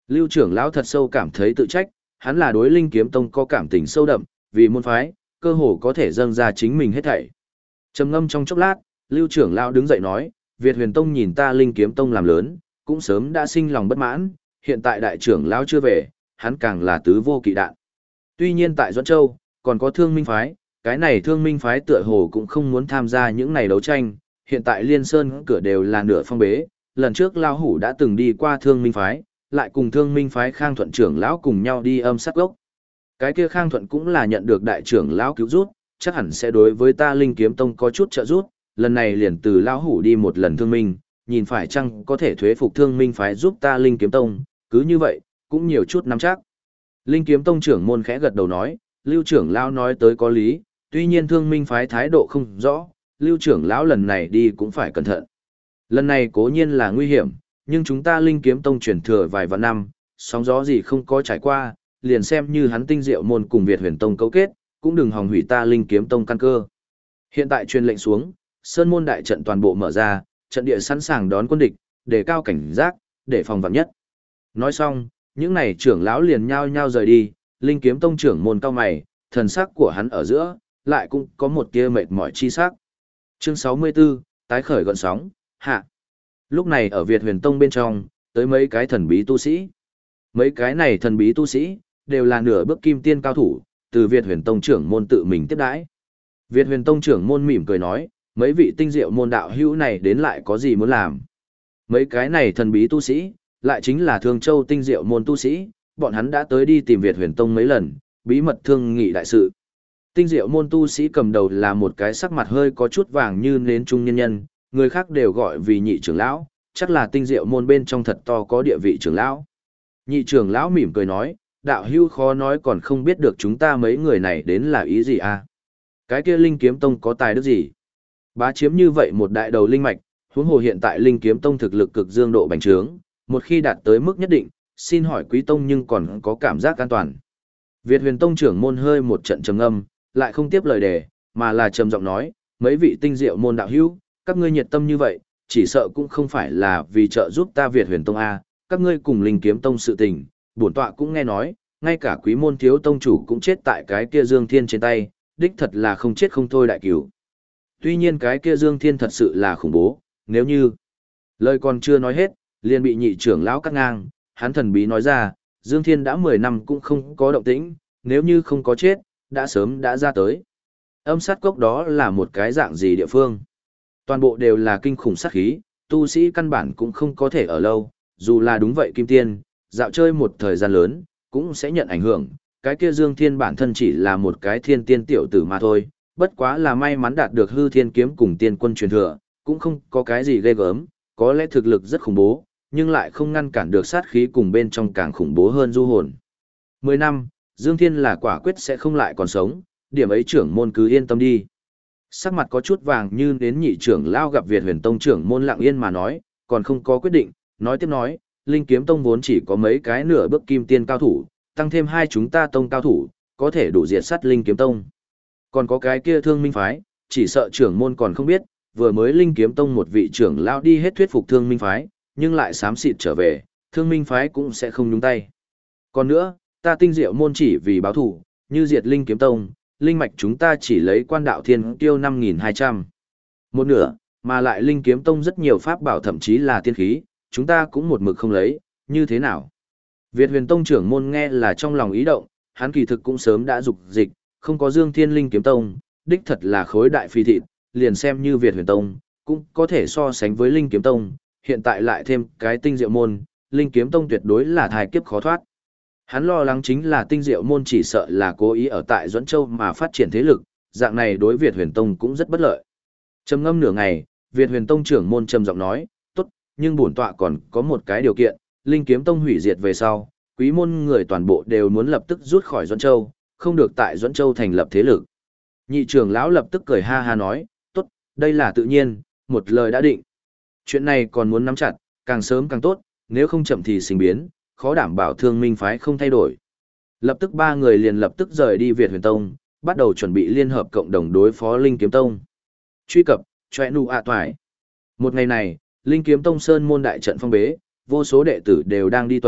Lưu trưởng lão thật sâu cảm thấy tự trách, hắn là đối Linh Kiếm Tông có cảm tình sâu đậm, vì môn phái, cơ hồ có thể dâng ra chính mình hết thảy. Trầm ngâm trong chốc lát, Lưu trưởng lão đứng dậy nói, Việt Huyền Tông nhìn ta Linh Kiếm Tông làm lớn, cũng sớm đã sinh lòng bất mãn, hiện tại đại trưởng lão chưa về, hắn càng là tứ vô kỵ đạn. Tuy nhiên tại Doãn Châu, còn có Thương Minh phái, cái này Thương Minh phái tựa hồ cũng không muốn tham gia những này đấu tranh, hiện tại Liên Sơn cửa đều là nửa phong bế, lần trước lão hủ đã từng đi qua Thương Minh phái, lại cùng Thương Minh phái Khang Thuận trưởng lão cùng nhau đi âm sát gốc. Cái kia Khang Thuận cũng là nhận được đại trưởng lão cứu giúp, chắc hẳn sẽ đối với ta Linh Kiếm Tông có chút trợ giúp, lần này liền từ lão hủ đi một lần Thương Minh, nhìn phải chăng có thể thuế phục Thương Minh phái giúp ta Linh Kiếm Tông, cứ như vậy, cũng nhiều chút nắm chắc. Linh Kiếm Tông trưởng môn khẽ gật đầu nói, Lưu trưởng lão nói tới có lý, tuy nhiên Thương Minh phái thái độ không rõ, Lưu trưởng lão lần này đi cũng phải cẩn thận. Lần này cố nhiên là nguy hiểm, nhưng chúng ta Linh Kiếm Tông truyền thừa vài vạn năm, sóng gió gì không có trải qua, liền xem như hắn Tinh Diệu môn cùng Việt Huyền Tông cấu kết, cũng đừng hòng hủy ta Linh Kiếm Tông căn cơ. Hiện tại truyền lệnh xuống, Sơn môn đại trận toàn bộ mở ra, trận địa sẵn sàng đón quân địch, để cao cảnh giác, để phòng vạn nhất. Nói xong, những này trưởng lão liền nhao nhao rời đi, Linh Kiếm Tông trưởng môn cao mày, thần sắc của hắn ở giữa, lại cũng có một tia mệt mỏi chi sắc. Chương 64, tái khởi gọn sóng, hạ. Lúc này ở Việt Huyền Tông bên trong, tới mấy cái thần bí tu sĩ. Mấy cái này thần bí tu sĩ, đều là nửa bước kim tiên cao thủ, từ Việt Huyền Tông trưởng môn tự mình tiếp đãi. Việt Huyền Tông trưởng môn mỉm cười nói, mấy vị tinh diệu môn đạo hữu này đến lại có gì muốn làm. Mấy cái này thần bí tu sĩ, lại chính là Thương Châu tinh diệu môn tu sĩ, bọn hắn đã tới đi tìm Việt Huyền Tông mấy lần, bí mật thương nghị đại sự. Tinh diệu môn tu sĩ cầm đầu là một cái sắc mặt hơi có chút vàng như nến trung nhân nhân, người khác đều gọi vì nhị trưởng lão, chắc là tinh diệu môn bên trong thật to có địa vị trưởng lão. Nhị trưởng lão mỉm cười nói, đạo hữu khó nói còn không biết được chúng ta mấy người này đến là ý gì à. Cái kia Linh Kiếm Tông có tài đức gì? Bá chiếm như vậy một đại đầu linh mạch, huống hồ hiện tại Linh Kiếm Tông thực lực cực dương độ bành trướng, một khi đạt tới mức nhất định, xin hỏi quý tông nhưng còn có cảm giác an toàn. Việt Huyền Tông trưởng môn hơi một trận trầm ngâm, lại không tiếp lời đề, mà là trầm giọng nói, mấy vị tinh diệu môn đạo hữu, các ngươi nhiệt tâm như vậy, chỉ sợ cũng không phải là vì trợ giúp ta Việt Huyền Tông a, các ngươi cùng Linh Kiếm Tông sự tình, bổn tọa cũng nghe nói, ngay cả quý môn thiếu tông chủ cũng chết tại cái kia Dương Thiên trên tay, đích thật là không chết không thôi đại cửu. Tuy nhiên cái kia Dương Thiên thật sự là khủng bố, nếu như lời còn chưa nói hết, liền bị nhị trưởng lão cắt ngang, hắn thần bí nói ra, Dương Thiên đã 10 năm cũng không có động tĩnh, nếu như không có chết, đã sớm đã ra tới. Âm sát cốc đó là một cái dạng gì địa phương? Toàn bộ đều là kinh khủng sát khí, tu sĩ căn bản cũng không có thể ở lâu, dù là đúng vậy kim tiên, dạo chơi một thời gian lớn, cũng sẽ nhận ảnh hưởng. Cái kia Dương Thiên bản thân chỉ là một cái thiên tiên tiểu tử mà thôi, bất quá là may mắn đạt được hư thiên kiếm cùng tiên quân truyền thừa, cũng không có cái gì ghê gớm, có lẽ thực lực rất khủng bố, nhưng lại không ngăn cản được sát khí cùng bên trong càng khủng bố hơn du hồn. 10 năm, Dương Thiên là quả quyết sẽ không lại còn sống, điểm ấy trưởng môn cứ yên tâm đi. Sắc mặt có chút vàng như đến nhị trưởng lao gặp Việt Huyền Tông trưởng môn lặng yên mà nói, còn không có quyết định, nói tiếp nói, Linh Kiếm Tông vốn chỉ có mấy cái nửa bước kim tiên cao thủ, tăng thêm hai chúng ta tông cao thủ, có thể đủ diệt sát Linh Kiếm Tông. Còn có cái kia Thương Minh phái, chỉ sợ trưởng môn còn không biết, vừa mới Linh Kiếm Tông một vị trưởng lao đi hết thuyết phục Thương Minh phái, nhưng lại xám xịt trở về, Thương Minh phái cũng sẽ không nhúng tay. Còn nữa, ta tinh diệu môn chỉ vì báo thủ, như diệt Linh Kiếm Tông, linh mạch chúng ta chỉ lấy quan đạo thiên tiêu 5.200. Một nửa, mà lại Linh Kiếm Tông rất nhiều pháp bảo thậm chí là tiên khí, chúng ta cũng một mực không lấy, như thế nào? Việt Huyền Tông trưởng môn nghe là trong lòng ý động, hắn kỳ thực cũng sớm đã dục dịch, không có Dương Thiên Linh Kiếm Tông, đích thật là khối đại phi thịt, liền xem như Việt Huyền Tông, cũng có thể so sánh với Linh Kiếm Tông, hiện tại lại thêm cái tinh diệu môn, Linh Kiếm Tông tuyệt đối là thai kiếp khó thoát. Hắn lo lắng chính là tinh diệu môn chỉ sợ là cố ý ở tại Duẫn Châu mà phát triển thế lực, dạng này đối Việt Huyền Tông cũng rất bất lợi. Trầm ngâm nửa ngày, Việt Huyền Tông trưởng môn trầm giọng nói, tốt, nhưng bổn tọa còn có một cái điều kiện, Linh Kiếm Tông hủy diệt về sau, quý môn người toàn bộ đều muốn lập tức rút khỏi Duẫn Châu, không được tại Duẫn Châu thành lập thế lực. Nhị trưởng lão lập tức cười ha ha nói, tốt, đây là tự nhiên, một lời đã định. Chuyện này còn muốn nắm chặt, càng sớm càng tốt, nếu không chậm thì sinh biến, khó đảm bảo Thương Minh phái không thay đổi. Lập tức ba người liền lập tức rời đi Việt Huyền Tông, bắt đầu chuẩn bị liên hợp cộng đồng đối phó Linh Kiếm Tông. Truy cập, choe nu a toại. Một ngày này, Linh Kiếm Tông sơn môn đại trận phong bế, vô số đệ tử đều đang đi tuần,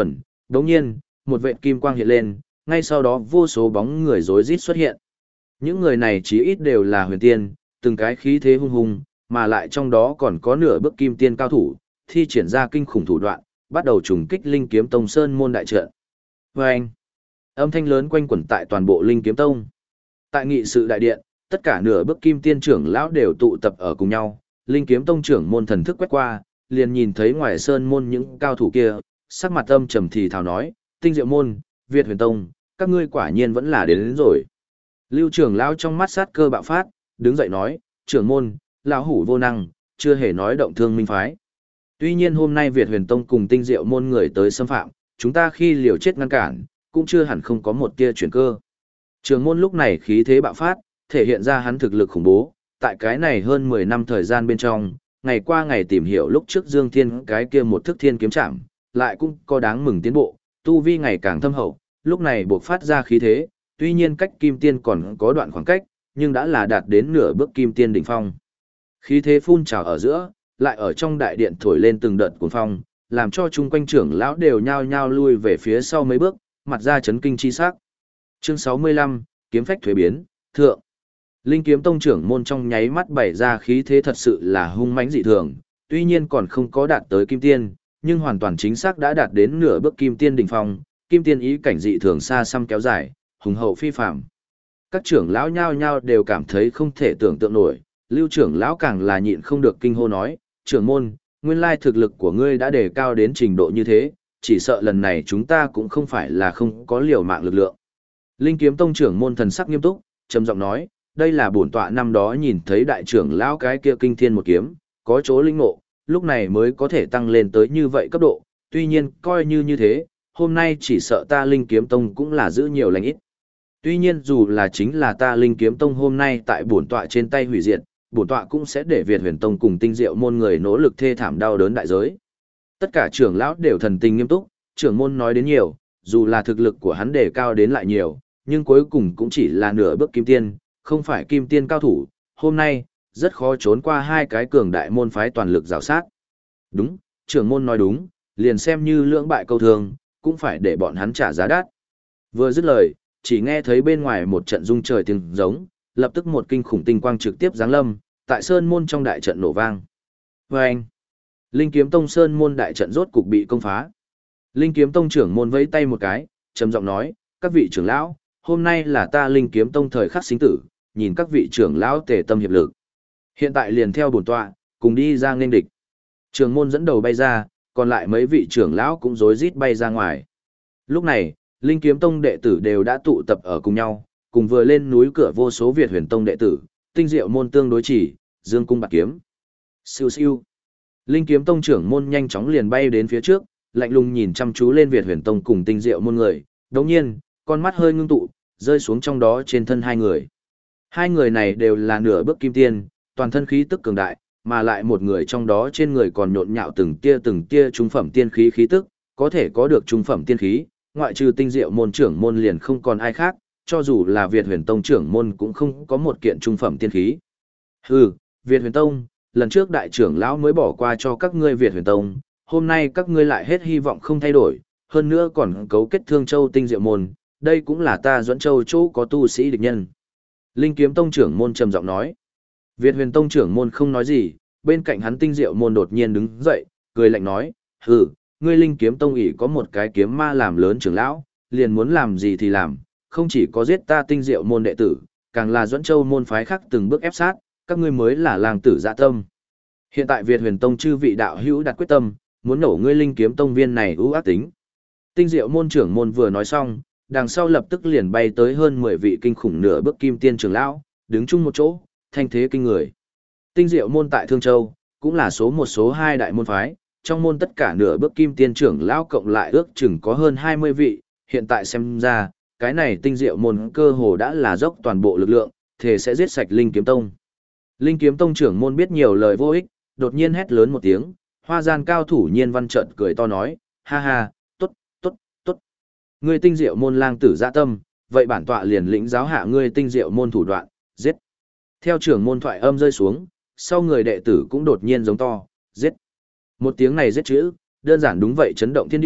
Đồng nhiên, một vệt kim quang hiện lên, ngay sau đó vô số bóng người rối rít xuất hiện. Những người này chí ít đều là huyền tiên, từng cái khí thế hung hùng, mà lại trong đó còn có nửa bước kim tiên cao thủ, thi triển ra kinh khủng thủ đoạn, bắt đầu trùng kích Linh Kiếm Tông Sơn môn đại trận. Vâng! Âm thanh lớn quanh quẩn tại toàn bộ Linh Kiếm Tông. Tại nghị sự đại điện, tất cả nửa bước kim tiên trưởng lão đều tụ tập ở cùng nhau, Linh Kiếm Tông trưởng môn thần thức quét qua, liền nhìn thấy ngoài sơn môn những cao thủ kia, sắc mặt âm trầm thì thào nói, Tinh Diệu môn, Việt Huyền Tông, các ngươi quả nhiên vẫn là đến rồi. Lưu trưởng lão trong mắt sát cơ bạo phát, đứng dậy nói, trưởng môn, lão hủ vô năng, chưa hề nói động thương minh phái. Tuy nhiên hôm nay Việt Huyền Tông cùng Tinh Diệu môn người tới xâm phạm, chúng ta khi liều chết ngăn cản, cũng chưa hẳn không có một tia chuyển cơ. Trưởng môn lúc này khí thế bạo phát, thể hiện ra hắn thực lực khủng bố, tại cái này hơn 10 năm thời gian bên trong, ngày qua ngày tìm hiểu lúc trước Dương Thiên cái kia một thức thiên kiếm chạm, lại cũng có đáng mừng tiến bộ, tu vi ngày càng thâm hậu, lúc này buộc phát ra khí thế, tuy nhiên cách kim tiên còn có đoạn khoảng cách, nhưng đã là đạt đến nửa bước kim tiên đỉnh phong. Khí thế phun trào ở giữa, lại ở trong đại điện thổi lên từng đợt cuồng phong, làm cho chung quanh trưởng lão đều nhao nhao lui về phía sau mấy bước, mặt ra chấn kinh chi sắc. Chương 65, kiếm phách thuế biến, thượng. Linh Kiếm Tông trưởng môn trong nháy mắt bày ra khí thế thật sự là hung mãnh dị thường, tuy nhiên còn không có đạt tới kim tiên, nhưng hoàn toàn chính xác đã đạt đến nửa bước kim tiên đỉnh phong, kim tiên ý cảnh dị thường xa xăm kéo dài, hùng hậu phi phàm. Các trưởng lão nhao nhao đều cảm thấy không thể tưởng tượng nổi, Lưu trưởng lão càng là nhịn không được kinh hô nói, trưởng môn, nguyên lai thực lực của ngươi đã đề cao đến trình độ như thế, chỉ sợ lần này chúng ta cũng không phải là không có liều mạng lực lượng. Linh Kiếm Tông trưởng môn thần sắc nghiêm túc, trầm giọng nói, đây là bổn tọa năm đó nhìn thấy đại trưởng lão cái kia kinh thiên một kiếm, có chỗ linh ngộ, lúc này mới có thể tăng lên tới như vậy cấp độ, tuy nhiên coi như thế, hôm nay chỉ sợ ta Linh Kiếm Tông cũng là giữ nhiều lành ít. Tuy nhiên dù là chính là ta Linh Kiếm Tông hôm nay tại bổn tọa trên tay hủy diệt, bổn tọa cũng sẽ để Việt Huyền Tông cùng Tinh Diệu môn người nỗ lực thê thảm đau đớn đại giới. Tất cả trưởng lão đều thần tình nghiêm túc, trưởng môn nói đến nhiều, dù là thực lực của hắn đề cao đến lại nhiều, nhưng cuối cùng cũng chỉ là nửa bước kim tiên, không phải kim tiên cao thủ, hôm nay, rất khó trốn qua hai cái cường đại môn phái toàn lực rào sát. Đúng, trưởng môn nói đúng, liền xem như lưỡng bại câu thương, cũng phải để bọn hắn trả giá đắt. Vừa dứt lời, chỉ nghe thấy bên ngoài một trận rung trời tiếng giống, lập tức một kinh khủng tinh quang trực tiếp giáng lâm, tại sơn môn trong đại trận nổ vang. Vâng! Linh Kiếm Tông sơn môn đại trận rốt cục bị công phá. Linh Kiếm Tông trưởng môn vẫy tay một cái, trầm giọng nói, các vị trưởng lão, hôm nay là ta Linh Kiếm Tông thời khắc sinh tử, nhìn các vị trưởng lão tề tâm hiệp lực. Hiện tại liền theo bổn tọa, cùng đi ra nghênh địch. Trưởng môn dẫn đầu bay ra, còn lại mấy vị trưởng lão cũng rối rít bay ra ngoài. Lúc này, Linh Kiếm Tông đệ tử đều đã tụ tập ở cùng nhau, cùng vừa lên núi cửa vô số Việt Huyền Tông đệ tử, Tinh Diệu môn tương đối chỉ, dương cung bạc kiếm. Siêu siêu. Linh Kiếm Tông trưởng môn nhanh chóng liền bay đến phía trước, lạnh lùng nhìn chăm chú lên Việt Huyền Tông cùng Tinh Diệu môn người, đồng nhiên, con mắt hơi ngưng tụ, rơi xuống trong đó trên thân hai người. Hai người này đều là nửa bước kim tiên, toàn thân khí tức cường đại, mà lại một người trong đó trên người còn nhộn nhạo từng tia trung phẩm tiên khí khí tức, có thể có được trung phẩm tiên khí, ngoại trừ Tinh Diệu môn trưởng môn liền không còn ai khác, cho dù là Việt Huyền Tông trưởng môn cũng không có một kiện trung phẩm tiên khí. Hừ, Việt Huyền Tông, lần trước đại trưởng lão mới bỏ qua cho các ngươi Việt Huyền Tông, hôm nay các ngươi lại hết hy vọng không thay đổi, hơn nữa còn cấu kết Thương Châu Tinh Diệu môn, đây cũng là ta Duẫn Châu chỗ có tu sĩ địch nhân. Linh Kiếm Tông trưởng môn trầm giọng nói. Việt Huyền Tông trưởng môn không nói gì, bên cạnh hắn Tinh Diệu môn đột nhiên đứng dậy, cười lạnh nói, hừ, ngươi Linh Kiếm Tông ỷ có một cái kiếm ma làm lớn trưởng lão, liền muốn làm gì thì làm, không chỉ có giết ta Tinh Diệu môn đệ tử, càng là Duẫn Châu môn phái khác từng bước ép sát, các ngươi mới là làng tử dạ tâm. Hiện tại Việt Huyền Tông chư vị đạo hữu đặt quyết tâm, muốn nổ ngươi Linh Kiếm Tông viên này ưu ác tính. Tinh Diệu môn trưởng môn vừa nói xong, đằng sau lập tức liền bay tới hơn 10 vị kinh khủng nửa bước kim tiên trưởng lão, đứng chung một chỗ, thanh thế kinh người. Tinh Diệu môn tại Thương Châu, cũng là số 2 đại môn phái, trong môn tất cả nửa bước kim tiên trưởng lão cộng lại ước chừng có hơn 20 vị, hiện tại xem ra, cái này Tinh Diệu môn cơ hồ đã là dốc toàn bộ lực lượng, thể sẽ giết sạch Linh Kiếm Tông. Linh Kiếm Tông trưởng môn biết nhiều lời vô ích, đột nhiên hét lớn một tiếng, hoa gian cao thủ Nhiên Văn trợn cười to nói, ha ha, tốt, tốt, tốt. Ngươi Tinh Diệu môn lang tử dạ tâm, vậy bản tọa liền lĩnh giáo hạ ngươi Tinh Diệu môn thủ đoạn, giết. Theo trưởng môn thoại âm rơi xuống, sau người đệ tử cũng đột nhiên giống to, giết. Một tiếng này giết chữ, đơn giản đúng vậy chấn động thiên địa,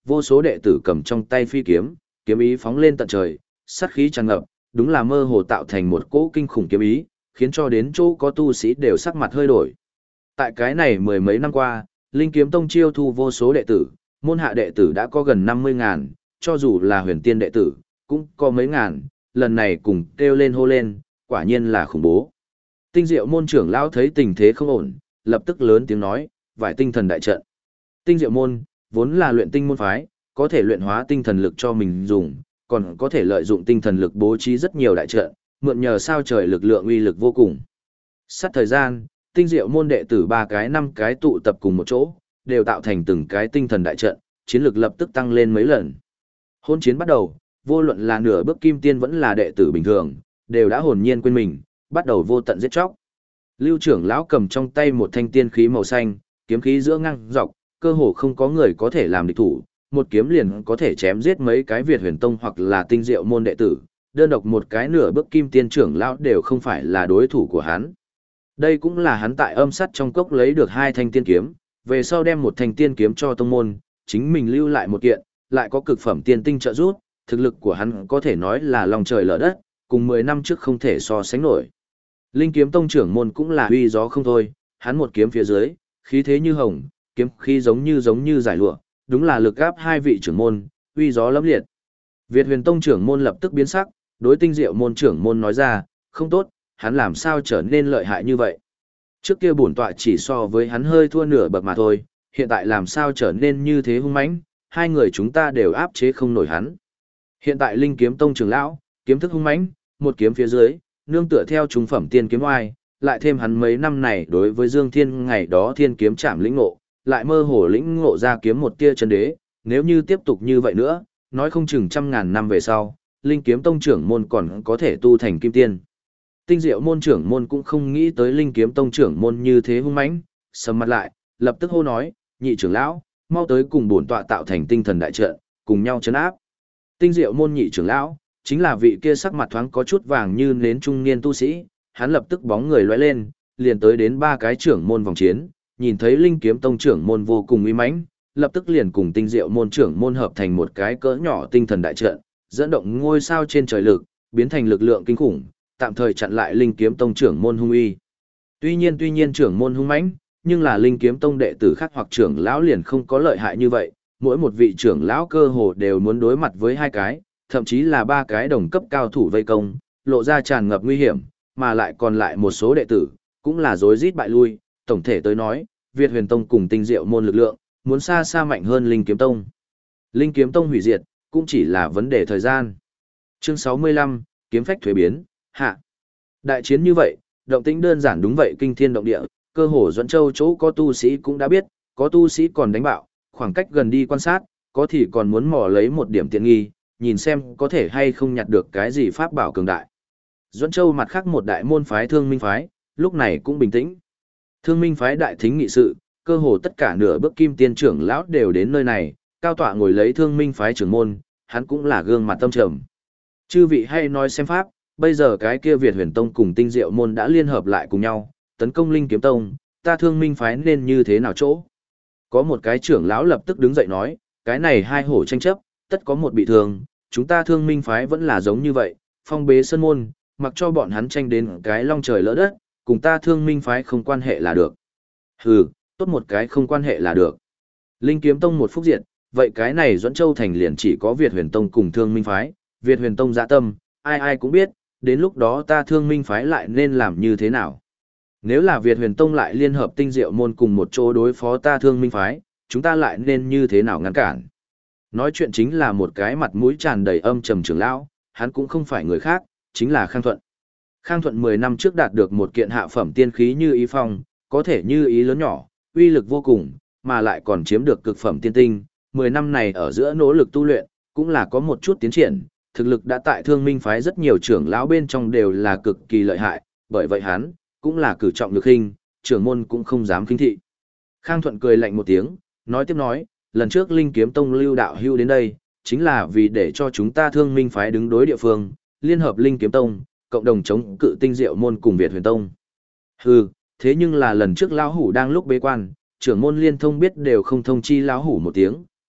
vô số đệ tử cầm trong tay phi kiếm, kiếm ý phóng lên tận trời, sát khí tràn ngập, đúng là mơ hồ tạo thành một cỗ kinh khủng kiếm ý, khiến cho đến chỗ có tu sĩ đều sắc mặt hơi đổi. Tại cái này mười mấy năm qua, Linh Kiếm Tông chiêu thu vô số đệ tử, môn hạ đệ tử đã có gần 50.000, cho dù là huyền tiên đệ tử, cũng có mấy ngàn, lần này cùng kêu lên hô lên, quả nhiên là khủng bố. Tinh Diệu môn trưởng lão thấy tình thế không ổn, lập tức lớn tiếng nói, vải tinh thần đại trận. Tinh Diệu môn, vốn là luyện tinh môn phái, có thể luyện hóa tinh thần lực cho mình dùng, còn có thể lợi dụng tinh thần lực bố trí rất nhiều đại trận, mượn nhờ sao trời lực lượng uy lực vô cùng. Sát thời gian, Tinh Diệu môn đệ tử 3 cái 5 cái tụ tập cùng một chỗ, đều tạo thành từng cái tinh thần đại trận, chiến lực lập tức tăng lên mấy lần. Hôn chiến bắt đầu, vô luận là nửa bước kim tiên vẫn là đệ tử bình thường, đều đã hồn nhiên quên mình, bắt đầu vô tận giết chóc. Lưu trưởng lão cầm trong tay một thanh tiên khí màu xanh, kiếm khí giữa ngang dọc, cơ hồ không có người có thể làm địch thủ, một kiếm liền có thể chém giết mấy cái Việt Huyền Tông hoặc là Tinh Diệu môn đệ tử, đơn độc một cái nửa bước kim tiên trưởng lão đều không phải là đối thủ của hắn. Đây cũng là hắn tại âm sắt trong cốc lấy được 2 thanh tiên kiếm, về sau đem một thanh tiên kiếm cho tông môn, chính mình lưu lại một kiện, lại có cực phẩm tiên tinh trợ giúp, thực lực của hắn có thể nói là lòng trời lở đất, cùng 10 năm trước không thể so sánh nổi. Linh Kiếm Tông trưởng môn cũng là uy gió không thôi, hắn một kiếm phía dưới, khí thế như hồng, kiếm khí giống như giải lụa, đúng là lực áp 2 vị trưởng môn, uy gió lẫm liệt. Việt Huyền Tông trưởng môn lập tức biến sắc, đối Tinh Diệu môn trưởng môn nói ra, không tốt, hắn làm sao trở nên lợi hại như vậy? Trước kia bổn tọa chỉ so với hắn hơi thua nửa bậc mà thôi, hiện tại làm sao trở nên như thế hung mãnh, 2 người chúng ta đều áp chế không nổi hắn. Hiện tại Linh Kiếm Tông trưởng lão, kiếm thức hung mãnh, một kiếm phía dưới, nương tựa theo trung phẩm tiên kiếm oai, lại thêm hắn mấy năm này đối với Dương Thiên ngày đó thiên kiếm chạm lĩnh ngộ, lại mơ hồ lĩnh ngộ ra kiếm một tia chân đế, nếu như tiếp tục như vậy nữa, nói không chừng 100.000 năm về sau, Linh Kiếm Tông trưởng môn còn có thể tu thành kim tiên. Tinh Diệu môn trưởng môn cũng không nghĩ tới Linh Kiếm Tông trưởng môn như thế hung mãnh, sầm mặt lại, lập tức hô nói, nhị trưởng lão, mau tới cùng bổn tọa tạo thành tinh thần đại trận, cùng nhau trấn áp. Tinh Diệu môn nhị trưởng lão, chính là vị kia sắc mặt thoáng có chút vàng như nến trung niên tu sĩ, hắn lập tức bóng người lóe lên, liền tới đến 3 cái trưởng môn vòng chiến, nhìn thấy Linh Kiếm Tông trưởng môn vô cùng uy mãnh, lập tức liền cùng Tinh Diệu môn trưởng môn hợp thành một cái cỡ nhỏ tinh thần đại trận, dẫn động ngôi sao trên trời lực, biến thành lực lượng kinh khủng, tạm thời chặn lại Linh Kiếm Tông trưởng môn hung uy. Tuy nhiên trưởng môn hung mãnh, nhưng là Linh Kiếm Tông đệ tử khác hoặc trưởng lão liền không có lợi hại như vậy, mỗi một vị trưởng lão cơ hồ đều muốn đối mặt với 2 cái, thậm chí là 3 cái đồng cấp cao thủ vây công, lộ ra tràn ngập nguy hiểm, mà lại còn lại một số đệ tử, cũng là rối rít bại lui, tổng thể tới nói, Việt Huyền Tông cùng Tinh Diệu môn lực lượng, muốn xa xa mạnh hơn Linh Kiếm Tông. Linh Kiếm Tông hủy diệt, cũng chỉ là vấn đề thời gian. Chương 65, kiếm phách thuế biến, hạ. Đại chiến như vậy, động tĩnh đơn giản đúng vậy kinh thiên động địa, cơ hồ Duẫn Châu chỗ có tu sĩ cũng đã biết, có tu sĩ còn đánh bạo, khoảng cách gần đi quan sát, có thì còn muốn mò lấy một điểm tiện nghi, nhìn xem có thể hay không nhặt được cái gì pháp bảo cường đại. Duẫn Châu mặt khác một đại môn phái Thương Minh phái, lúc này cũng bình tĩnh. Thương Minh phái đại thính nghị sự, cơ hồ tất cả nửa bước kim tiên trưởng lão đều đến nơi này, cao tọa ngồi lấy Thương Minh phái trưởng môn, hắn cũng là gương mặt tâm trầm. Chư vị hay nói xem pháp, bây giờ cái kia Việt Huyền Tông cùng Tinh Diệu môn đã liên hợp lại cùng nhau, tấn công Linh Kiếm Tông, ta Thương Minh phái nên như thế nào chỗ? Có một cái trưởng lão lập tức đứng dậy nói, cái này 2 hổ tranh chấp, tất có một bị thương, chúng ta Thương Minh phái vẫn là giống như vậy, phong bế sân môn, mặc cho bọn hắn tranh đến cái long trời lỡ đất, cùng ta Thương Minh phái không quan hệ là được. Hừ, tốt một cái không quan hệ là được. Linh Kiếm Tông một phúc diệt, vậy cái này Duẫn Châu thành liền chỉ có Việt Huyền Tông cùng Thương Minh phái, Việt Huyền Tông dạ tâm, ai ai cũng biết, đến lúc đó ta Thương Minh phái lại nên làm như thế nào. Nếu là Việt Huyền Tông lại liên hợp Tinh Diệu môn cùng một chỗ đối phó ta Thương Minh phái, chúng ta lại nên như thế nào ngăn cản. Nói chuyện chính là một cái mặt mũi tràn đầy âm trầm trưởng lão, hắn cũng không phải người khác, chính là Khang Thuận. Khang Thuận 10 năm trước đạt được một kiện hạ phẩm tiên khí như ý phong, có thể như ý lớn nhỏ, uy lực vô cùng, mà lại còn chiếm được cực phẩm tiên tinh. 10 năm này ở giữa nỗ lực tu luyện, cũng là có một chút tiến triển, thực lực đã tại Thương Minh phái rất nhiều trưởng lão bên trong đều là cực kỳ lợi hại, bởi vậy hắn cũng là cử trọng lực hình, trưởng môn cũng không dám khinh thị. Khang Thuận cười lạnh một tiếng, nói tiếp nói, lần trước Linh Kiếm Tông Lưu đạo hưu đến đây, chính là vì để cho chúng ta Thương Minh phái đứng đối địa phương, liên hợp Linh Kiếm Tông, cộng đồng chống cự Tinh Diệu môn cùng Việt Huyền Tông. Hừ, thế nhưng là lần trước lão hủ đang lúc bế quan, trưởng môn liên thông biết đều không thông chi lão hủ một tiếng,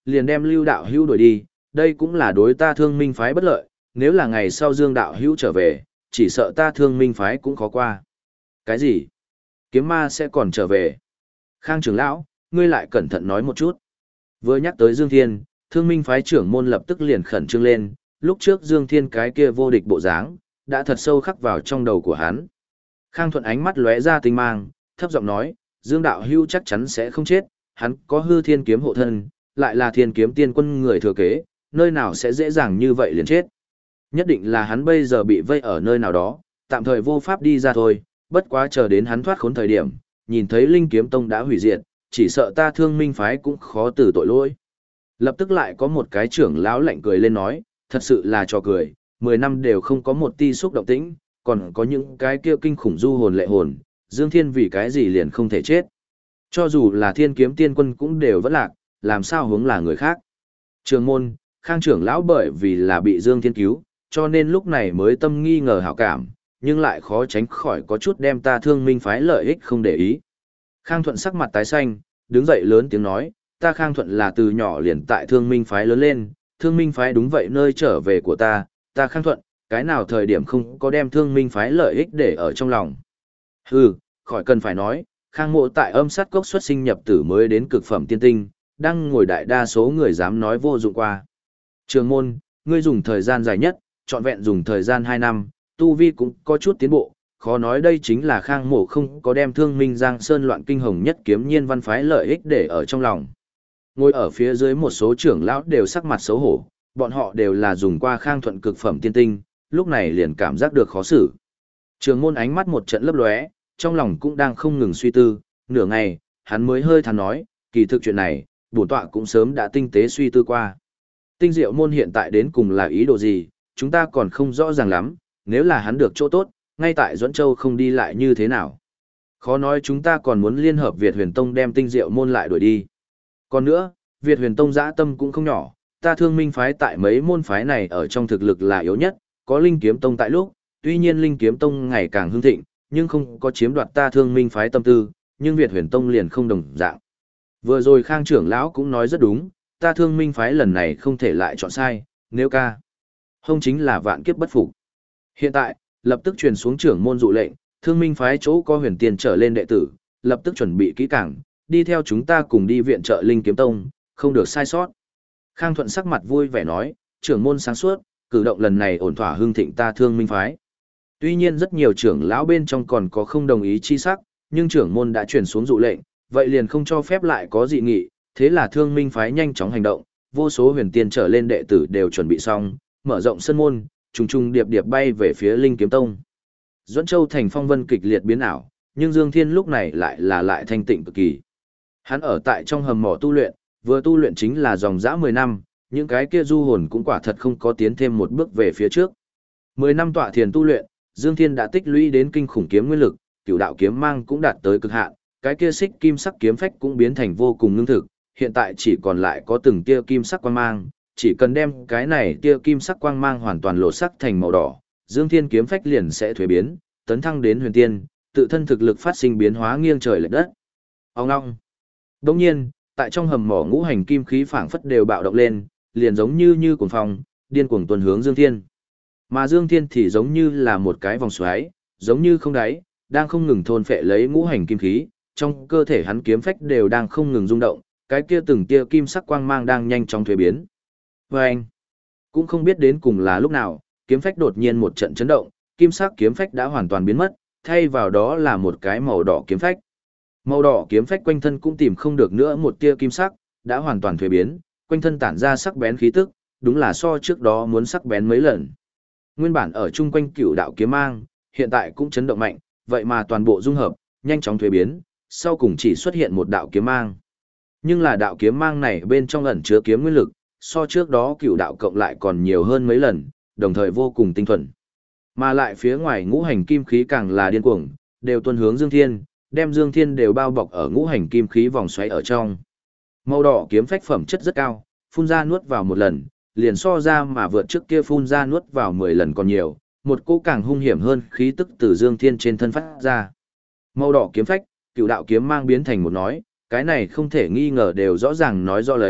liền đem Lưu đạo hữu đuổi đi, đây cũng là đối ta Thương Minh phái bất lợi, nếu là ngày sau Dương đạo hữu trở về, chỉ sợ ta Thương Minh phái cũng khó qua. Cái gì? Kiếm ma sẽ còn trở về? Khang trưởng lão, ngươi lại cẩn thận nói một chút. Vừa nhắc tới Dương Thiên, Thương Minh phái trưởng môn lập tức liền khẩn trương lên, lúc trước Dương Thiên cái kia vô địch bộ dáng, đã thật sâu khắc vào trong đầu của hắn. Khang Thuận ánh mắt lóe ra tinh mang, thấp giọng nói, Dương đạo hưu chắc chắn sẽ không chết, hắn có hư thiên kiếm hộ thân, lại là thiên kiếm tiên quân người thừa kế, nơi nào sẽ dễ dàng như vậy liền chết. Nhất định là hắn bây giờ bị vây ở nơi nào đó, tạm thời vô pháp đi ra thôi, bất quá chờ đến hắn thoát khốn thời điểm, nhìn thấy Linh Kiếm Tông đã hủy diệt, chỉ sợ ta Thương Minh phái cũng khó từ tội lỗi. Lập tức lại có một cái trưởng lão lạnh cười lên nói, thật sự là trò cười, 10 năm đều không có một ti xúc động tĩnh, còn có những cái kia kinh khủng du hồn lệ hồn, Dương Thiên vì cái gì liền không thể chết. Cho dù là thiên kiếm tiên quân cũng đều vẫn lạc, làm sao hướng là người khác. Trường môn, Khang trưởng lão bởi vì là bị Dương Thiên cứu, cho nên lúc này mới tâm nghi ngờ hảo cảm, nhưng lại khó tránh khỏi có chút đem ta Thương Minh phái lợi ích không để ý. Khang Thuận sắc mặt tái xanh, đứng dậy lớn tiếng nói, ta Khang Thuận là từ nhỏ liền tại Thương Minh phái lớn lên, Thương Minh phái đúng vậy nơi trở về của ta Khang Thuận, cái nào thời điểm không có đem Thương Minh phái lợi ích để ở trong lòng. Hừ, khỏi cần phải nói, Khang Mộ tại Âm Sát Cốc xuất sinh nhập tử mới đến cực phẩm tiên tinh, đang ngồi đại đa số người dám nói vô dụng qua. Trường môn, ngươi dùng thời gian dài nhất, trọn vẹn dùng thời gian 2 năm, tu vi cũng có chút tiến bộ, khó nói đây chính là Khang Mộ không có đem Thương Minh Giang Sơn loạn kinh hồng nhất kiếm nhiên văn phái lợi ích để ở trong lòng. Ngồi ở phía dưới một số trưởng lão đều sắc mặt xấu hổ, bọn họ đều là dùng qua Khang Thuận cực phẩm tiên tinh, lúc này liền cảm giác được khó xử. Trường môn ánh mắt một trận lấp lóe, trong lòng cũng đang không ngừng suy tư, nửa ngày, hắn mới hơi thản nói, kỳ thực chuyện này, bổn tọa cũng sớm đã tinh tế suy tư qua. Tinh Diệu môn hiện tại đến cùng là ý đồ gì, chúng ta còn không rõ ràng lắm, nếu là hắn được chỗ tốt, ngay tại Duẫn Châu không đi lại như thế nào. Khó nói chúng ta còn muốn liên hợp Việt Huyền Tông đem Tinh Diệu môn lại đuổi đi. Còn nữa, Việt Huyền Tông dã tâm cũng không nhỏ, ta Thương Minh phái tại mấy môn phái này ở trong thực lực là yếu nhất, có Linh Kiếm Tông tại lúc, tuy nhiên Linh Kiếm Tông ngày càng hưng thịnh, nhưng không có chiếm đoạt ta Thương Minh phái tâm tư, nhưng Việt Huyền Tông liền không đồng dạng. Vừa rồi Khang trưởng lão cũng nói rất đúng, ta Thương Minh phái lần này không thể lại chọn sai, nếu ca hông chính là vạn kiếp bất phục. Hiện tại, lập tức truyền xuống trưởng môn dụ lệnh, Thương Minh phái chỗ có huyền tiền trở lên đệ tử, lập tức chuẩn bị kỹ càng, đi theo chúng ta cùng đi viện trợ Linh Kiếm Tông, không được sai sót. Khang Thuận sắc mặt vui vẻ nói, trưởng môn sáng suốt, cử động lần này ổn thỏa hưng thịnh ta Thương Minh phái. Tuy nhiên rất nhiều trưởng lão bên trong còn có không đồng ý chi sắc, nhưng trưởng môn đã truyền xuống dụ lệnh, vậy liền không cho phép lại có dị nghị, thế là Thương Minh phái nhanh chóng hành động, vô số huyền tiên trở lên đệ tử đều chuẩn bị xong, mở rộng sân môn, trùng trùng điệp điệp bay về phía Linh Kiếm Tông. Duẫn Châu thành phong vân kịch liệt biến ảo, nhưng Dương Thiên lúc này lại thanh tịnh cực kỳ. Hắn ở tại trong hầm mỏ tu luyện, vừa tu luyện chính là dòng dã 10 năm, những cái kia du hồn cũng quả thật không có tiến thêm một bước về phía trước. 10 năm tọa thiền tu luyện, Dương Thiên đã tích lũy đến kinh khủng kiếm nguyên lực, cửu đạo kiếm mang cũng đạt tới cực hạn, cái kia xích kim sắc kiếm phách cũng biến thành vô cùng ngưng thực, hiện tại chỉ còn lại có từng tia kim sắc quang mang, chỉ cần đem cái này tia kim sắc quang mang hoàn toàn lộ sắc thành màu đỏ, Dương Thiên kiếm phách liền sẽ thuế biến, tấn thăng đến huyền tiên, tự thân thực lực phát sinh biến hóa nghiêng trời lệch đất. Ông ngoong. Đương nhiên, tại trong hầm mỏ ngũ hành kim khí phảng phất đều bạo động lên, liền giống như cuồng phong, điên cuồng tuần hướng Dương Thiên. Mà Dương Thiên thì giống như là một cái vòng xoáy, giống như không đáy, đang không ngừng thôn phệ lấy ngũ hành kim khí, trong cơ thể hắn kiếm phách đều đang không ngừng rung động, cái kia từng tia kim sắc quang mang đang nhanh chóng thuế biến. Và anh, cũng không biết đến cùng là lúc nào, kiếm phách đột nhiên một trận chấn động, kim sắc kiếm phách đã hoàn toàn biến mất, thay vào đó là một cái màu đỏ kiếm phách. Màu đỏ kiếm phách quanh thân cũng tìm không được nữa một tia kim sắc, đã hoàn toàn thuế biến, quanh thân tản ra sắc bén khí tức, đúng là so trước đó muốn sắc bén mấy lần. Nguyên bản ở chung quanh cửu đạo kiếm mang, hiện tại cũng chấn động mạnh, vậy mà toàn bộ dung hợp, nhanh chóng thuế biến, sau cùng chỉ xuất hiện một đạo kiếm mang. Nhưng là đạo kiếm mang này bên trong ẩn chứa kiếm nguyên lực, so trước đó cửu đạo cộng lại còn nhiều hơn mấy lần, đồng thời vô cùng tinh thuần. Mà lại phía ngoài ngũ hành kim khí càng là điên cuồng, đều tuôn hướng Dương Thiên, đem Dương Thiên đều bao bọc ở ngũ hành kim khí vòng xoáy ở trong. Màu đỏ kiếm phách phẩm chất rất cao, phun ra nuốt vào một lần, liền so ra mà vượt trước kia phun ra nuốt vào 10 lần còn nhiều, một cỗ càng hung hiểm hơn khí tức từ Dương Thiên trên thân phát ra. Màu đỏ kiếm phách, cửu đạo kiếm mang biến thành một nói, cái này không thể nghi ngờ đều rõ ràng nói rõ lấy,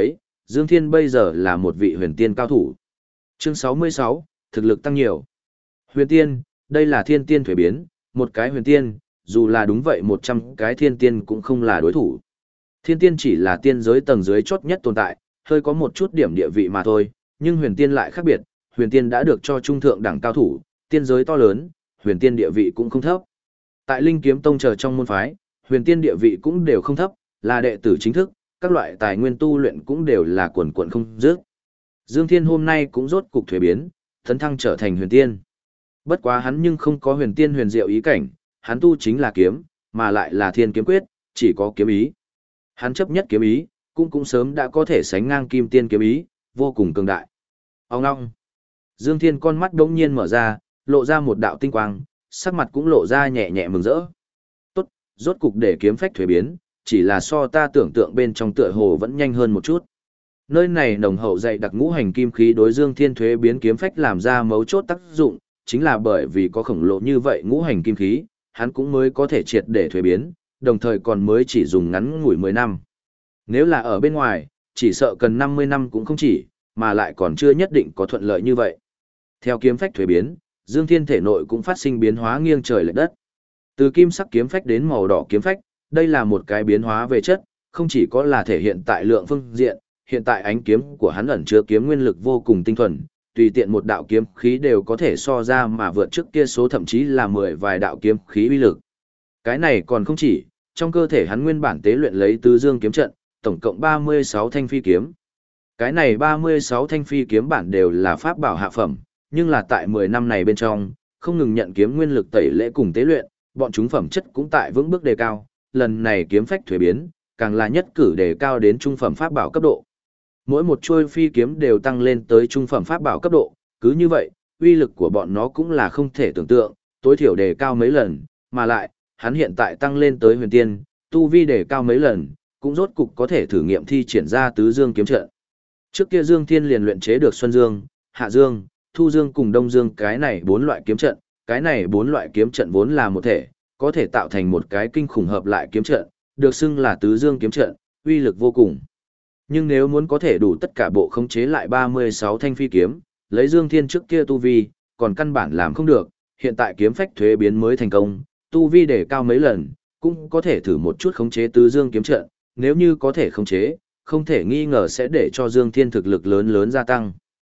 Dương Thiên bây giờ là một vị huyền tiên cao thủ. Chương 66, thực lực tăng nhiều. Huyền tiên, đây là thiên tiên thuế biến, một cái huyền tiên, dù là đúng vậy 100 cái thiên tiên cũng không là đối thủ. Thiên tiên chỉ là tiên giới tầng dưới chốt nhất tồn tại, hơi có một chút điểm địa vị mà thôi, nhưng huyền tiên lại khác biệt, huyền tiên đã được cho trung thượng đẳng cao thủ, tiên giới to lớn, huyền tiên địa vị cũng không thấp. Tại Linh Kiếm Tông chờ trong môn phái, huyền tiên địa vị cũng đều không thấp, là đệ tử chính thức, các loại tài nguyên tu luyện cũng đều là quần quần không dứt. Dương Thiên hôm nay cũng rốt cục thuế biến, tấn thăng trở thành huyền tiên. Bất quá hắn nhưng không có huyền tiên huyền diệu ý cảnh, hắn tu chính là kiếm, mà lại là thiên kiếm quyết, chỉ có kiếm ý. Hắn chấp nhất kiếm ý, cũng sớm đã có thể sánh ngang kim tiên kiếm ý, vô cùng cường đại. Ông ngong. Dương Thiên con mắt đống nhiên mở ra, lộ ra một đạo tinh quang, sắc mặt cũng lộ ra nhẹ nhẹ mừng rỡ. Tốt, rốt cục để kiếm phách thuế biến, chỉ là so ta tưởng tượng bên trong tựa hồ vẫn nhanh hơn một chút. Nơi này nồng hậu dày đặc ngũ hành kim khí đối Dương Thiên thuế biến kiếm phách làm ra mấu chốt tác dụng, chính là bởi vì có khổng lồ như vậy ngũ hành kim khí, hắn cũng mới có thể triệt để thuế biến, đồng thời còn mới chỉ dùng ngắn ngủi 10 năm. Nếu là ở bên ngoài, chỉ sợ cần 50 năm cũng không chỉ, mà lại còn chưa nhất định có thuận lợi như vậy. Theo kiếm phách thuế biến, Dương Thiên thể nội cũng phát sinh biến hóa nghiêng trời lệch đất. Từ kim sắc kiếm phách đến màu đỏ kiếm phách, đây là một cái biến hóa về chất, không chỉ có là thể hiện tại lượng phương diện, hiện tại ánh kiếm của hắn ẩn chứa kiếm nguyên lực vô cùng tinh thuần, tùy tiện một đạo kiếm khí đều có thể so ra mà vượt trước kia số thậm chí là 10 vài đạo kiếm khí uy lực. Cái này còn không chỉ, trong cơ thể hắn nguyên bản tế luyện lấy tứ dương kiếm trận, tổng cộng 36 thanh phi kiếm. Cái này 36 thanh phi kiếm bản đều là pháp bảo hạ phẩm, nhưng là tại 10 năm này bên trong, không ngừng nhận kiếm nguyên lực tẩy lễ cùng tế luyện, bọn chúng phẩm chất cũng tại vững bước đề cao, lần này kiếm phách thuế biến, càng là nhất cử đề cao đến trung phẩm pháp bảo cấp độ. Mỗi một chuôi phi kiếm đều tăng lên tới trung phẩm pháp bảo cấp độ, cứ như vậy, uy lực của bọn nó cũng là không thể tưởng tượng, tối thiểu đề cao mấy lần, mà lại, hắn hiện tại tăng lên tới huyền tiên, tu vi đề cao mấy lần, cũng rốt cục có thể thử nghiệm thi triển ra tứ dương kiếm trận. Trước kia Dương Thiên liền luyện chế được Xuân Dương, Hạ Dương, Thu Dương cùng Đông Dương cái này 4 loại kiếm trận, cái này 4 loại kiếm trận vốn là một thể, có thể tạo thành một cái kinh khủng hợp lại kiếm trận, được xưng là tứ dương kiếm trận, uy lực vô cùng. Nhưng nếu muốn có thể đủ tất cả bộ khống chế lại 36 thanh phi kiếm, lấy Dương Thiên trước kia tu vi, còn căn bản làm không được, hiện tại kiếm phách thuế biến mới thành công, tu vi để cao mấy lần, cũng có thể thử một chút khống chế tứ dương kiếm trận, nếu như có thể khống chế, không thể nghi ngờ sẽ để cho Dương Thiên thực lực lớn lớn gia tăng.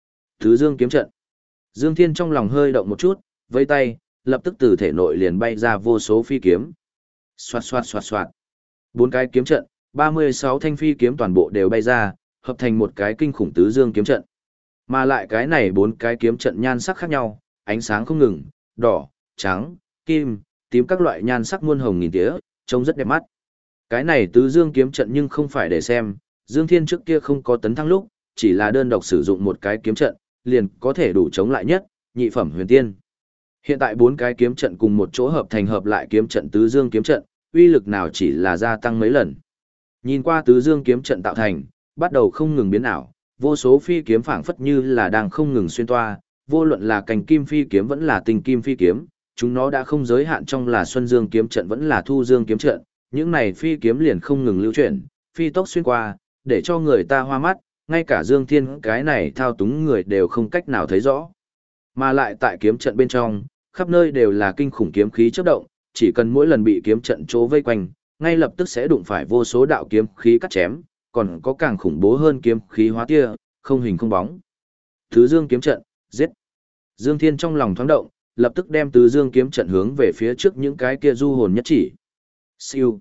Tứ dương kiếm trận. Dương Thiên trong lòng hơi động một chút, vẫy tay, lập tức từ thể nội liền bay ra vô số phi kiếm. Xoạt xoạt xoạt xoạt. 4 cái kiếm trận, 36 thanh phi kiếm toàn bộ đều bay ra, hợp thành một cái kinh khủng tứ dương kiếm trận. Mà lại cái này 4 cái kiếm trận nhan sắc khác nhau, ánh sáng không ngừng, đỏ, trắng, kim, tím các loại nhan sắc muôn hồng nghìn tía, trông rất đẹp mắt. Cái này tứ dương kiếm trận nhưng không phải để xem, Dương Thiên trước kia không có tấn thăng lúc, chỉ là đơn độc sử dụng một cái kiếm trận, liền có thể đủ chống lại nhất, nhị phẩm huyền tiên. Hiện tại 4 cái kiếm trận cùng một chỗ hợp thành hợp lại kiếm trận tứ dương kiếm trận, uy lực nào chỉ là gia tăng mấy lần. Nhìn qua tứ dương kiếm trận tạo thành, bắt đầu không ngừng biến ảo, vô số phi kiếm phảng phất như là đang không ngừng xuyên toa, vô luận là cành kim phi kiếm vẫn là tinh kim phi kiếm, chúng nó đã không giới hạn trong là xuân dương kiếm trận vẫn là thu dương kiếm trận, những này phi kiếm liền không ngừng lưu chuyển, phi tốc xuyên qua, để cho người ta hoa mắt, ngay cả Dương Thiên cái này thao túng người đều không cách nào thấy rõ. Mà lại tại kiếm trận bên trong, khắp nơi đều là kinh khủng kiếm khí chớp động, chỉ cần mỗi lần bị kiếm trận chỗ vây quanh, ngay lập tức sẽ đụng phải vô số đạo kiếm khí cắt chém, còn có càng khủng bố hơn kiếm khí hóa tia, không hình không bóng. Tứ Dương kiếm trận, giết. Dương Thiên trong lòng thoáng động, lập tức đem Tứ Dương kiếm trận hướng về phía trước những cái kia du hồn nhất chỉ. Siêu.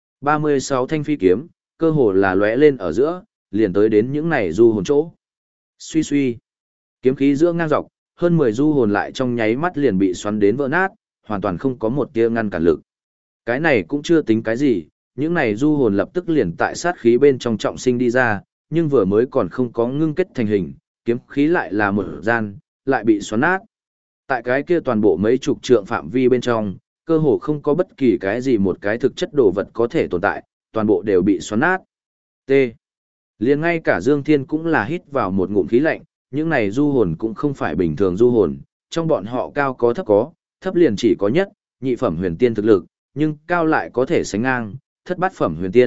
36 thanh phi kiếm, cơ hồ là lóe lên ở giữa, liền tới đến những này du hồn chỗ. Suy suy. Kiếm khí giữa ngang dọc, hơn 10 du hồn lại trong nháy mắt liền bị xoắn đến vỡ nát, hoàn toàn không có một tia ngăn cản lực. Cái này cũng chưa tính cái gì, những này du hồn lập tức liền tại sát khí bên trong trọng sinh đi ra, nhưng vừa mới còn không có ngưng kết thành hình, kiếm khí lại là một gian, lại bị xoắn nát. Tại cái kia toàn bộ mấy chục trượng phạm vi bên trong, cơ hồ không có bất kỳ cái gì một cái thực chất đồ vật có thể tồn tại, toàn bộ đều bị xoắn nát. T. Liền ngay cả Dương Thiên cũng là hít vào một ngụm khí lạnh, những này du hồn cũng không phải bình thường du hồn, trong bọn họ cao có, thấp liền chỉ có nhất, nhị phẩm huyền tiên thực lực, nhưng cao lại có thể sánh ngang, thất bát phẩm huyền tiên,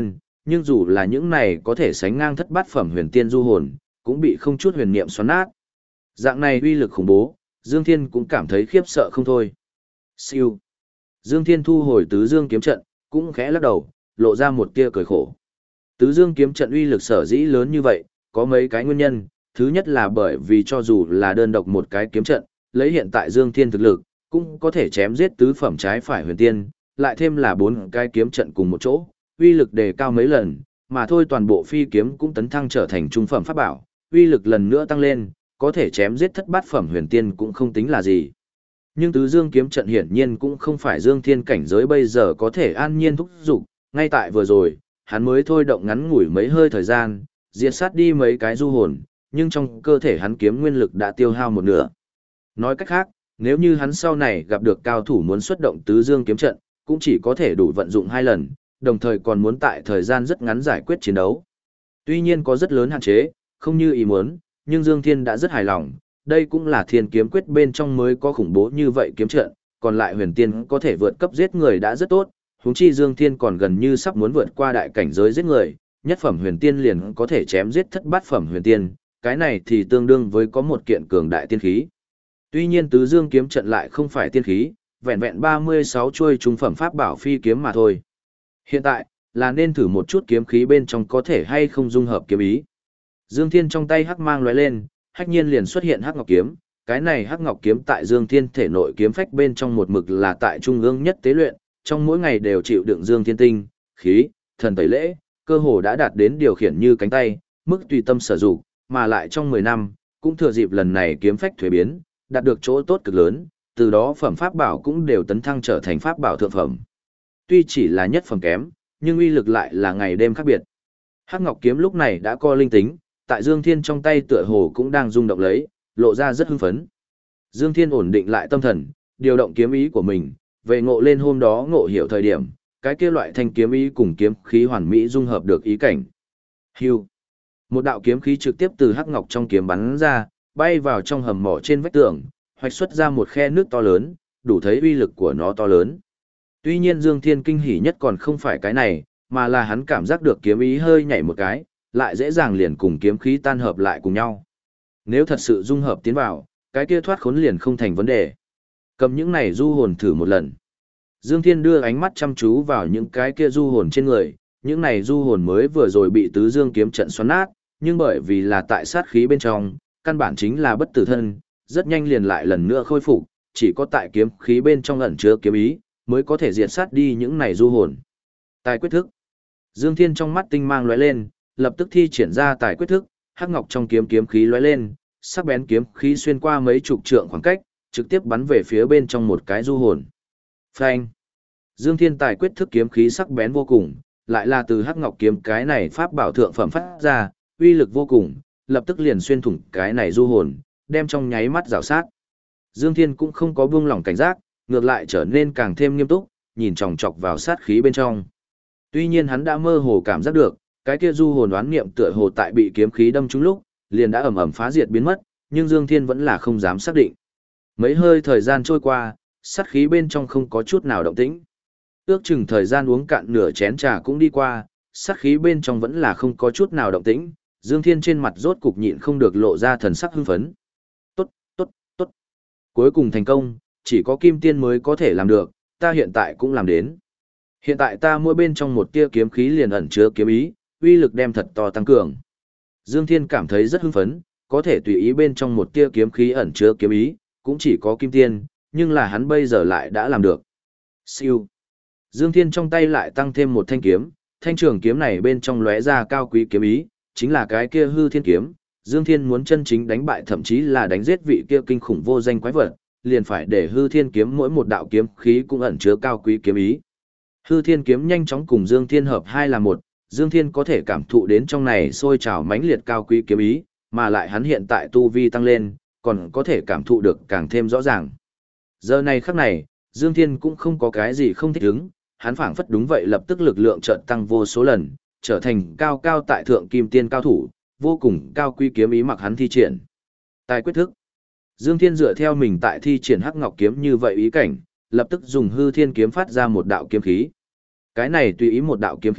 Nhưng dù là những này có thể sánh ngang thất bát phẩm huyền tiên du hồn, cũng bị không chút huyền niệm xoắn nát. Dạng này uy lực khủng bố, Dương Thiên cũng cảm thấy khiếp sợ không thôi. Siêu. Dương Thiên thu hồi tứ dương kiếm trận, cũng khẽ lắc đầu, lộ ra một tia cười khổ. Tứ dương kiếm trận uy lực sở dĩ lớn như vậy, có mấy cái nguyên nhân. Thứ nhất là bởi vì cho dù là đơn độc một cái kiếm trận, lấy hiện tại Dương Thiên thực lực, cũng có thể chém giết tứ phẩm trái phải huyền tiên, lại thêm là 4 cái kiếm trận cùng một chỗ, uy lực đề cao mấy lần, mà thôi toàn bộ phi kiếm cũng tấn thăng trở thành trung phẩm pháp bảo, uy lực lần nữa tăng lên, có thể chém giết thất bát phẩm huyền tiên cũng không tính là gì. Nhưng tứ dương kiếm trận hiển nhiên cũng không phải Dương Thiên cảnh giới bây giờ có thể an nhiên thúc dục, ngay tại vừa rồi, hắn mới thôi động ngắn ngủi mấy hơi thời gian, diệt sát đi mấy cái du hồn, nhưng trong cơ thể hắn kiếm nguyên lực đã tiêu hao một nửa. Nói cách khác, nếu như hắn sau này gặp được cao thủ muốn xuất động tứ dương kiếm trận, cũng chỉ có thể đủ vận dụng 2 lần, đồng thời còn muốn tại thời gian rất ngắn giải quyết chiến đấu. Tuy nhiên có rất lớn hạn chế, không như ý muốn, nhưng Dương Thiên đã rất hài lòng, đây cũng là thiên kiếm quyết bên trong mới có khủng bố như vậy kiếm trận, còn lại huyền tiên có thể vượt cấp giết người đã rất tốt, huống chi Dương Thiên còn gần như sắp muốn vượt qua đại cảnh giới giết người, nhất phẩm huyền tiên liền có thể chém giết thất bát phẩm huyền tiên, cái này thì tương đương với có một kiện cường đại tiên khí. Tuy nhiên tứ dương kiếm trận lại không phải tiên khí, vẹn vẹn 36 chuôi trung phẩm pháp bảo phi kiếm mà thôi. Hiện tại, là nên thử một chút kiếm khí bên trong có thể hay không dung hợp kiếm ý. Dương Thiên trong tay hắc mang lóe lên, hách nhiên liền xuất hiện hắc ngọc kiếm, cái này hắc ngọc kiếm tại Dương Thiên thể nội kiếm phách bên trong một mực là tại trung ương nhất tế luyện, trong mỗi ngày đều chịu đựng Dương Thiên tinh, khí, thần tẩy lễ, cơ hồ đã đạt đến điều khiển như cánh tay, mức tùy tâm sử dụng, mà lại trong 10 năm, cũng thừa dịp lần này kiếm phách thuế biến, đạt được chỗ tốt cực lớn, từ đó phẩm pháp bảo cũng đều tấn thăng trở thành pháp bảo thượng phẩm. Tuy chỉ là nhất phẩm kém, nhưng uy lực lại là ngày đêm khác biệt. Hắc Ngọc kiếm lúc này đã co linh tính, tại Dương Thiên trong tay tựa hồ cũng đang rung động lấy, lộ ra rất hưng phấn. Dương Thiên ổn định lại tâm thần, điều động kiếm ý của mình, về ngộ lên hôm đó ngộ hiểu thời điểm, cái kia loại thanh kiếm ý cùng kiếm khí hoàn mỹ dung hợp được ý cảnh. Hưu. Một đạo kiếm khí trực tiếp từ Hắc Ngọc trong kiếm bắn ra, bay vào trong hầm mỏ trên vách tường, hoạch xuất ra một khe nước to lớn, đủ thấy uy lực của nó to lớn. Tuy nhiên Dương Thiên kinh hỉ nhất còn không phải cái này, mà là hắn cảm giác được kiếm ý hơi nhảy một cái, lại dễ dàng liền cùng kiếm khí tan hợp lại cùng nhau. Nếu thật sự dung hợp tiến vào, cái kia thoát khốn liền không thành vấn đề. Cầm những này du hồn thử một lần. Dương Thiên đưa ánh mắt chăm chú vào những cái kia du hồn trên người, những này du hồn mới vừa rồi bị tứ dương kiếm trận xoắn nát, nhưng bởi vì là tại sát khí bên trong, căn bản chính là bất tử thân, rất nhanh liền lại lần nữa khôi phục, chỉ có tại kiếm khí bên trong ẩn chứa kiếm ý, mới có thể diệt sát đi những này du hồn. Tài quyết thức. Dương Thiên trong mắt tinh mang lóe lên, lập tức thi triển ra tài quyết thức, hắc ngọc trong kiếm kiếm khí lóe lên, sắc bén kiếm khí xuyên qua mấy chục trượng khoảng cách, trực tiếp bắn về phía bên trong một cái du hồn. Phanh. Dương Thiên tài quyết thức kiếm khí sắc bén vô cùng, lại là từ hắc ngọc kiếm cái này pháp bảo thượng phẩm phát ra, uy lực vô cùng, lập tức liền xuyên thủng cái này du hồn, đem trong nháy mắt rào sát. Dương Thiên cũng không có buông lỏng cảnh giác, ngược lại trở nên càng thêm nghiêm túc, nhìn chòng chọc vào sát khí bên trong. Tuy nhiên hắn đã mơ hồ cảm giác được, cái kia du hồn đoán niệm tựa hồ tại bị kiếm khí đâm trúng lúc, liền đã ầm ầm phá diệt biến mất, nhưng Dương Thiên vẫn là không dám xác định. Mấy hơi thời gian trôi qua, sát khí bên trong không có chút nào động tĩnh. Ước chừng thời gian uống cạn nửa chén trà cũng đi qua, sát khí bên trong vẫn là không có chút nào động tĩnh, Dương Thiên trên mặt rốt cục nhịn không được lộ ra thần sắc hưng phấn. Tốt, tốt, tốt. Cuối cùng thành công, chỉ có Kim Tiên mới có thể làm được, ta hiện tại cũng làm đến. Hiện tại ta mỗi bên trong một tia kiếm khí liền ẩn chứa kiếm ý, uy lực đem thật to tăng cường. Dương Thiên cảm thấy rất hưng phấn, có thể tùy ý bên trong một tia kiếm khí ẩn chứa kiếm ý, cũng chỉ có Kim Tiên, nhưng là hắn bây giờ lại đã làm được. Siêu. Dương Thiên trong tay lại tăng thêm một thanh kiếm, thanh trường kiếm này bên trong lóe ra cao quý kiếm ý, chính là cái kia hư thiên kiếm. Dương Thiên muốn chân chính đánh bại thậm chí là đánh giết vị kia kinh khủng vô danh quái vật, liền phải để hư thiên kiếm mỗi một đạo kiếm khí cũng ẩn chứa cao quý kiếm ý. Hư thiên kiếm nhanh chóng cùng Dương Thiên hợp hai là một, Dương Thiên có thể cảm thụ đến trong này sôi trào mãnh liệt cao quý kiếm ý, mà lại hắn hiện tại tu vi tăng lên, còn có thể cảm thụ được càng thêm rõ ràng. Giờ này khắc này, Dương Thiên cũng không có cái gì không thích ứng, hắn phảng phất đúng vậy lập tức lực lượng chợt tăng vô số lần, trở thành cao cao tại thượng kim tiên cao thủ, vô cùng cao quý kiếm ý mặc hắn thi triển. Tài quyết thức. Dương Thiên dựa theo mình tại thi triển hắc ngọc kiếm như vậy ý cảnh, lập tức dùng hư thiên kiếm phát ra một đạo kiếm khí. Cái này tùy ý một đạo kiếm khí,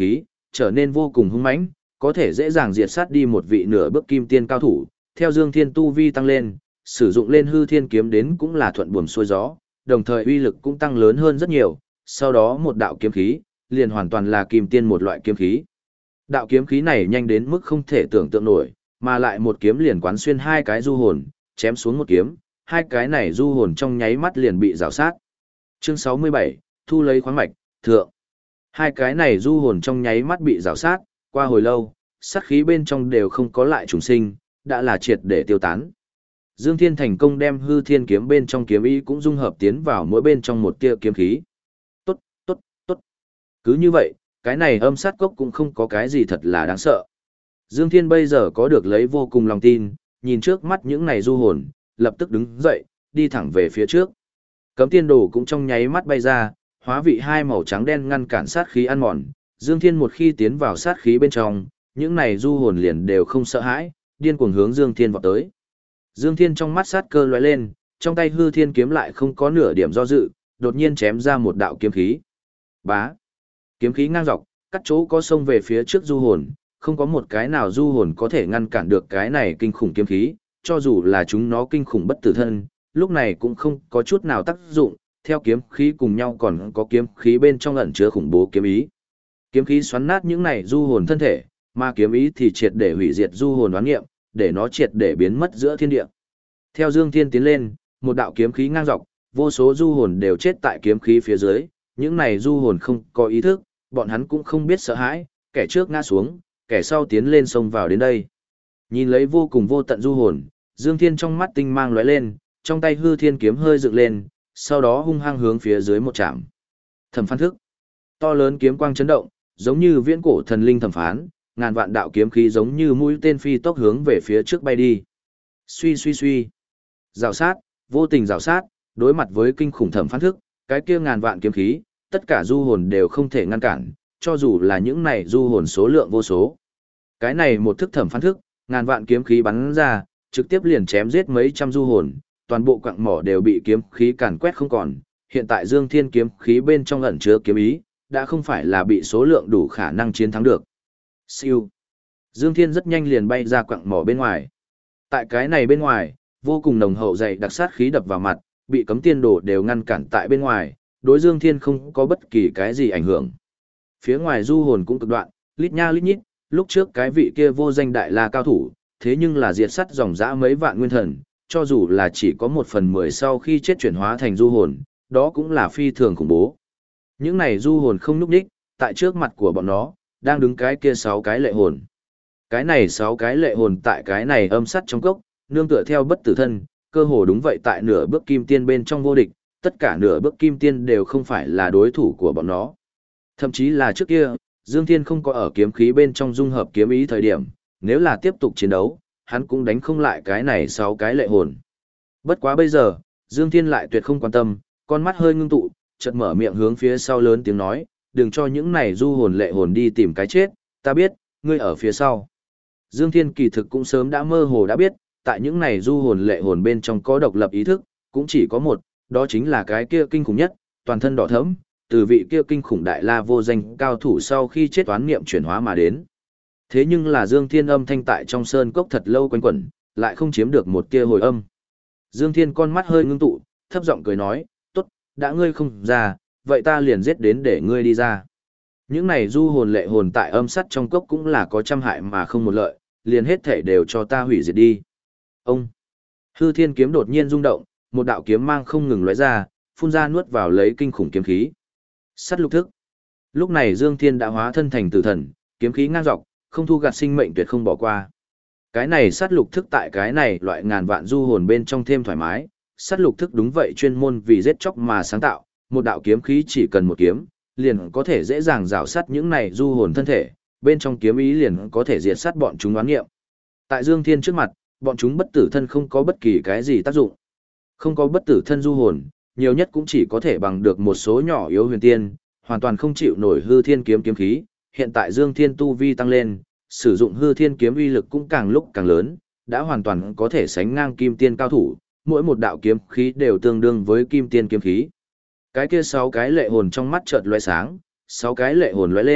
trở nên vô cùng hung mãnh, có thể dễ dàng diệt sát đi một vị nửa bước kim tiên cao thủ. Theo Dương Thiên tu vi tăng lên, sử dụng lên hư thiên kiếm đến cũng là thuận buồm xuôi gió, đồng thời uy lực cũng tăng lớn hơn rất nhiều. Sau đó một đạo kiếm khí, liền hoàn toàn là kim tiên một loại kiếm khí. Đạo kiếm khí này nhanh đến mức không thể tưởng tượng nổi, mà lại một kiếm liền quán xuyên hai cái du hồn, chém xuống một kiếm, hai cái này du hồn trong nháy mắt liền bị rào sát. Chương 67, thu lấy khoáng mạch, thượng. Hai cái này du hồn trong nháy mắt bị rào sát, qua hồi lâu, sát khí bên trong đều không có lại trùng sinh, đã là triệt để tiêu tán. Dương Thiên thành công đem hư thiên kiếm bên trong kiếm ý cũng dung hợp tiến vào mỗi bên trong một tia kiếm khí. Tốt, tốt, tốt. Cứ như vậy, cái này âm sát cốc cũng không có cái gì thật là đáng sợ. Dương Thiên bây giờ có được lấy vô cùng lòng tin, nhìn trước mắt những này du hồn, lập tức đứng dậy, đi thẳng về phía trước. Cấm tiên đồ cũng trong nháy mắt bay ra, hóa vị hai màu trắng đen ngăn cản sát khí ăn mòn. Dương Thiên một khi tiến vào sát khí bên trong, những này du hồn liền đều không sợ hãi, điên cuồng hướng Dương Thiên vọt tới. Dương Thiên trong mắt sát cơ lóe lên, trong tay hư thiên kiếm lại không có nửa điểm do dự, đột nhiên chém ra một đạo kiếm khí. Bá! Kiếm khí ngang dọc, cắt chỗ có sông về phía trước du hồn, không có một cái nào du hồn có thể ngăn cản được cái này kinh khủng kiếm khí, cho dù là chúng nó kinh khủng bất tử thân, lúc này cũng không có chút nào tác dụng, theo kiếm khí cùng nhau còn có kiếm khí bên trong ẩn chứa khủng bố kiếm ý. Kiếm khí xoắn nát những này du hồn thân thể, mà kiếm ý thì triệt để hủy diệt du hồn đoán nghiệm, để nó triệt để biến mất giữa thiên địa. Theo Dương Thiên tiến lên, một đạo kiếm khí ngang dọc, vô số du hồn đều chết tại kiếm khí phía dưới, những này du hồn không có ý thức, bọn hắn cũng không biết sợ hãi, kẻ trước ngã xuống, kẻ sau tiến lên xông vào đến đây. Nhìn lấy vô cùng vô tận du hồn, Dương Thiên trong mắt tinh mang lóe lên, trong tay hư thiên kiếm hơi dựng lên, sau đó hung hăng hướng phía dưới một chạm. Thẩm phán thức. To lớn kiếm quang chấn động, giống như viễn cổ thần linh thẩm phán, ngàn vạn đạo kiếm khí giống như mũi tên phi tốc hướng về phía trước bay đi. Suy suy suy. Rào sát, vô tình rào sát, đối mặt với kinh khủng thẩm phán thức, cái kia ngàn vạn kiếm khí, tất cả du hồn đều không thể ngăn cản, cho dù là những này du hồn số lượng vô số. Cái này một thức thẩm phán thức, ngàn vạn kiếm khí bắn ra, trực tiếp liền chém giết mấy trăm du hồn, toàn bộ quặng mỏ đều bị kiếm khí càn quét không còn. Hiện tại Dương Thiên kiếm khí bên trong ẩn chứa kiếm ý, đã không phải là bị số lượng đủ khả năng chiến thắng được. Siêu. Dương Thiên rất nhanh liền bay ra quặng mỏ bên ngoài. Tại cái này bên ngoài, vô cùng nồng hậu dày đặc sát khí đập vào mặt, bị cấm tiên đồ đều ngăn cản tại bên ngoài, đối Dương Thiên không có bất kỳ cái gì ảnh hưởng. Phía ngoài du hồn cũng cực đoạn, lít nha lít nhít, lúc trước cái vị kia vô danh đại la cao thủ, thế nhưng là diệt sắt dòng dã mấy vạn nguyên thần, cho dù là chỉ có 1/10 sau khi chết chuyển hóa thành du hồn, đó cũng là phi thường khủng bố. Những này du hồn không núp đích, tại trước mặt của bọn nó, đang đứng cái kia 6 cái lệ hồn. Cái này 6 cái lệ hồn tại cái này âm sắt trong cốc, nương tựa theo bất tử thân, cơ hồ đúng vậy tại nửa bước kim tiên bên trong vô địch, tất cả nửa bước kim tiên đều không phải là đối thủ của bọn nó. Thậm chí là trước kia, Dương Thiên không có ở kiếm khí bên trong dung hợp kiếm ý thời điểm, nếu là tiếp tục chiến đấu, hắn cũng đánh không lại cái này 6 cái lệ hồn. Bất quá bây giờ, Dương Thiên lại tuyệt không quan tâm, con mắt hơi ngưng tụ, chợt mở miệng hướng phía sau lớn tiếng nói, đừng cho những này du hồn lệ hồn đi tìm cái chết, ta biết, ngươi ở phía sau. Dương Thiên kỳ thực cũng sớm đã mơ hồ đã biết, tại những này du hồn lệ hồn bên trong có độc lập ý thức, cũng chỉ có một, đó chính là cái kia kinh khủng nhất, toàn thân đỏ thẫm, từ vị kia kinh khủng đại la vô danh cao thủ sau khi chết toán niệm chuyển hóa mà đến. Thế nhưng là Dương Thiên âm thanh tại trong sơn cốc thật lâu quanh quẩn, lại không chiếm được một tia hồi âm. Dương Thiên con mắt hơi ngưng tụ, thấp giọng cười nói, tốt, đã ngươi không ra, vậy ta liền giết đến để ngươi đi ra. Những này du hồn lệ hồn tại âm sắt trong cốc cũng là có trăm hại mà không một lợi, liền hết thể đều cho ta hủy diệt đi. Ông! Hư thiên kiếm đột nhiên rung động, một đạo kiếm mang không ngừng lóe ra, phun ra nuốt vào lấy kinh khủng kiếm khí. Sắt lục thức. Lúc này Dương Thiên đã hóa thân thành tử thần, kiếm khí ngang dọc, không thu gặt sinh mệnh tuyệt không bỏ qua. Cái này sát lục thức tại cái này loại ngàn vạn du hồn bên trong thêm thoải mái, sát lục thức đúng vậy chuyên môn vì giết chóc mà sáng tạo, một đạo kiếm khí chỉ cần một kiếm, liền có thể dễ dàng rào sát những này du hồn thân thể, bên trong kiếm ý liền có thể diệt sát bọn chúng oán nghiệm. Tại Dương Thiên trước mặt, bọn chúng bất tử thân không có bất kỳ cái gì tác dụng. Không có bất tử thân du hồn, nhiều nhất cũng chỉ có thể bằng được một số nhỏ yếu huyền tiên, hoàn toàn không chịu nổi hư thiên kiếm kiếm khí. Hiện tại Dương Thiên tu vi tăng lên, sử dụng hư thiên kiếm uy lực cũng càng lúc càng lớn, đã hoàn toàn có thể sánh ngang kim tiên cao thủ, mỗi một đạo kiếm khí đều tương đương với kim tiên kiếm khí. Cái kia 6 cái lệ hồn trong mắt chợt lóe sáng, 6 cái lệ hồn lóe lên,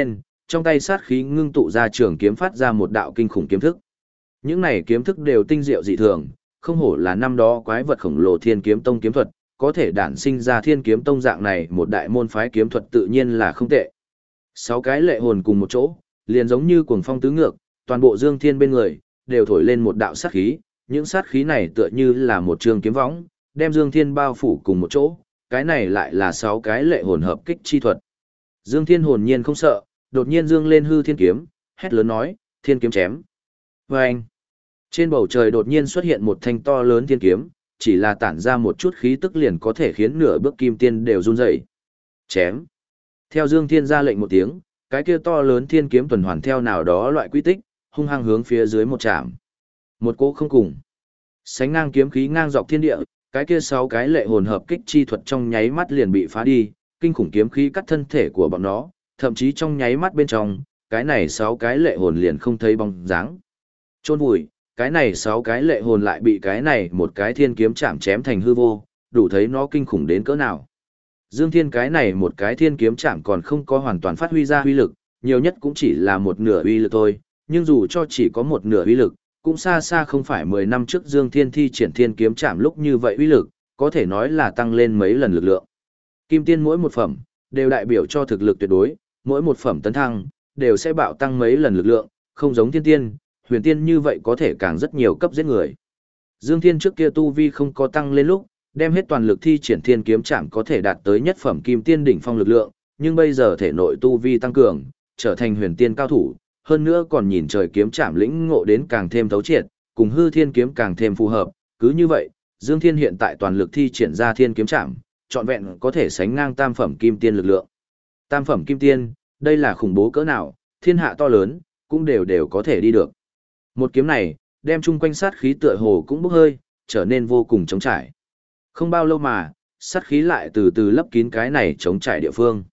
trong tay sát khí ngưng tụ ra trường kiếm phát ra một đạo kinh khủng kiếm thức. Những này kiếm thức đều tinh diệu dị thường, không hổ là năm đó quái vật khổng lồ Thiên Kiếm Tông kiếm thuật, có thể đản sinh ra Thiên Kiếm Tông dạng này một đại môn phái kiếm thuật tự nhiên là không tệ. 6 cái lệ hồn cùng một chỗ, liền giống như cuồng phong tứ ngược, toàn bộ Dương Thiên bên người đều thổi lên một đạo sát khí, những sát khí này tựa như là một trường kiếm võng, đem Dương Thiên bao phủ cùng một chỗ, cái này lại là 6 cái lệ hồn hợp kích chi thuật. Dương Thiên hồn nhiên không sợ, đột nhiên dương lên hư thiên kiếm, hét lớn nói, thiên kiếm chém. Và anh, trên bầu trời đột nhiên xuất hiện một thanh to lớn thiên kiếm, chỉ là tản ra một chút khí tức liền có thể khiến nửa bước kim tiên đều run rẩy. Chém. Theo Dương Thiên ra lệnh một tiếng, cái kia to lớn thiên kiếm tuần hoàn theo nào đó loại quy tích, hung hăng hướng phía dưới một chạm. Một cỗ không cùng. Sánh ngang kiếm khí ngang dọc thiên địa, cái kia 6 cái lệ hồn hợp kích chi thuật trong nháy mắt liền bị phá đi, kinh khủng kiếm khí cắt thân thể của bọn nó, thậm chí trong nháy mắt bên trong, cái này 6 cái lệ hồn liền không thấy bóng dáng. Chôn vùi, cái này 6 cái lệ hồn lại bị cái này một cái thiên kiếm chạm chém thành hư vô, đủ thấy nó kinh khủng đến cỡ nào. Dương Thiên cái này một cái thiên kiếm chạm còn không có hoàn toàn phát huy ra uy lực, nhiều nhất cũng chỉ là một nửa uy lực thôi, nhưng dù cho chỉ có một nửa uy lực, cũng xa xa không phải 10 năm trước Dương Thiên thi triển thiên kiếm chạm lúc như vậy uy lực, có thể nói là tăng lên mấy lần lực lượng. Kim tiên mỗi một phẩm, đều đại biểu cho thực lực tuyệt đối, mỗi một phẩm tấn thăng, đều sẽ bạo tăng mấy lần lực lượng, không giống thiên tiên, huyền tiên như vậy có thể càng rất nhiều cấp giết người. Dương Thiên trước kia tu vi không có tăng lên lúc, đem hết toàn lực thi triển thiên kiếm chạm có thể đạt tới nhất phẩm kim tiên đỉnh phong lực lượng, nhưng bây giờ thể nội tu vi tăng cường, trở thành huyền tiên cao thủ, hơn nữa còn nhìn trời kiếm chạm lĩnh ngộ đến càng thêm thấu triệt, cùng hư thiên kiếm càng thêm phù hợp, cứ như vậy, Dương Thiên hiện tại toàn lực thi triển ra thiên kiếm chạm, trọn vẹn có thể sánh ngang tam phẩm kim tiên lực lượng. Tam phẩm kim tiên, đây là khủng bố cỡ nào, thiên hạ to lớn, cũng đều có thể đi được. Một kiếm này, đem chung quanh sát khí tựa hồ cũng bốc hơi, trở nên vô cùng trống trải. Không bao lâu mà, sát khí lại từ từ lấp kín cái này trống trải địa phương.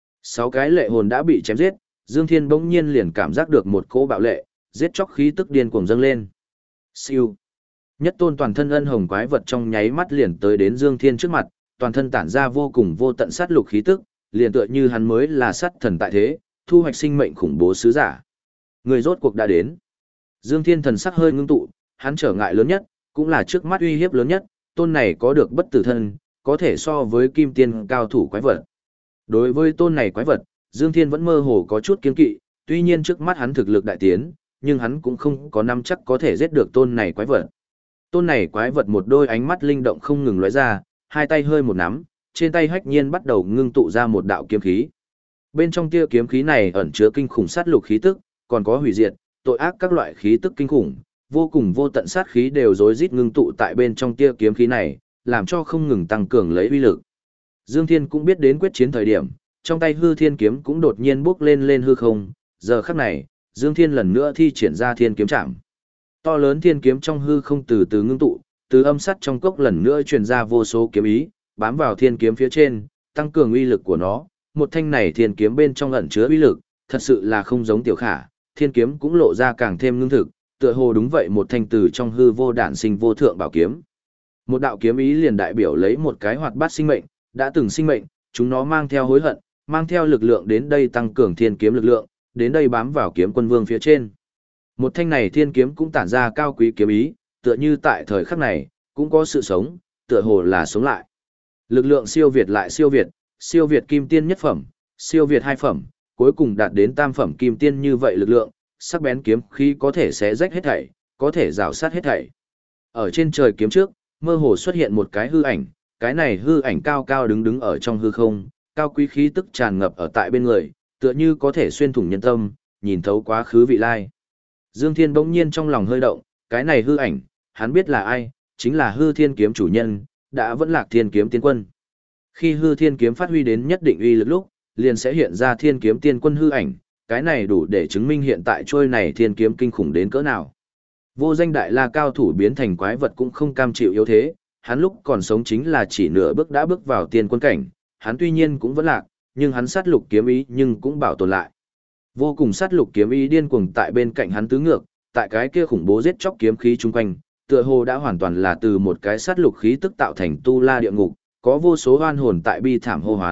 6 cái lệ hồn đã bị chém giết, Dương Thiên bỗng nhiên liền cảm giác được một cỗ bạo lệ, giết chóc khí tức điên cuồng dâng lên. Siêu. Nhất tôn toàn thân ân hồng quái vật trong nháy mắt liền tới đến Dương Thiên trước mặt, toàn thân tản ra vô cùng vô tận sát lục khí tức, liền tựa như hắn mới là sát thần tại thế, thu hoạch sinh mệnh khủng bố sứ giả. Người rốt cuộc đã đến. Dương Thiên thần sắc hơi ngưng tụ, hắn trở ngại lớn nhất, cũng là trước mắt uy hiếp lớn nhất, tôn này có được bất tử thân, có thể so với kim tiên cao thủ quái vật. Đối với tôn này quái vật, Dương Thiên vẫn mơ hồ có chút kiêng kỵ, tuy nhiên trước mắt hắn thực lực đại tiến, nhưng hắn cũng không có nắm chắc có thể giết được tôn này quái vật. Tôn này quái vật một đôi ánh mắt linh động không ngừng lóe ra, hai tay hơi một nắm, trên tay hách nhiên bắt đầu ngưng tụ ra một đạo kiếm khí. Bên trong tia kiếm khí này ẩn chứa kinh khủng sát lục khí tức, còn có hủy diệt, tội ác các loại khí tức kinh khủng, vô cùng vô tận sát khí đều rối rít ngưng tụ tại bên trong tia kiếm khí này, làm cho không ngừng tăng cường lấy uy lực. Dương Thiên cũng biết đến quyết chiến thời điểm, trong tay hư thiên kiếm cũng đột nhiên bước lên hư không, giờ khắc này, Dương Thiên lần nữa thi triển ra thiên kiếm chạm. To lớn thiên kiếm trong hư không từ từ ngưng tụ, từ âm sắt trong cốc lần nữa truyền ra vô số kiếm ý, bám vào thiên kiếm phía trên, tăng cường uy lực của nó. Một thanh này thiên kiếm bên trong ẩn chứa uy lực, thật sự là không giống tiểu khả, thiên kiếm cũng lộ ra càng thêm ngưng thực, tựa hồ đúng vậy một thanh từ trong hư vô đản sinh vô thượng bảo kiếm. Một đạo kiếm ý liền đại biểu lấy một cái hoạt bát sinh mệnh, đã từng sinh mệnh, chúng nó mang theo hối hận, mang theo lực lượng đến đây tăng cường thiên kiếm lực lượng, đến đây bám vào kiếm quân vương phía trên. Một thanh này thiên kiếm cũng tản ra cao quý kiếm ý, tựa như tại thời khắc này, cũng có sự sống, tựa hồ là sống lại. Lực lượng siêu việt lại siêu việt kim tiên nhất phẩm, siêu việt hai phẩm, cuối cùng đạt đến tam phẩm kim tiên như vậy lực lượng, sắc bén kiếm khí có thể xé rách hết thảy, có thể rào sát hết thảy. Ở trên trời kiếm trước, mơ hồ xuất hiện một cái hư ảnh, cái này hư ảnh cao cao đứng ở trong hư không, cao quý khí tức tràn ngập ở tại bên người, tựa như có thể xuyên thủng nhân tâm, nhìn thấu quá khứ vị lai. Dương Thiên bỗng nhiên trong lòng hơi động, cái này hư ảnh, hắn biết là ai, chính là hư thiên kiếm chủ nhân, đã vẫn lạc thiên kiếm tiên quân. Khi hư thiên kiếm phát huy đến nhất định uy lực lúc, liền sẽ hiện ra thiên kiếm tiên quân hư ảnh, cái này đủ để chứng minh hiện tại trôi này thiên kiếm kinh khủng đến cỡ nào. Vô danh đại la cao thủ biến thành quái vật cũng không cam chịu yếu thế, hắn lúc còn sống chính là chỉ nửa bước đã bước vào tiên quân cảnh, hắn tuy nhiên cũng vẫn lạc, nhưng hắn sát lục kiếm ý nhưng cũng bảo tồn lại. Vô cùng sát lục kiếm ý điên cuồng tại bên cạnh hắn tứ ngược, tại cái kia khủng bố giết chóc kiếm khí chung quanh, tựa hồ đã hoàn toàn là từ một cái sát lục khí tức tạo thành tu la địa ngục, có vô số oan hồn tại bi thảm hô hoán,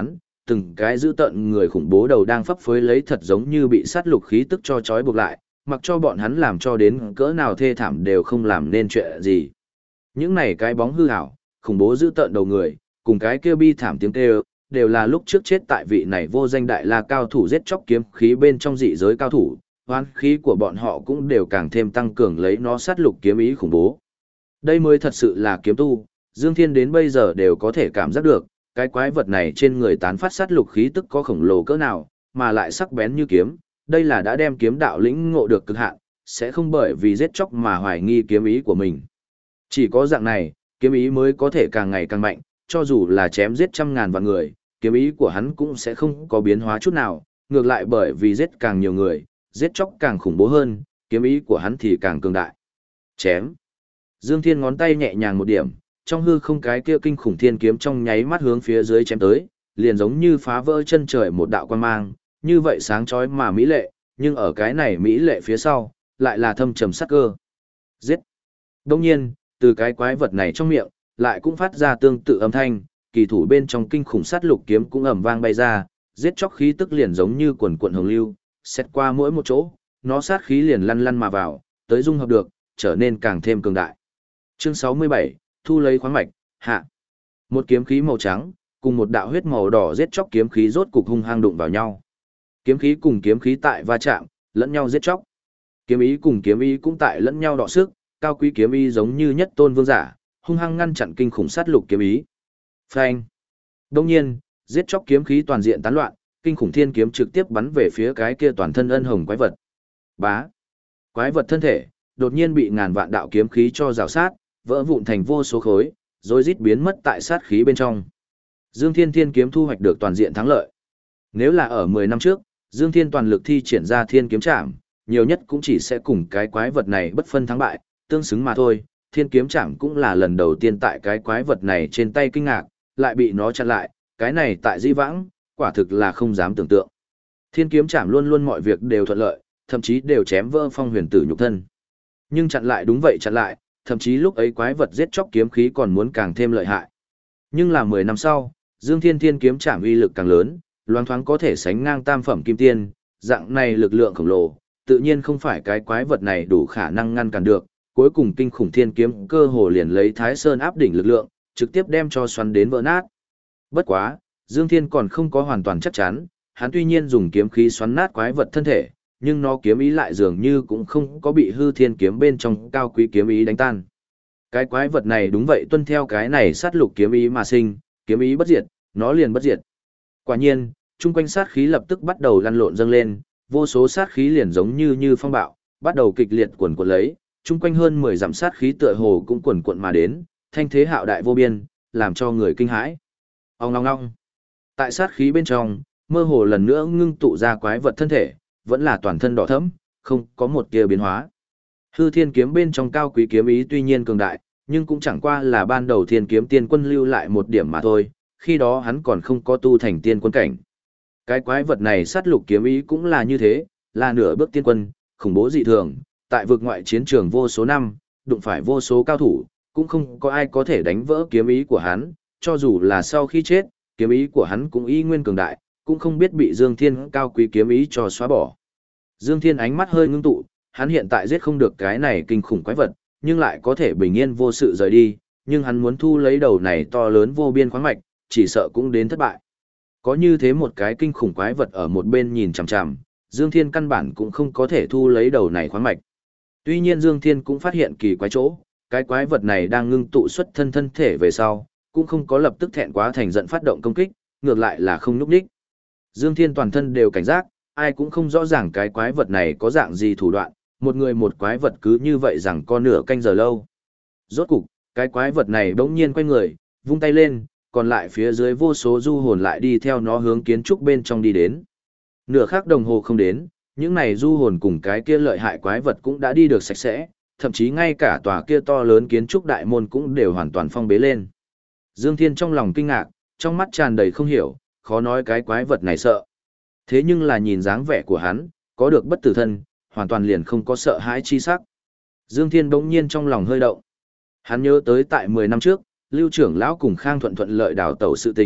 từng cái giữ tận người khủng bố đầu đang phấp phới lấy thật giống như bị sát lục khí tức cho trói buộc lại, mặc cho bọn hắn làm cho đến cỡ nào thê thảm đều không làm nên chuyện gì. Những này cái bóng hư ảo, khủng bố giữ tận đầu người, cùng cái kia bi thảm tiếng kêu, đều là lúc trước chết tại vị này vô danh đại la cao thủ giết chóc kiếm khí bên trong dị giới cao thủ, hoán khí của bọn họ cũng đều càng thêm tăng cường lấy nó sát lục kiếm ý khủng bố. Đây mới thật sự là kiếm tu, Dương Thiên đến bây giờ đều có thể cảm giác được, cái quái vật này trên người tán phát sát lục khí tức có khổng lồ cỡ nào, mà lại sắc bén như kiếm, đây là đã đem kiếm đạo lĩnh ngộ được cực hạn, sẽ không bởi vì giết chóc mà hoài nghi kiếm ý của mình. Chỉ có dạng này, kiếm ý mới có thể càng ngày càng mạnh, cho dù là chém giết trăm ngàn vạn người, kiếm ý của hắn cũng sẽ không có biến hóa chút nào, ngược lại bởi vì giết càng nhiều người, giết chóc càng khủng bố hơn, kiếm ý của hắn thì càng cường đại. Chém. Dương Thiên ngón tay nhẹ nhàng một điểm, trong hư không cái kia kinh khủng thiên kiếm trong nháy mắt hướng phía dưới chém tới, liền giống như phá vỡ chân trời một đạo quang mang, như vậy sáng chói mà mỹ lệ, nhưng ở cái này mỹ lệ phía sau, lại là thâm trầm sắc cơ. Giết. Đông nhiên, từ cái quái vật này trong miệng, lại cũng phát ra tương tự âm thanh, kỳ thủ bên trong kinh khủng sát lục kiếm cũng ầm vang bay ra, giết chóc khí tức liền giống như quần quần hồng lưu, xét qua mỗi một chỗ, nó sát khí liền lăn lăn mà vào, tới dung hợp được, trở nên càng thêm cường đại. Chương 67, thu lấy khoáng mạch, hạ. Một kiếm khí màu trắng, cùng một đạo huyết màu đỏ giết chóc kiếm khí rốt cục hung hăng đụng vào nhau. Kiếm khí cùng kiếm khí tại va chạm, lẫn nhau giết chóc. Kiếm ý cùng kiếm ý cũng tại lẫn nhau đọ sức, cao quý kiếm ý giống như nhất tôn vương giả, hung hăng ngăn chặn kinh khủng sát lục kiếm ý. Phanh. Đương nhiên, giết chóc kiếm khí toàn diện tán loạn, kinh khủng thiên kiếm trực tiếp bắn về phía cái kia toàn thân ân hồng quái vật. Bá. Quái vật thân thể đột nhiên bị ngàn vạn đạo kiếm khí cho rào sát, vỡ vụn thành vô số khối, rồi rít biến mất tại sát khí bên trong. Dương Thiên Thiên kiếm thu hoạch được toàn diện thắng lợi. Nếu là ở 10 năm trước, Dương Thiên toàn lực thi triển ra thiên kiếm trảm, nhiều nhất cũng chỉ sẽ cùng cái quái vật này bất phân thắng bại, tương xứng mà thôi. Thiên kiếm trảm cũng là lần đầu tiên tại cái quái vật này trên tay kinh ngạc, lại bị nó chặn lại, cái này tại di vãng, quả thực là không dám tưởng tượng. Thiên kiếm trảm luôn luôn mọi việc đều thuận lợi, thậm chí đều chém vỡ Phong Huyền Tử nhục thân. Nhưng chặn lại đúng vậy chặn lại, thậm chí lúc ấy quái vật giết chóc kiếm khí còn muốn càng thêm lợi hại. Nhưng là 10 năm sau, Dương Thiên Thiên kiếm trảm uy lực càng lớn, loáng thoáng có thể sánh ngang tam phẩm kim tiên, dạng này lực lượng khổng lồ, tự nhiên không phải cái quái vật này đủ khả năng ngăn cản được, cuối cùng kinh khủng thiên kiếm cơ hồ liền lấy Thái Sơn áp đỉnh lực lượng, trực tiếp đem cho xoắn đến vỡ nát. Bất quá, Dương Thiên còn không có hoàn toàn chắc chắn, hắn tuy nhiên dùng kiếm khí xoắn nát quái vật thân thể, nhưng nó kiếm ý lại dường như cũng không có bị hư thiên kiếm bên trong cao quý kiếm ý đánh tan. Cái quái vật này đúng vậy tuân theo cái này sát lục kiếm ý mà sinh, kiếm ý bất diệt, nó liền bất diệt. Quả nhiên, chung quanh sát khí lập tức bắt đầu lăn lộn dâng lên, vô số sát khí liền giống như phong bạo, bắt đầu kịch liệt quần quật lấy, chung quanh hơn 10 dặm sát khí tựa hồ cũng quần quận mà đến, thanh thế hạo đại vô biên, làm cho người kinh hãi. Ong ong ong. Tại sát khí bên trong, mơ hồ lần nữa ngưng tụ ra quái vật thân thể, vẫn là toàn thân đỏ thẫm, không có một tia biến hóa. Hư thiên kiếm bên trong cao quý kiếm ý tuy nhiên cường đại, nhưng cũng chẳng qua là ban đầu thiên kiếm tiên quân lưu lại một điểm mà thôi, khi đó hắn còn không có tu thành tiên quân cảnh. Cái quái vật này sát lục kiếm ý cũng là như thế, là nửa bước tiên quân, khủng bố dị thường, tại vực ngoại chiến trường vô số năm, đụng phải vô số cao thủ, cũng không có ai có thể đánh vỡ kiếm ý của hắn, cho dù là sau khi chết, kiếm ý của hắn cũng y nguyên cường đại, cũng không biết bị Dương Thiên cao quý kiếm ý cho xóa bỏ. Dương Thiên ánh mắt hơi ngưng tụ, hắn hiện tại giết không được cái này kinh khủng quái vật, nhưng lại có thể bình yên vô sự rời đi, nhưng hắn muốn thu lấy đầu này to lớn vô biên khoáng mạch, chỉ sợ cũng đến thất bại. Có như thế một cái kinh khủng quái vật ở một bên nhìn chằm chằm, Dương Thiên căn bản cũng không có thể thu lấy đầu này khoáng mạch. Tuy nhiên Dương Thiên cũng phát hiện kỳ quái chỗ, cái quái vật này đang ngưng tụ xuất thân thể về sau, cũng không có lập tức thẹn quá thành giận phát động công kích, ngược lại là không núp đích. Dương Thiên toàn thân đều cảnh giác, ai cũng không rõ ràng cái quái vật này có dạng gì thủ đoạn, một người một quái vật cứ như vậy rằng có nửa canh giờ lâu. Rốt cục, cái quái vật này bỗng nhiên quay người, vung tay lên, còn lại phía dưới vô số du hồn lại đi theo nó hướng kiến trúc bên trong đi đến. Nửa khắc đồng hồ không đến, những này du hồn cùng cái kia lợi hại quái vật cũng đã đi được sạch sẽ, thậm chí ngay cả tòa kia to lớn kiến trúc đại môn cũng đều hoàn toàn phong bế lên. Dương Thiên trong lòng kinh ngạc, trong mắt tràn đầy không hiểu, khó nói cái quái vật này sợ. Thế nhưng là nhìn dáng vẻ của hắn, có được bất tử thân, hoàn toàn liền không có sợ hãi chi sắc. Dương Thiên bỗng nhiên trong lòng hơi động. Hắn nhớ tới tại 10 năm trước, Lưu trưởng lão cùng Khang Thuận thuận lợi đào tẩu sự tình,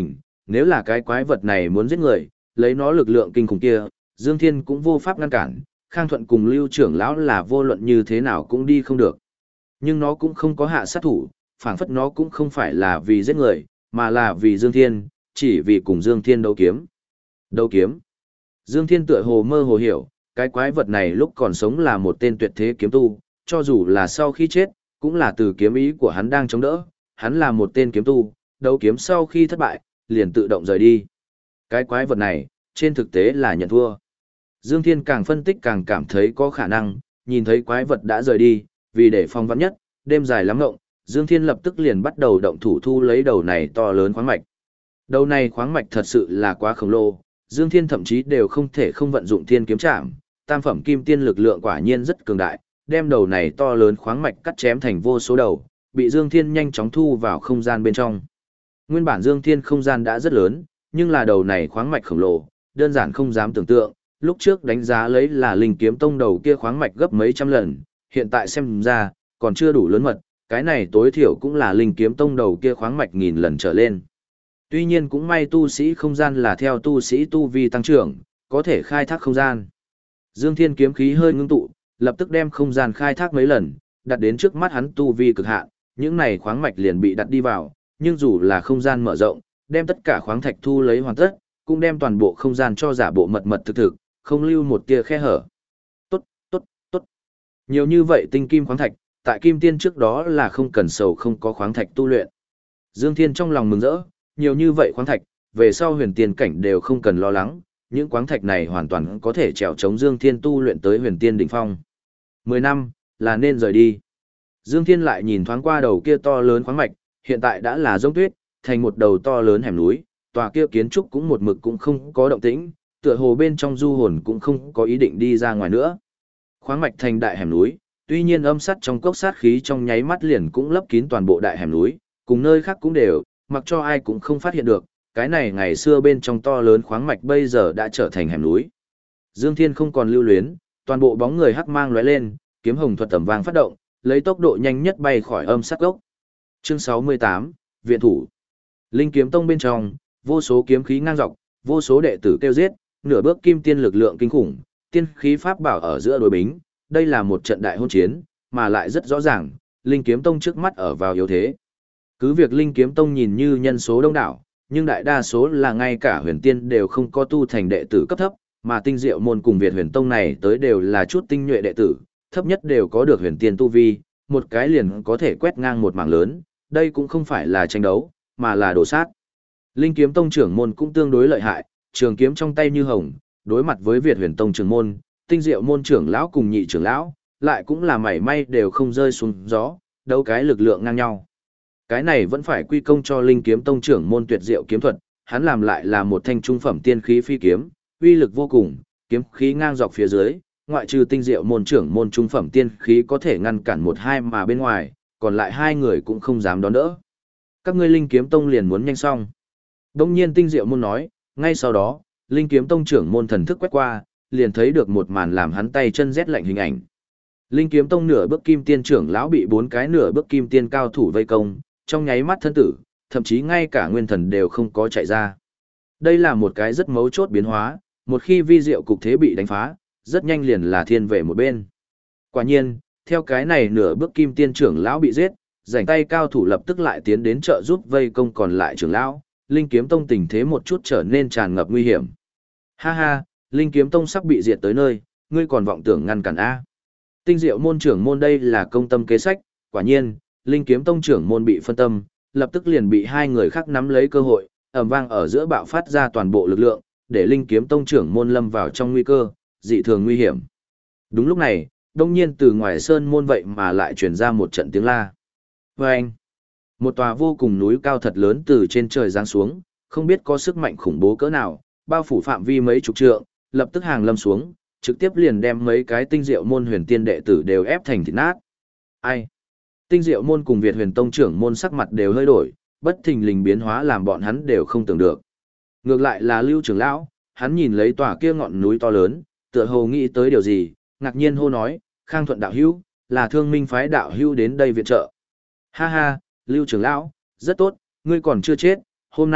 Nếu là cái quái vật này muốn giết người, lấy nó lực lượng kinh khủng kia, Dương Thiên cũng vô pháp ngăn cản, Khang Thuận cùng Lưu trưởng lão là vô luận như thế nào cũng đi không được. Nhưng nó cũng không có hạ sát thủ, phảng phất nó cũng không phải là vì giết người, mà là vì Dương Thiên, chỉ vì cùng Dương Thiên đấu kiếm. Đấu kiếm. Dương Thiên tựa hồ mơ hồ hiểu, cái quái vật này lúc còn sống là một tên tuyệt thế kiếm tu, cho dù là sau khi chết, cũng là từ kiếm ý của hắn đang chống đỡ, hắn là một tên kiếm tu, đấu kiếm sau khi thất bại, liền tự động rời đi. Cái quái vật này, trên thực tế là nhận thua. Dương Thiên càng phân tích càng cảm thấy có khả năng, nhìn thấy quái vật đã rời đi, vì để phòng vắn nhất, đêm dài lắm ngộng, Dương Thiên lập tức liền bắt đầu động thủ thu lấy đầu này to lớn khoáng mạch. Đầu này khoáng mạch thật sự là quá khổng lồ, Dương Thiên thậm chí đều không thể không vận dụng thiên kiếm trảm, tam phẩm kim tiên lực lượng quả nhiên rất cường đại, đem đầu này to lớn khoáng mạch cắt chém thành vô số đầu, bị Dương Thiên nhanh chóng thu vào không gian bên trong. Nguyên bản Dương Thiên không gian đã rất lớn, nhưng là đầu này khoáng mạch khổng lồ, đơn giản không dám tưởng tượng, lúc trước đánh giá lấy là Linh Kiếm Tông đầu kia khoáng mạch gấp mấy trăm lần, hiện tại xem ra, còn chưa đủ lớn mật, cái này tối thiểu cũng là Linh Kiếm Tông đầu kia khoáng mạch nghìn lần trở lên. Tuy nhiên cũng may tu sĩ không gian là theo tu sĩ tu vi tăng trưởng, có thể khai thác không gian. Dương Thiên kiếm khí hơi ngưng tụ, lập tức đem không gian khai thác mấy lần, đặt đến trước mắt hắn tu vi cực hạn, những này khoáng mạch liền bị đặt đi vào, nhưng dù là không gian mở rộng, đem tất cả khoáng thạch thu lấy hoàn tất, cũng đem toàn bộ không gian cho giả bộ mật mật thực thực, không lưu một tia khe hở. Tốt, tốt, tốt. Nhiều như vậy tinh kim khoáng thạch, tại kim tiên trước đó là không cần sầu không có khoáng thạch tu luyện. Dương Thiên trong lòng mừng rỡ, nhiều như vậy khoáng thạch, về sau huyền tiên cảnh đều không cần lo lắng, những khoáng thạch này hoàn toàn có thể trèo chống Dương Thiên tu luyện tới huyền tiên đỉnh phong. 10 năm, là nên rời đi. Dương Thiên lại nhìn thoáng qua đầu kia to lớn khoáng mạch, hiện tại đã là giống tuyết, thành một đầu to lớn hẻm núi, tòa kia kiến trúc cũng một mực cũng không có động tĩnh, tựa hồ bên trong du hồn cũng không có ý định đi ra ngoài nữa. Khoáng mạch thành đại hẻm núi, tuy nhiên âm sát trong cốc sát khí trong nháy mắt liền cũng lấp kín toàn bộ đại hẻm núi, cùng nơi khác cũng đều, mặc cho ai cũng không phát hiện được, cái này ngày xưa bên trong to lớn khoáng mạch bây giờ đã trở thành hẻm núi. Dương Thiên không còn lưu luyến, toàn bộ bóng người hắc mang lóe lên, kiếm hồng thuật tầm vang phát động, lấy tốc độ nhanh nhất bay khỏi âm sát gốc. Chương 68, Viện thủ. Linh Kiếm Tông bên trong, vô số kiếm khí ngang dọc, vô số đệ tử kêu giết, nửa bước kim tiên lực lượng kinh khủng, tiên khí pháp bảo ở giữa đối bính, đây là một trận đại hôn chiến, mà lại rất rõ ràng, Linh Kiếm Tông trước mắt ở vào yếu thế. Cứ việc Linh Kiếm Tông nhìn như nhân số đông đảo, nhưng đại đa số là ngay cả huyền tiên đều không có tu thành đệ tử cấp thấp, mà tinh diệu môn cùng Việt huyền tông này tới đều là chút tinh nhuệ đệ tử, thấp nhất đều có được huyền tiên tu vi, một cái liền có thể quét ngang một mảng lớn, đây cũng không phải là tranh đấu, mà là đổ sát. Linh Kiếm Tông trưởng môn cũng tương đối lợi hại, trường kiếm trong tay như hồng, đối mặt với Việt huyền tông trưởng môn, tinh diệu môn trưởng lão cùng nhị trưởng lão, lại cũng là mảy may đều không rơi xuống gió, đấu cái lực lượng ngang nhau. Cái này vẫn phải quy công cho Linh Kiếm Tông trưởng môn tuyệt diệu kiếm thuật, hắn làm lại là một thanh trung phẩm tiên khí phi kiếm, uy lực vô cùng, kiếm khí ngang dọc phía dưới, ngoại trừ tinh diệu môn trưởng môn trung phẩm tiên khí có thể ngăn cản một hai mà bên ngoài, còn lại hai người cũng không dám đón đỡ. Các ngươi Linh Kiếm Tông liền muốn nhanh xong. Đông nhiên tinh diệu môn nói, ngay sau đó, Linh Kiếm Tông trưởng môn thần thức quét qua, liền thấy được một màn làm hắn tay chân rét lạnh hình ảnh. Linh Kiếm Tông nửa bước kim tiên trưởng lão bị 4 cái nửa bước kim tiên cao thủ vây công, trong nháy mắt thân tử, thậm chí ngay cả nguyên thần đều không có chạy ra. Đây là một cái rất mấu chốt biến hóa, một khi vi diệu cục thế bị đánh phá, rất nhanh liền là thiên về một bên. Quả nhiên, theo cái này nửa bước kim tiên trưởng lão bị giết, rảnh tay cao thủ lập tức lại tiến đến trợ giúp vây công còn lại trưởng lão, Linh Kiếm Tông tình thế một chút trở nên tràn ngập nguy hiểm. Ha ha, Linh Kiếm Tông sắp bị diệt tới nơi, ngươi còn vọng tưởng ngăn cản A. Tinh diệu môn trưởng môn đây là công tâm kế sách, quả nhiên, Linh Kiếm Tông trưởng môn bị phân tâm, lập tức liền bị hai người khác nắm lấy cơ hội, ầm vang ở giữa bạo phát ra toàn bộ lực lượng, để Linh Kiếm Tông trưởng môn lâm vào trong nguy cơ, dị thường nguy hiểm. Đúng lúc này, đông nhiên từ ngoài sơn môn vậy mà lại truyền ra một trận tiếng la. Vâng! Một tòa vô cùng núi cao thật lớn từ trên trời giáng xuống, không biết có sức mạnh khủng bố cỡ nào, bao phủ phạm vi mấy chục trượng, lập tức hàng lâm xuống, trực tiếp liền đem mấy cái tinh diệu môn huyền tiên đệ tử đều ép thành thịt nát. Ai? Tinh diệu môn cùng Việt huyền tông trưởng môn sắc mặt đều hơi đổi, bất thình lình biến hóa làm bọn hắn đều không tưởng được. Ngược lại là Lưu trưởng lão, hắn nhìn lấy tòa kia ngọn núi to lớn, tựa hồ nghĩ tới điều gì, ngạc nhiên hô nói, Khang Thuận đạo hữu, là Thương Minh phái đạo hữu đến đây viện trợ. Ha ha, Lưu trưởng lão, rất tốt, ngươi còn chưa chết, hôm nay,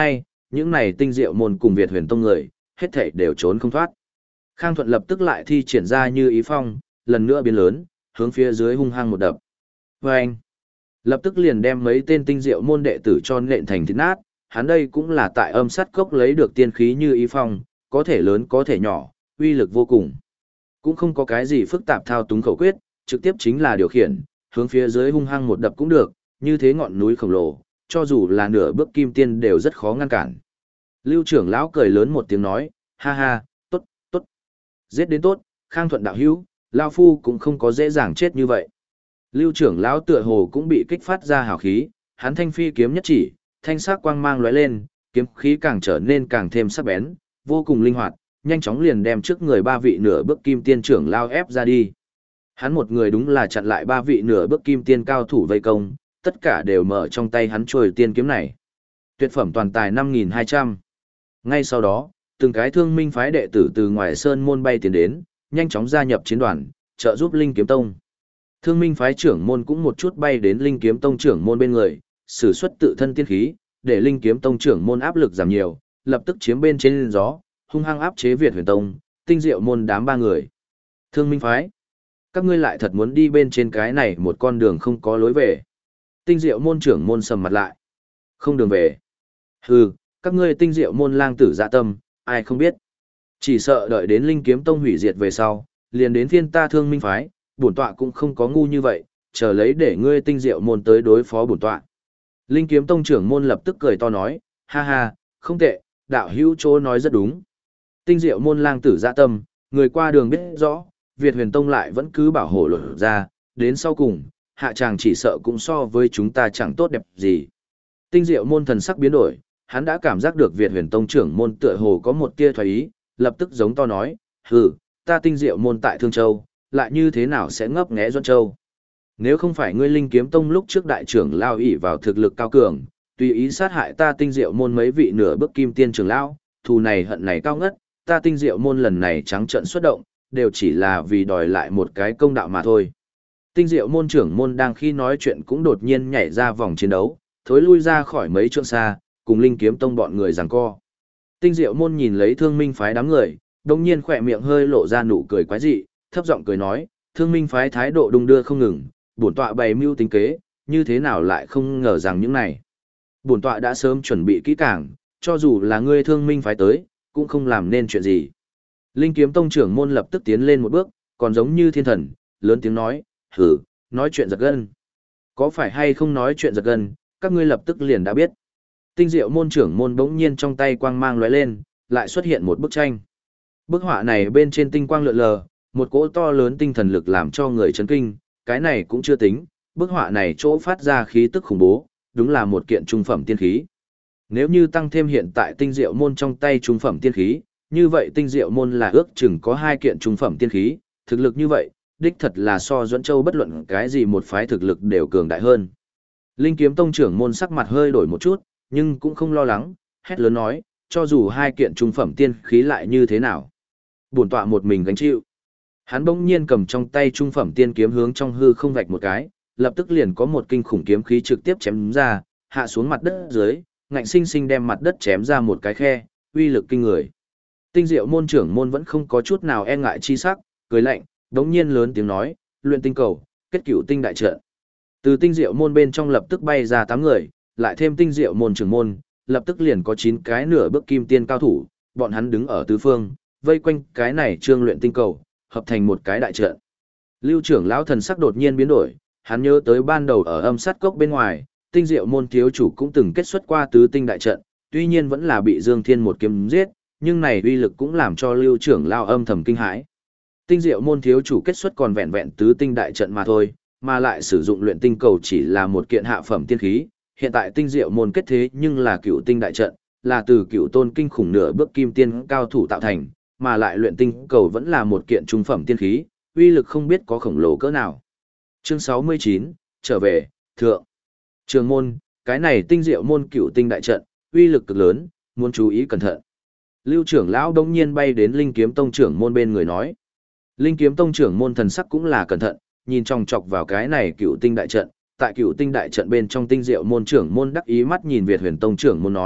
những này tinh diệu môn cùng Việt Huyền Tông người, hết thảy đều trốn không thoát. Khang Thuận lập tức lại thi triển ra Như Ý Phong, lần nữa biến lớn, hướng phía dưới hung hăng một đập. Vâng! Lập tức liền đem mấy tên tinh diệu môn đệ tử cho nện thành thịt nát, hắn đây cũng là tại âm sát cốc lấy được tiên khí Như Ý Phong, có thể lớn có thể nhỏ, uy lực vô cùng. Cũng không có cái gì phức tạp thao túng khẩu quyết, trực tiếp chính là điều khiển, hướng phía dưới hung hăng một đập cũng được, như thế ngọn núi khổng lồ, cho dù là nửa bước kim tiên đều rất khó ngăn cản. Lưu trưởng lão cười lớn một tiếng nói, ha ha, tốt, tốt. Giết đến tốt, Khang Thuận đạo hữu, lão phu cũng không có dễ dàng chết như vậy. Lưu trưởng lão tựa hồ cũng bị kích phát ra hào khí, hắn thanh phi kiếm nhất chỉ, thanh sắc quang mang lóe lên, kiếm khí càng trở nên càng thêm sắc bén, vô cùng linh hoạt, nhanh chóng liền đem trước người ba vị nửa bước kim tiên trưởng lao ép ra đi. Hắn một người đúng là chặn lại ba vị nửa bước kim tiên cao thủ vây công, tất cả đều mở trong tay hắn chuôi tiên kiếm này. Tuyệt phẩm toàn tài 5.200. Ngay sau đó, từng cái thương minh phái đệ tử từ ngoài sơn môn bay tiến đến, nhanh chóng gia nhập chiến đoàn, trợ giúp Linh Kiếm Tông. Thương minh phái trưởng môn cũng một chút bay đến Linh Kiếm Tông trưởng môn bên người, sử xuất tự thân tiên khí, để Linh Kiếm Tông trưởng môn áp lực giảm nhiều, lập tức chiếm bên trên gió, hung hăng áp chế Việt Huyền Tông, tinh diệu môn đám ba người. Thương minh phái, các ngươi lại thật muốn đi bên trên cái này một con đường không có lối về. Tinh diệu môn trưởng môn sầm mặt lại. Không đường về. Hừ, các ngươi tinh diệu môn lang tử dạ tâm, ai không biết. Chỉ sợ đợi đến Linh Kiếm Tông hủy diệt về sau, liền đến phiên ta thương minh phái, bổn tọa cũng không có ngu như vậy, chờ lấy để ngươi tinh diệu môn tới đối phó bổn tọa. Linh Kiếm Tông trưởng môn lập tức cười to nói, ha ha, không tệ, đạo hữu chỗ nói rất đúng. Tinh diệu môn lang tử dạ tâm, người qua đường biết rõ, Việt Huyền Tông lại vẫn cứ bảo hộ lột ra, đến sau cùng, hạ tràng chỉ sợ cũng so với chúng ta chẳng tốt đẹp gì. Tinh diệu môn thần sắc biến đổi, hắn đã cảm giác được Việt Huyền Tông trưởng môn tựa hồ có một tia thoái ý, lập tức giống to nói, hừ, ta tinh diệu môn tại Thương Châu, lại như thế nào sẽ ngấp nghé Doan Châu. Nếu không phải ngươi Linh Kiếm Tông lúc trước đại trưởng lao ỷ vào thực lực cao cường, tùy ý sát hại ta tinh diệu môn mấy vị nửa bước kim tiên trưởng lão, thù này hận này cao ngất, ta tinh diệu môn lần này trắng trợn xuất động, đều chỉ là vì đòi lại một cái công đạo mà thôi. Tinh diệu môn trưởng môn đang khi nói chuyện cũng đột nhiên nhảy ra vòng chiến đấu, thối lui ra khỏi mấy trượng xa, cùng Linh Kiếm Tông bọn người giằng co. Tinh diệu môn nhìn lấy thương minh phái đám người, đồng nhiên khỏe miệng hơi lộ ra nụ cười quái dị, thấp giọng cười nói, thương minh phái thái độ đung đưa không ngừng, bổn tọa bày mưu tính kế, như thế nào lại không ngờ rằng những này. Bổn tọa đã sớm chuẩn bị kỹ càng, cho dù là ngươi thương minh phái tới, cũng không làm nên chuyện gì. Linh Kiếm Tông trưởng môn lập tức tiến lên một bước, còn giống như thiên thần, lớn tiếng nói, hử, nói chuyện giật gân. Có phải hay không nói chuyện giật gân, các ngươi lập tức liền đã biết. Tinh diệu môn trưởng môn bỗng nhiên trong tay quang mang lóe lên, lại xuất hiện một bức tranh. Bức họa này bên trên tinh quang lượn lờ, một cỗ to lớn tinh thần lực làm cho người chấn kinh, cái này cũng chưa tính, bức họa này chỗ phát ra khí tức khủng bố, đúng là một kiện trung phẩm tiên khí. Nếu như tăng thêm hiện tại tinh diệu môn trong tay trung phẩm tiên khí, như vậy tinh diệu môn là ước chừng có 2 kiện trung phẩm tiên khí, thực lực như vậy, đích thật là so Doãn Châu bất luận cái gì một phái thực lực đều cường đại hơn. Linh Kiếm Tông trưởng môn sắc mặt hơi đổi một chút, nhưng cũng không lo lắng, hét lớn nói, cho dù 2 kiện trung phẩm tiên khí lại như thế nào. Bổn tọa một mình gánh chịu. Hắn bỗng nhiên cầm trong tay trung phẩm tiên kiếm hướng trong hư không vạch một cái, lập tức liền có một kinh khủng kiếm khí trực tiếp chém ra, hạ xuống mặt đất dưới, ngạnh sinh sinh đem mặt đất chém ra một cái khe, uy lực kinh người. Tinh diệu môn trưởng môn vẫn không có chút nào e ngại chi sắc, cười lạnh, đống nhiên lớn tiếng nói, luyện tinh cầu, kết cửu tinh đại trận. Từ tinh diệu môn bên trong lập tức bay ra 8 người, lại thêm tinh diệu môn trưởng môn, lập tức liền có 9 cái nửa bước kim tiên cao thủ, bọn hắn đứng ở tứ phương, vây quanh cái này trương luyện tinh cầu, hợp thành một cái đại trận. Lưu trưởng lão thần sắc đột nhiên biến đổi, hắn nhớ tới ban đầu ở âm sát cốc bên ngoài, tinh diệu môn thiếu chủ cũng từng kết xuất qua tứ tinh đại trận, tuy nhiên vẫn là bị Dương Thiên một kiếm giết, nhưng này uy lực cũng làm cho Lưu trưởng lão âm thầm kinh hãi. Tinh diệu môn thiếu chủ kết xuất còn vẹn vẹn tứ tinh đại trận mà thôi, mà lại sử dụng luyện tinh cầu chỉ là một kiện hạ phẩm tiên khí, hiện tại tinh diệu môn kết thế nhưng là cựu tinh đại trận, là từ cựu tôn kinh khủng nửa bước kim tiên cao thủ tạo thành, mà lại luyện tinh cầu vẫn là một kiện trung phẩm tiên khí, uy lực không biết có khổng lồ cỡ nào. Chương 69, trở về, thượng. Trường môn, cái này tinh diệu môn cựu tinh đại trận, uy lực cực lớn, muốn chú ý cẩn thận. Lưu trưởng lão đông nhiên bay đến Linh Kiếm Tông trưởng môn bên người nói. Linh Kiếm Tông trưởng môn thần sắc cũng là cẩn thận, nhìn chòng chọc vào cái này cựu tinh đại trận, tại cựu tinh đại trận bên trong tinh diệu môn trưởng môn đắc ý mắt nhìn Việt Huyền Tông trưởng môn nói,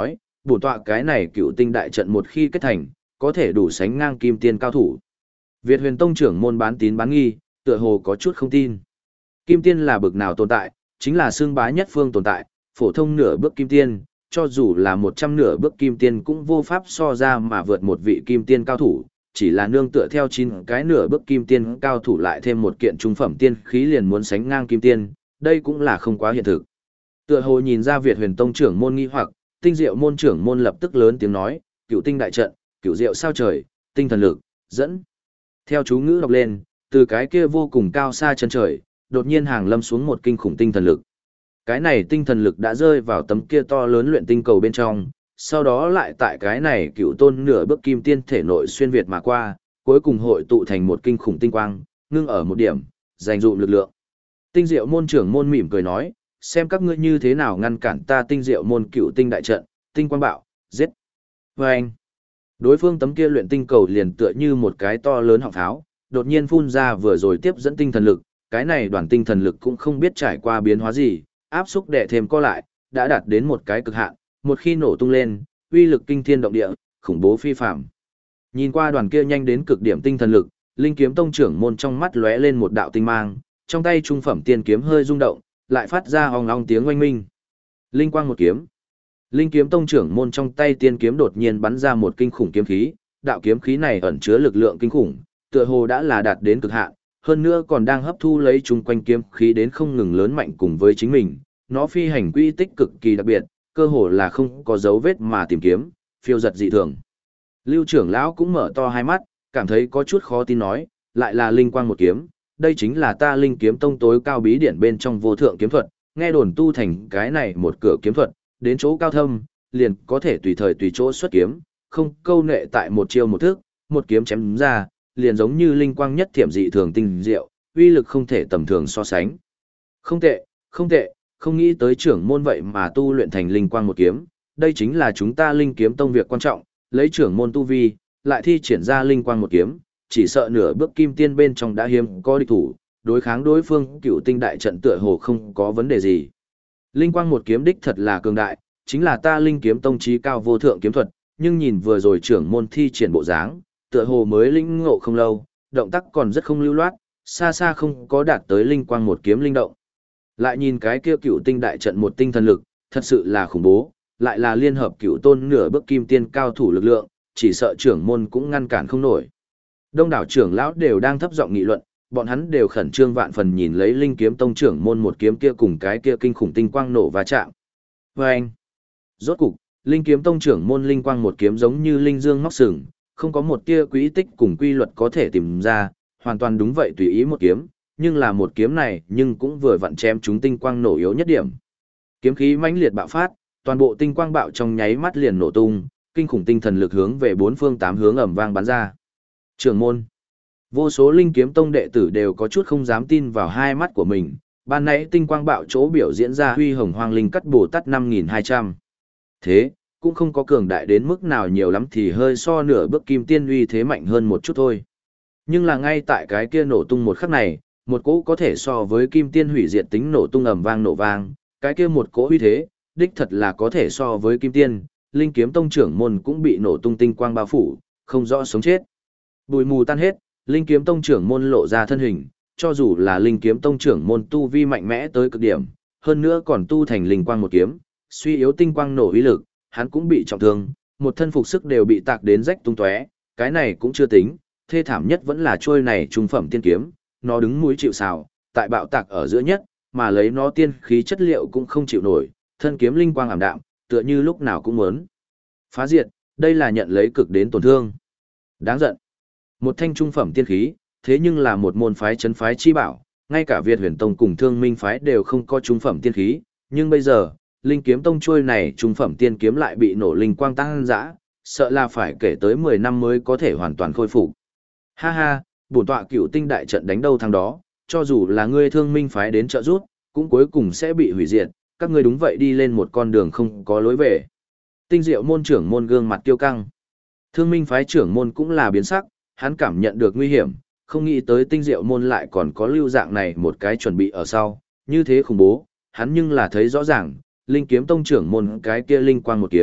bổn tọa cái này cựu tinh đại trận một khi kết thành, có thể đủ sánh ngang kim tiên cao thủ. Việt Huyền Tông trưởng môn bán tín bán nghi, tựa hồ có chút không tin. Kim tiên là bực nào tồn tại, chính là xương bá nhất phương tồn tại, phổ thông nửa bước kim tiên, cho dù là 100 nửa bước kim tiên cũng vô pháp so ra mà vượt một vị kim tiên cao thủ, chỉ là nương tựa theo 9 cái nửa bước kim tiên cao thủ lại thêm một kiện trung phẩm tiên khí liền muốn sánh ngang kim tiên, đây cũng là không quá hiện thực. Tựa hồ nhìn ra Việt Huyền Tông trưởng môn nghi hoặc, Tinh Diệu môn trưởng môn lập tức lớn tiếng nói, cựu tinh đại trận, cựu diệu sao trời, tinh thần lực, dẫn. Theo chú ngữ đọc lên, từ cái kia vô cùng cao xa chân trời, đột nhiên hàng lâm xuống một kinh khủng tinh thần lực. Cái này tinh thần lực đã rơi vào tấm kia to lớn luyện tinh cầu bên trong, sau đó lại tại cái này cựu tôn nửa bước kim tiên thể nội xuyên việt mà qua, cuối cùng hội tụ thành một kinh khủng tinh quang, ngưng ở một điểm, dành dụm lực lượng. Tinh Diệu môn trưởng môn mỉm cười nói, xem các ngươi như thế nào ngăn cản ta Tinh Diệu môn cựu tinh đại trận, tinh quang bạo, giết. Và anh, đối phương tấm kia luyện tinh cầu liền tựa như một cái to lớn họng pháo, đột nhiên phun ra vừa rồi tiếp dẫn tinh thần lực, cái này đoàn tinh thần lực cũng không biết trải qua biến hóa gì, áp xúc đè thêm co lại, đã đạt đến một cái cực hạn, một khi nổ tung lên, uy lực kinh thiên động địa, khủng bố phi phàm. Nhìn qua đoàn kia nhanh đến cực điểm tinh thần lực, Linh Kiếm Tông trưởng môn trong mắt lóe lên một đạo tinh mang, trong tay trung phẩm tiên kiếm hơi rung động, lại phát ra ong ong tiếng oanh minh. Linh quang một kiếm. Linh Kiếm Tông trưởng môn trong tay tiên kiếm đột nhiên bắn ra một kinh khủng kiếm khí, đạo kiếm khí này ẩn chứa lực lượng kinh khủng, tựa hồ đã là đạt đến cực hạn, hơn nữa còn đang hấp thu lấy chung quanh kiếm khí đến không ngừng lớn mạnh cùng với chính mình. Nó phi hành quy tích cực kỳ đặc biệt, cơ hồ là không có dấu vết mà tìm kiếm, phiêu giật dị thường. Lưu trưởng lão cũng mở to hai mắt, cảm thấy có chút khó tin nói, lại là linh quang một kiếm, đây chính là ta Linh Kiếm Tông tối cao bí điển bên trong vô thượng kiếm thuật, nghe đồn tu thành cái này một cửa kiếm thuật, đến chỗ cao thâm, liền có thể tùy thời tùy chỗ xuất kiếm, không câu nệ tại một chiêu một thức, một kiếm chém ra, liền giống như linh quang nhất thiểm dị thường tinh diệu, uy lực không thể tầm thường so sánh. Không tệ, không tệ, không nghĩ tới trưởng môn vậy mà tu luyện thành linh quang một kiếm, đây chính là chúng ta Linh Kiếm Tông việc quan trọng, lấy trưởng môn tu vi, lại thi triển ra linh quang một kiếm, chỉ sợ nửa bước kim tiên bên trong đã hiếm có địch thủ, đối kháng đối phương cựu tinh đại trận tựa hồ không có vấn đề gì. Linh quang một kiếm đích thật là cường đại, chính là ta Linh Kiếm Tông chí cao vô thượng kiếm thuật, nhưng nhìn vừa rồi trưởng môn thi triển bộ dáng, tựa hồ mới linh ngộ không lâu, động tác còn rất không lưu loát, xa xa không có đạt tới linh quang một kiếm linh động. Lại nhìn cái kia cựu tinh đại trận một tinh thần lực, thật sự là khủng bố, lại là liên hợp cựu tôn nửa bước kim tiên cao thủ lực lượng, chỉ sợ trưởng môn cũng ngăn cản không nổi. Đông đảo trưởng lão đều đang thấp giọng nghị luận, bọn hắn đều khẩn trương vạn phần nhìn lấy Linh Kiếm Tông trưởng môn một kiếm kia cùng cái kia kinh khủng tinh quang nổ va chạm. Và anh, rốt cục, Linh Kiếm Tông trưởng môn linh quang một kiếm giống như linh dương móc sừng, không có một tia quỹ tích cùng quy luật có thể tìm ra, hoàn toàn đúng vậy tùy ý một kiếm, nhưng là một kiếm này nhưng cũng vừa vặn chém chúng tinh quang nổ yếu nhất điểm. Kiếm khí mãnh liệt bạo phát, toàn bộ tinh quang bạo trong nháy mắt liền nổ tung, kinh khủng tinh thần lực hướng về bốn phương tám hướng ầm vang bắn ra. Trưởng môn, vô số Linh Kiếm Tông đệ tử đều có chút không dám tin vào hai mắt của mình, ban nãy tinh quang bạo chỗ biểu diễn ra huy hồng hoang linh cắt Bồ Tát 5200. Thế, cũng không có cường đại đến mức nào nhiều lắm thì hơi so nửa bước kim tiên uy thế mạnh hơn một chút thôi. Nhưng là ngay tại cái kia nổ tung một khắc này, một cỗ có thể so với kim tiên hủy diệt tính nổ tung ầm vang nổ vang, cái kia một cỗ uy thế, đích thật là có thể so với kim tiên, Linh Kiếm Tông trưởng môn cũng bị nổ tung tinh quang bao phủ, không rõ sống chết. Bụi mù tan hết, Linh Kiếm Tông trưởng môn lộ ra thân hình, cho dù là Linh Kiếm Tông trưởng môn tu vi mạnh mẽ tới cực điểm, hơn nữa còn tu thành linh quang một kiếm, suy yếu tinh quang nổ uy lực, hắn cũng bị trọng thương, một thân phục sức đều bị tạc đến rách tung tóe, cái này cũng chưa tính, thê thảm nhất vẫn là trôi này trung phẩm tiên kiếm, nó đứng mũi chịu sào, tại bạo tạc ở giữa nhất, mà lấy nó tiên khí chất liệu cũng không chịu nổi, thân kiếm linh quang ảm đạm, tựa như lúc nào cũng muốn phá diệt, đây là nhận lấy cực đến tổn thương. Đáng giận. Một thanh trung phẩm tiên khí, thế nhưng là một môn phái trấn phái chi bảo, ngay cả Việt Huyền Tông cùng Thương Minh phái đều không có trung phẩm tiên khí, nhưng bây giờ, Linh Kiếm Tông trôi này trung phẩm tiên kiếm lại bị nổ linh quang tăng dã, sợ là phải kể tới 10 năm mới có thể hoàn toàn khôi phục. Ha ha, bổn tọa cựu tinh đại trận đánh đâu thằng đó, cho dù là ngươi Thương Minh phái đến trợ giúp, cũng cuối cùng sẽ bị hủy diệt, các ngươi đúng vậy đi lên một con đường không có lối về. Tinh Diệu môn trưởng môn gương mặt tiêu căng. Thương Minh phái trưởng môn cũng là biến sắc, hắn cảm nhận được nguy hiểm, không nghĩ tới Tinh Diệu môn lại còn có lưu dạng này một cái chuẩn bị ở sau, như thế khủng bố, hắn nhưng là thấy rõ ràng, Linh Kiếm Tông trưởng môn cái kia linh quang một kiếm,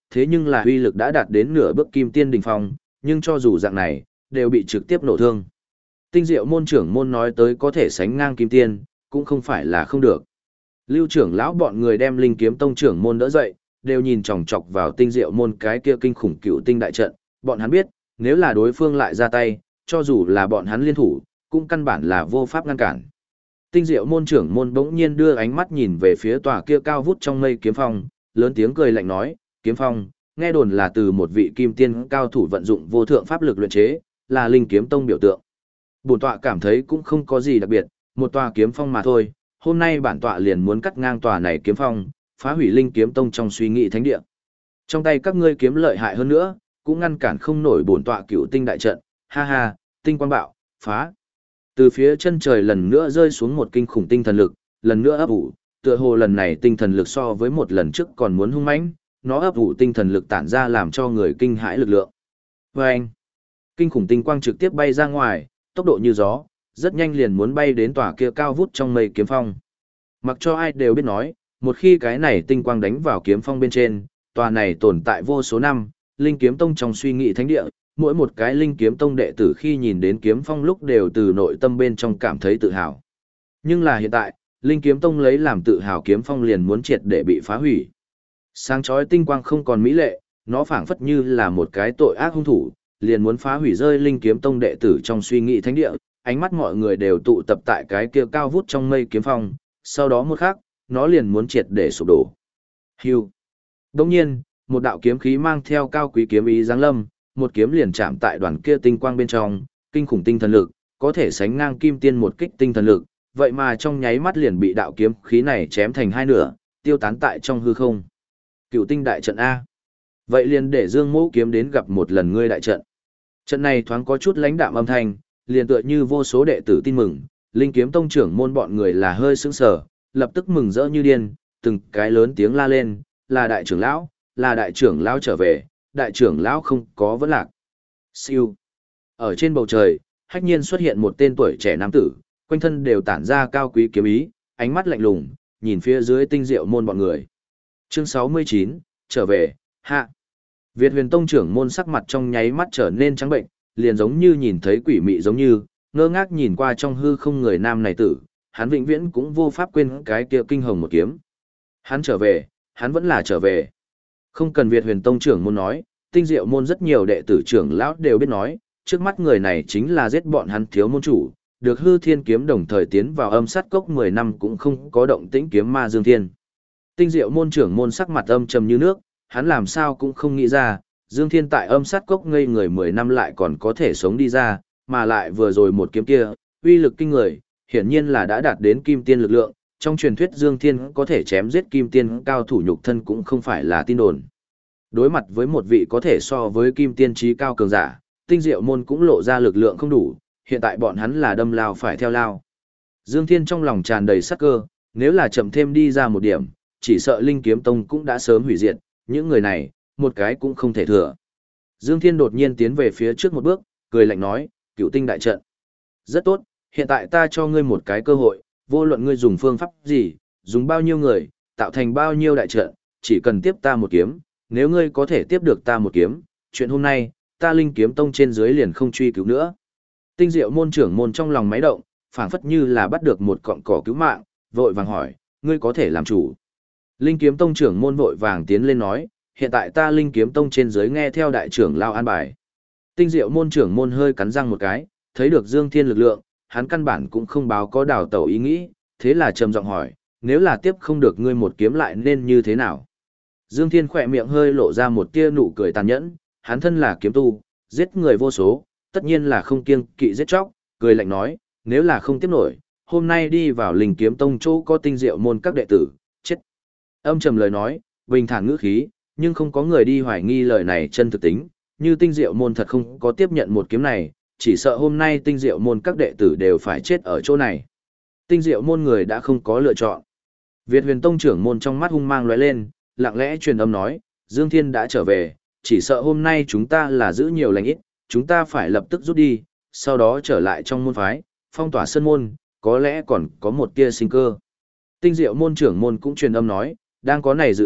thế nhưng là uy lực đã đạt đến nửa bước kim tiên đỉnh phong, nhưng cho dù dạng này, đều bị trực tiếp nổ thương. Tinh diệu môn trưởng môn nói tới có thể sánh ngang kim tiên, cũng không phải là không được. Lưu trưởng lão bọn người đem linh kiếm tông trưởng môn đỡ dậy, đều nhìn chòng chọc vào tinh diệu môn cái kia kinh khủng cựu tinh đại trận, bọn hắn biết, nếu là đối phương lại ra tay, cho dù là bọn hắn liên thủ, cũng căn bản là vô pháp ngăn cản. Tinh diệu môn trưởng môn bỗng nhiên đưa ánh mắt nhìn về phía tòa kia cao vút trong mây kiếm phong, lớn tiếng cười lạnh nói, kiếm phong, nghe đồn là từ một vị kim tiên cao thủ vận dụng vô thượng pháp lực luyện chế, là linh kiếm tông biểu tượng. Bổn tọa cảm thấy cũng không có gì đặc biệt, một tòa kiếm phong mà thôi, hôm nay bản tọa liền muốn cắt ngang tòa này kiếm phong, phá hủy linh kiếm tông trong suy nghĩ thánh địa. Trong tay các ngươi kiếm lợi hại hơn nữa, cũng ngăn cản không nổi bổn tọa cựu tinh đại trận, ha ha, tinh quang bạo, phá. Từ phía chân trời lần nữa rơi xuống một kinh khủng tinh thần lực, lần nữa ấp ủ, tựa hồ lần này tinh thần lực so với một lần trước còn muốn hung mãnh, nó ấp ủ tinh thần lực tản ra làm cho người kinh hãi lực lượng. Vâng! Kinh khủng tinh quang trực tiếp bay ra ngoài, tốc độ như gió, rất nhanh liền muốn bay đến tòa kia cao vút trong mây kiếm phong. Mặc cho ai đều biết nói, một khi cái này tinh quang đánh vào kiếm phong bên trên, tòa này tồn tại vô số năm, linh kiếm tông trong suy nghĩ thánh địa, mỗi một cái linh kiếm tông đệ tử khi nhìn đến kiếm phong lúc đều từ nội tâm bên trong cảm thấy tự hào. Nhưng là hiện tại, linh kiếm tông lấy làm tự hào kiếm phong liền muốn triệt để bị phá hủy. Sáng chói tinh quang không còn mỹ lệ, nó phảng phất như là một cái tội ác hung thủ, liền muốn phá hủy rơi linh kiếm tông đệ tử trong suy nghĩ thánh địa, ánh mắt mọi người đều tụ tập tại cái kia cao vút trong mây kiếm phong, sau đó một khắc, nó liền muốn triệt để sụp đổ. Hưu. Đồng nhiên, một đạo kiếm khí mang theo cao quý kiếm ý giáng lâm, một kiếm liền chạm tại đoàn kia tinh quang bên trong, kinh khủng tinh thần lực, có thể sánh ngang kim tiên một kích tinh thần lực, vậy mà trong nháy mắt liền bị đạo kiếm khí này chém thành hai nửa, tiêu tán tại trong hư không. Cựu tinh đại trận A. Vậy liền để Dương Mỗ kiếm đến gặp một lần ngươi đại trận. Trận này thoáng có chút lãnh đạm âm thanh, liền tựa như vô số đệ tử tin mừng, linh kiếm tông trưởng môn bọn người là hơi sững sờ, lập tức mừng rỡ như điên, từng cái lớn tiếng la lên, là đại trưởng lão, là đại trưởng lão trở về, đại trưởng lão không có vấn lạc. Siêu. Ở trên bầu trời, hách nhiên xuất hiện một tên tuổi trẻ nam tử, quanh thân đều tản ra cao quý kiếm ý, ánh mắt lạnh lùng, nhìn phía dưới tinh diệu môn bọn người. Chương 69, trở về, hạ. Việt Huyền Tông trưởng môn sắc mặt trong nháy mắt trở nên trắng bệnh, liền giống như nhìn thấy quỷ mị giống như, ngơ ngác nhìn qua trong hư không người nam này tử, hắn vĩnh viễn cũng vô pháp quên cái kia kinh hồng một kiếm. Hắn trở về, hắn vẫn là trở về. Không cần Việt Huyền Tông trưởng môn nói, tinh diệu môn rất nhiều đệ tử trưởng lão đều biết nói, trước mắt người này chính là giết bọn hắn thiếu môn chủ, được hư thiên kiếm đồng thời tiến vào âm sát cốc 10 năm cũng không có động tĩnh kiếm ma Dương Thiên. Tinh diệu môn trưởng môn sắc mặt âm trầm như nước, hắn làm sao cũng không nghĩ ra, Dương Thiên tại âm sát cốc ngây người 10 năm lại còn có thể sống đi ra, mà lại vừa rồi một kiếm kia, uy lực kinh người, hiển nhiên là đã đạt đến kim tiên lực lượng, trong truyền thuyết Dương Thiên có thể chém giết kim tiên cao thủ nhục thân cũng không phải là tin đồn. Đối mặt với một vị có thể so với kim tiên trí cao cường giả, tinh diệu môn cũng lộ ra lực lượng không đủ, hiện tại bọn hắn là đâm lao phải theo lao. Dương Thiên trong lòng tràn đầy sắc cơ, nếu là chậm thêm đi ra một điểm, chỉ sợ Linh Kiếm Tông cũng đã sớm hủy diệt, những người này, một cái cũng không thể thừa. Dương Thiên đột nhiên tiến về phía trước một bước, cười lạnh nói, Cựu tinh đại trận. Rất tốt, hiện tại ta cho ngươi một cái cơ hội, vô luận ngươi dùng phương pháp gì, dùng bao nhiêu người, tạo thành bao nhiêu đại trận, chỉ cần tiếp ta một kiếm, nếu ngươi có thể tiếp được ta một kiếm, chuyện hôm nay, ta Linh Kiếm Tông trên dưới liền không truy cứu nữa. Tinh diệu môn trưởng môn trong lòng máy động, phảng phất như là bắt được một cọng cỏ cứu mạng, vội vàng hỏi, ngươi có thể làm chủ. Linh Kiếm Tông trưởng môn vội vàng tiến lên nói, hiện tại ta Linh Kiếm Tông trên dưới nghe theo đại trưởng lao an bài. Tinh diệu môn trưởng môn hơi cắn răng một cái, thấy được Dương Thiên lực lượng, hắn căn bản cũng không báo có đào tẩu ý nghĩ, thế là trầm giọng hỏi, nếu là tiếp không được ngươi một kiếm lại nên như thế nào? Dương Thiên khỏe miệng hơi lộ ra một tia nụ cười tàn nhẫn, hắn thân là kiếm tu, giết người vô số, tất nhiên là không kiêng kỵ giết chóc, cười lạnh nói, nếu là không tiếp nổi, hôm nay đi vào Linh Kiếm Tông chỗ có tinh diệu môn các đệ tử, chết. Âm trầm lời nói, bình thản ngữ khí, nhưng không có người đi hoài nghi lời này chân thực tính, như tinh diệu môn thật không có tiếp nhận một kiếm này, chỉ sợ hôm nay tinh diệu môn các đệ tử đều phải chết ở chỗ này. Tinh diệu môn người đã không có lựa chọn. Việt Huyền Tông trưởng môn trong mắt hung mang lóe lên, lặng lẽ truyền âm nói, Dương Thiên đã trở về, chỉ sợ hôm nay chúng ta là giữ nhiều lành ít, chúng ta phải lập tức rút đi, sau đó trở lại trong môn phái, phong tỏa sân môn, có lẽ còn có một tia sinh cơ. Tinh diệu môn trưởng môn cũng truyền âm nói, đang có này dự định,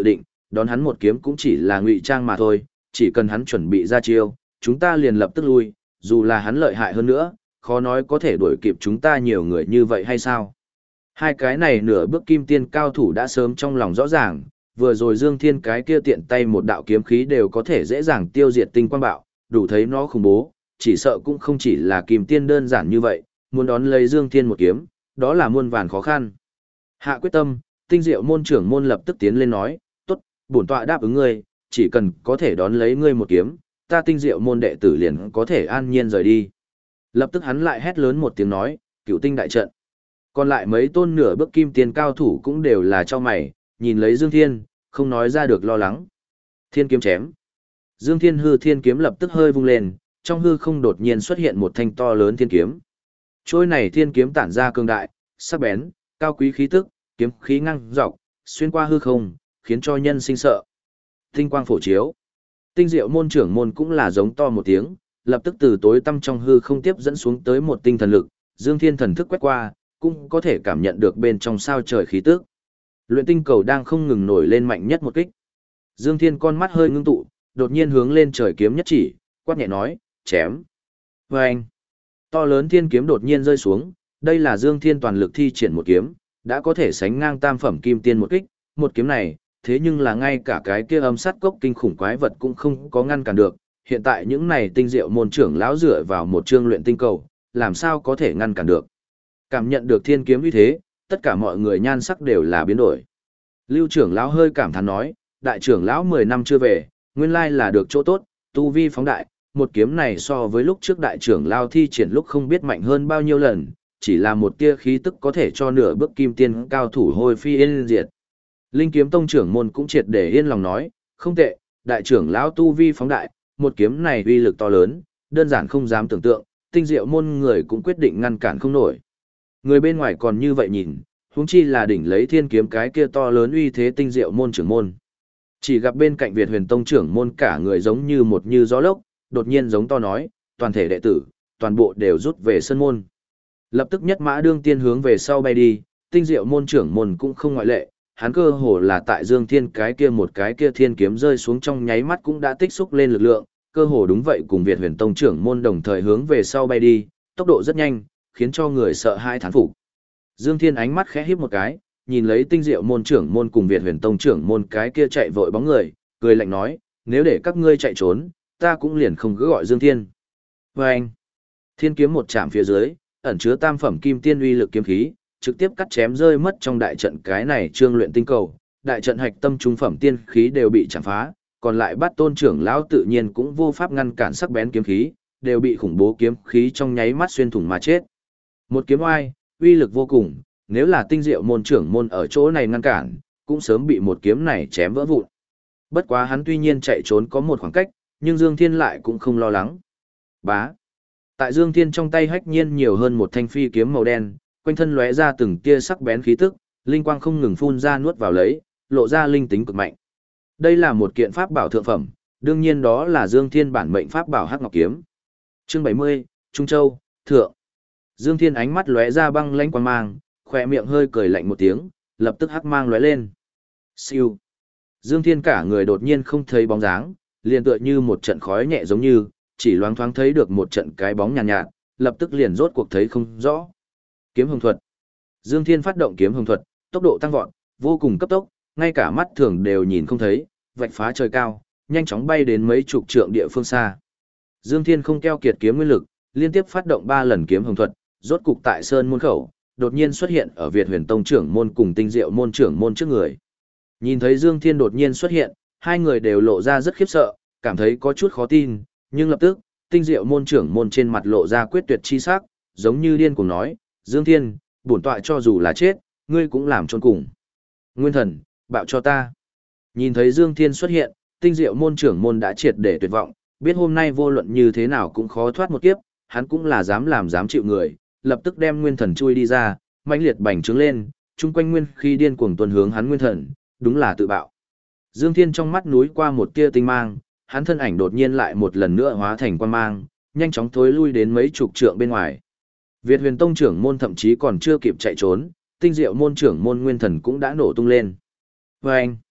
Đón hắn một kiếm cũng chỉ là ngụy trang mà thôi, chỉ cần hắn chuẩn bị ra chiêu, chúng ta liền lập tức lui, dù là hắn lợi hại hơn nữa, khó nói có thể đuổi kịp chúng ta nhiều người như vậy hay sao. Hai cái này nửa bước kim tiên cao thủ đã sớm trong lòng rõ ràng, vừa rồi Dương Thiên cái kia tiện tay một đạo kiếm khí đều có thể dễ dàng tiêu diệt tinh quang bạo, đủ thấy nó khủng bố, chỉ sợ cũng không chỉ là kim tiên đơn giản như vậy, muốn đón lấy Dương Thiên một kiếm, đó là muôn vàn khó khăn. Hạ quyết tâm, Tinh Diệu môn trưởng môn lập tức tiến lên nói, tốt, bổn tọa đáp ứng ngươi, chỉ cần có thể đón lấy ngươi một kiếm, ta Tinh Diệu môn đệ tử liền có thể an nhiên rời đi. Lập tức hắn lại hét lớn một tiếng nói, Cửu Tinh đại trận. Còn lại mấy tôn nửa bước kim tiên cao thủ cũng đều là cho mày, nhìn lấy Dương Thiên, không nói ra được lo lắng. Thiên kiếm chém. Dương Thiên hư thiên kiếm lập tức hơi vung lên, trong hư không đột nhiên xuất hiện một thanh to lớn thiên kiếm. Trôi này thiên kiếm tản ra cường đại, sắc bén, cao quý khí tức, kiếm khí ngang dọc, xuyên qua hư không, khiến cho nhân sinh sợ. Tinh quang phổ chiếu. Tinh Diệu môn trưởng môn cũng là giống to một tiếng, lập tức từ tối tăm trong hư không tiếp dẫn xuống tới một tinh thần lực, Dương Thiên thần thức quét qua, cũng có thể cảm nhận được bên trong sao trời khí tức. Luyện tinh cầu đang không ngừng nổi lên mạnh nhất một kích. Dương Thiên con mắt hơi ngưng tụ, đột nhiên hướng lên trời kiếm nhất chỉ, quát nhẹ nói, chém. Vâng! To lớn thiên kiếm đột nhiên rơi xuống, đây là Dương Thiên toàn lực thi triển một kiếm, đã có thể sánh ngang tam phẩm kim tiên một kích, một kiếm này, thế nhưng là ngay cả cái kia âm sát cốc kinh khủng quái vật cũng không có ngăn cản được, hiện tại những này Tinh Diệu môn trưởng lão dựa vào một chương luyện tinh cầu, làm sao có thể ngăn cản được. Cảm nhận được thiên kiếm uy thế, tất cả mọi người nhan sắc đều là biến đổi. Lưu trưởng lão hơi cảm thán nói, đại trưởng lão 10 năm chưa về, nguyên lai là được chỗ tốt, tu vi phóng đại, một kiếm này so với lúc trước đại trưởng lão thi triển lúc không biết mạnh hơn bao nhiêu lần, chỉ là một tia khí tức có thể cho nửa bước kim tiên cao thủ hôi phi yên diệt. Linh kiếm tông trưởng môn cũng triệt để yên lòng nói, không tệ, đại trưởng lão tu vi phóng đại, một kiếm này uy lực to lớn, đơn giản không dám tưởng tượng, Tinh Diệu môn người cũng quyết định ngăn cản không nổi. Người bên ngoài còn như vậy nhìn, huống chi là đỉnh lấy thiên kiếm cái kia to lớn uy thế Tinh Diệu môn trưởng môn. Chỉ gặp bên cạnh Việt Huyền tông trưởng môn cả người giống như một như gió lốc, đột nhiên giống to nói, toàn thể đệ tử, toàn bộ đều rút về sân môn. Lập tức nhất mã đương tiên hướng về sau bay đi, Tinh Diệu môn trưởng môn cũng không ngoại lệ, hắn cơ hồ là tại Dương Thiên cái kia một cái kia thiên kiếm rơi xuống trong nháy mắt cũng đã tích xúc lên lực lượng, cơ hồ đúng vậy cùng Việt Huyền tông trưởng môn đồng thời hướng về sau bay đi, tốc độ rất nhanh, khiến cho người sợ hãi thán phục. Dương Thiên ánh mắt khẽ híp một cái, nhìn lấy Tinh Diệu môn trưởng môn cùng Việt Huyền tông trưởng môn cái kia chạy vội bóng người, cười lạnh nói, nếu để các ngươi chạy trốn, ta cũng liền không cứ gọi Dương Thiên. Và anh, thiên kiếm một chạm phía dưới, ẩn chứa tam phẩm kim tiên uy lực kiếm khí, trực tiếp cắt chém rơi mất trong đại trận cái này trương luyện tinh cầu, đại trận hạch tâm trung phẩm tiên khí đều bị chạm phá, còn lại Bát tôn trưởng lão tự nhiên cũng vô pháp ngăn cản sắc bén kiếm khí, đều bị khủng bố kiếm khí trong nháy mắt xuyên thủng mà chết. Một kiếm oai, uy lực vô cùng, nếu là Tinh Diệu môn trưởng môn ở chỗ này ngăn cản, cũng sớm bị một kiếm này chém vỡ vụn. Bất quá hắn tuy nhiên chạy trốn có một khoảng cách, nhưng Dương Thiên lại cũng không lo lắng. Bá. Tại Dương Thiên trong tay hách nhiên nhiều hơn một thanh phi kiếm màu đen, quanh thân lóe ra từng tia sắc bén khí tức, linh quang không ngừng phun ra nuốt vào lấy, lộ ra linh tính cực mạnh. Đây là một kiện pháp bảo thượng phẩm, đương nhiên đó là Dương Thiên bản mệnh pháp bảo Hắc Ngọc kiếm. Chương 70, Trung Châu, thượng. Dương Thiên ánh mắt lóe ra băng lãnh quang mang, khóe miệng hơi cười lạnh một tiếng, lập tức hắc mang lóe lên. Siêu. Dương Thiên cả người đột nhiên không thấy bóng dáng, liền tựa như một trận khói nhẹ giống như, chỉ loáng thoáng thấy được một trận cái bóng nhàn nhạt, lập tức liền rốt cuộc thấy không rõ. Kiếm hồng thuật. Dương Thiên phát động kiếm hồng thuật, tốc độ tăng vọt, vô cùng cấp tốc, ngay cả mắt thường đều nhìn không thấy, vạch phá trời cao, nhanh chóng bay đến mấy chục trượng địa phương xa. Dương Thiên không keo kiệt kiếm nguyên lực, liên tiếp phát động 3 lần kiếm hồng thuật, rốt cục tại sơn môn khẩu, đột nhiên xuất hiện ở Việt Huyền tông trưởng môn cùng Tinh Diệu môn trưởng môn trước người. Nhìn thấy Dương Thiên đột nhiên xuất hiện, hai người đều lộ ra rất khiếp sợ, cảm thấy có chút khó tin, nhưng lập tức, Tinh Diệu môn trưởng môn trên mặt lộ ra quyết tuyệt chi sắc, giống như điên cuồng nói, Dương Thiên, bổn tọa cho dù là chết, ngươi cũng làm chôn cùng. Nguyên thần, bạo cho ta. Nhìn thấy Dương Thiên xuất hiện, Tinh Diệu môn trưởng môn đã triệt để tuyệt vọng, biết hôm nay vô luận như thế nào cũng khó thoát một kiếp, hắn cũng là dám làm dám chịu người, lập tức đem nguyên thần chui đi ra, mãnh liệt bành trướng lên, chung quanh nguyên khí điên cuồng tuần hướng hắn nguyên thần, đúng là tự bạo. Dương Thiên trong mắt núi qua một tia tinh mang, hắn thân ảnh đột nhiên lại một lần nữa hóa thành quang mang, nhanh chóng thối lui đến mấy chục trượng bên ngoài. Việt Huyền tông trưởng môn thậm chí còn chưa kịp chạy trốn, Tinh Diệu môn trưởng môn nguyên thần cũng đã nổ tung lên. Và anh,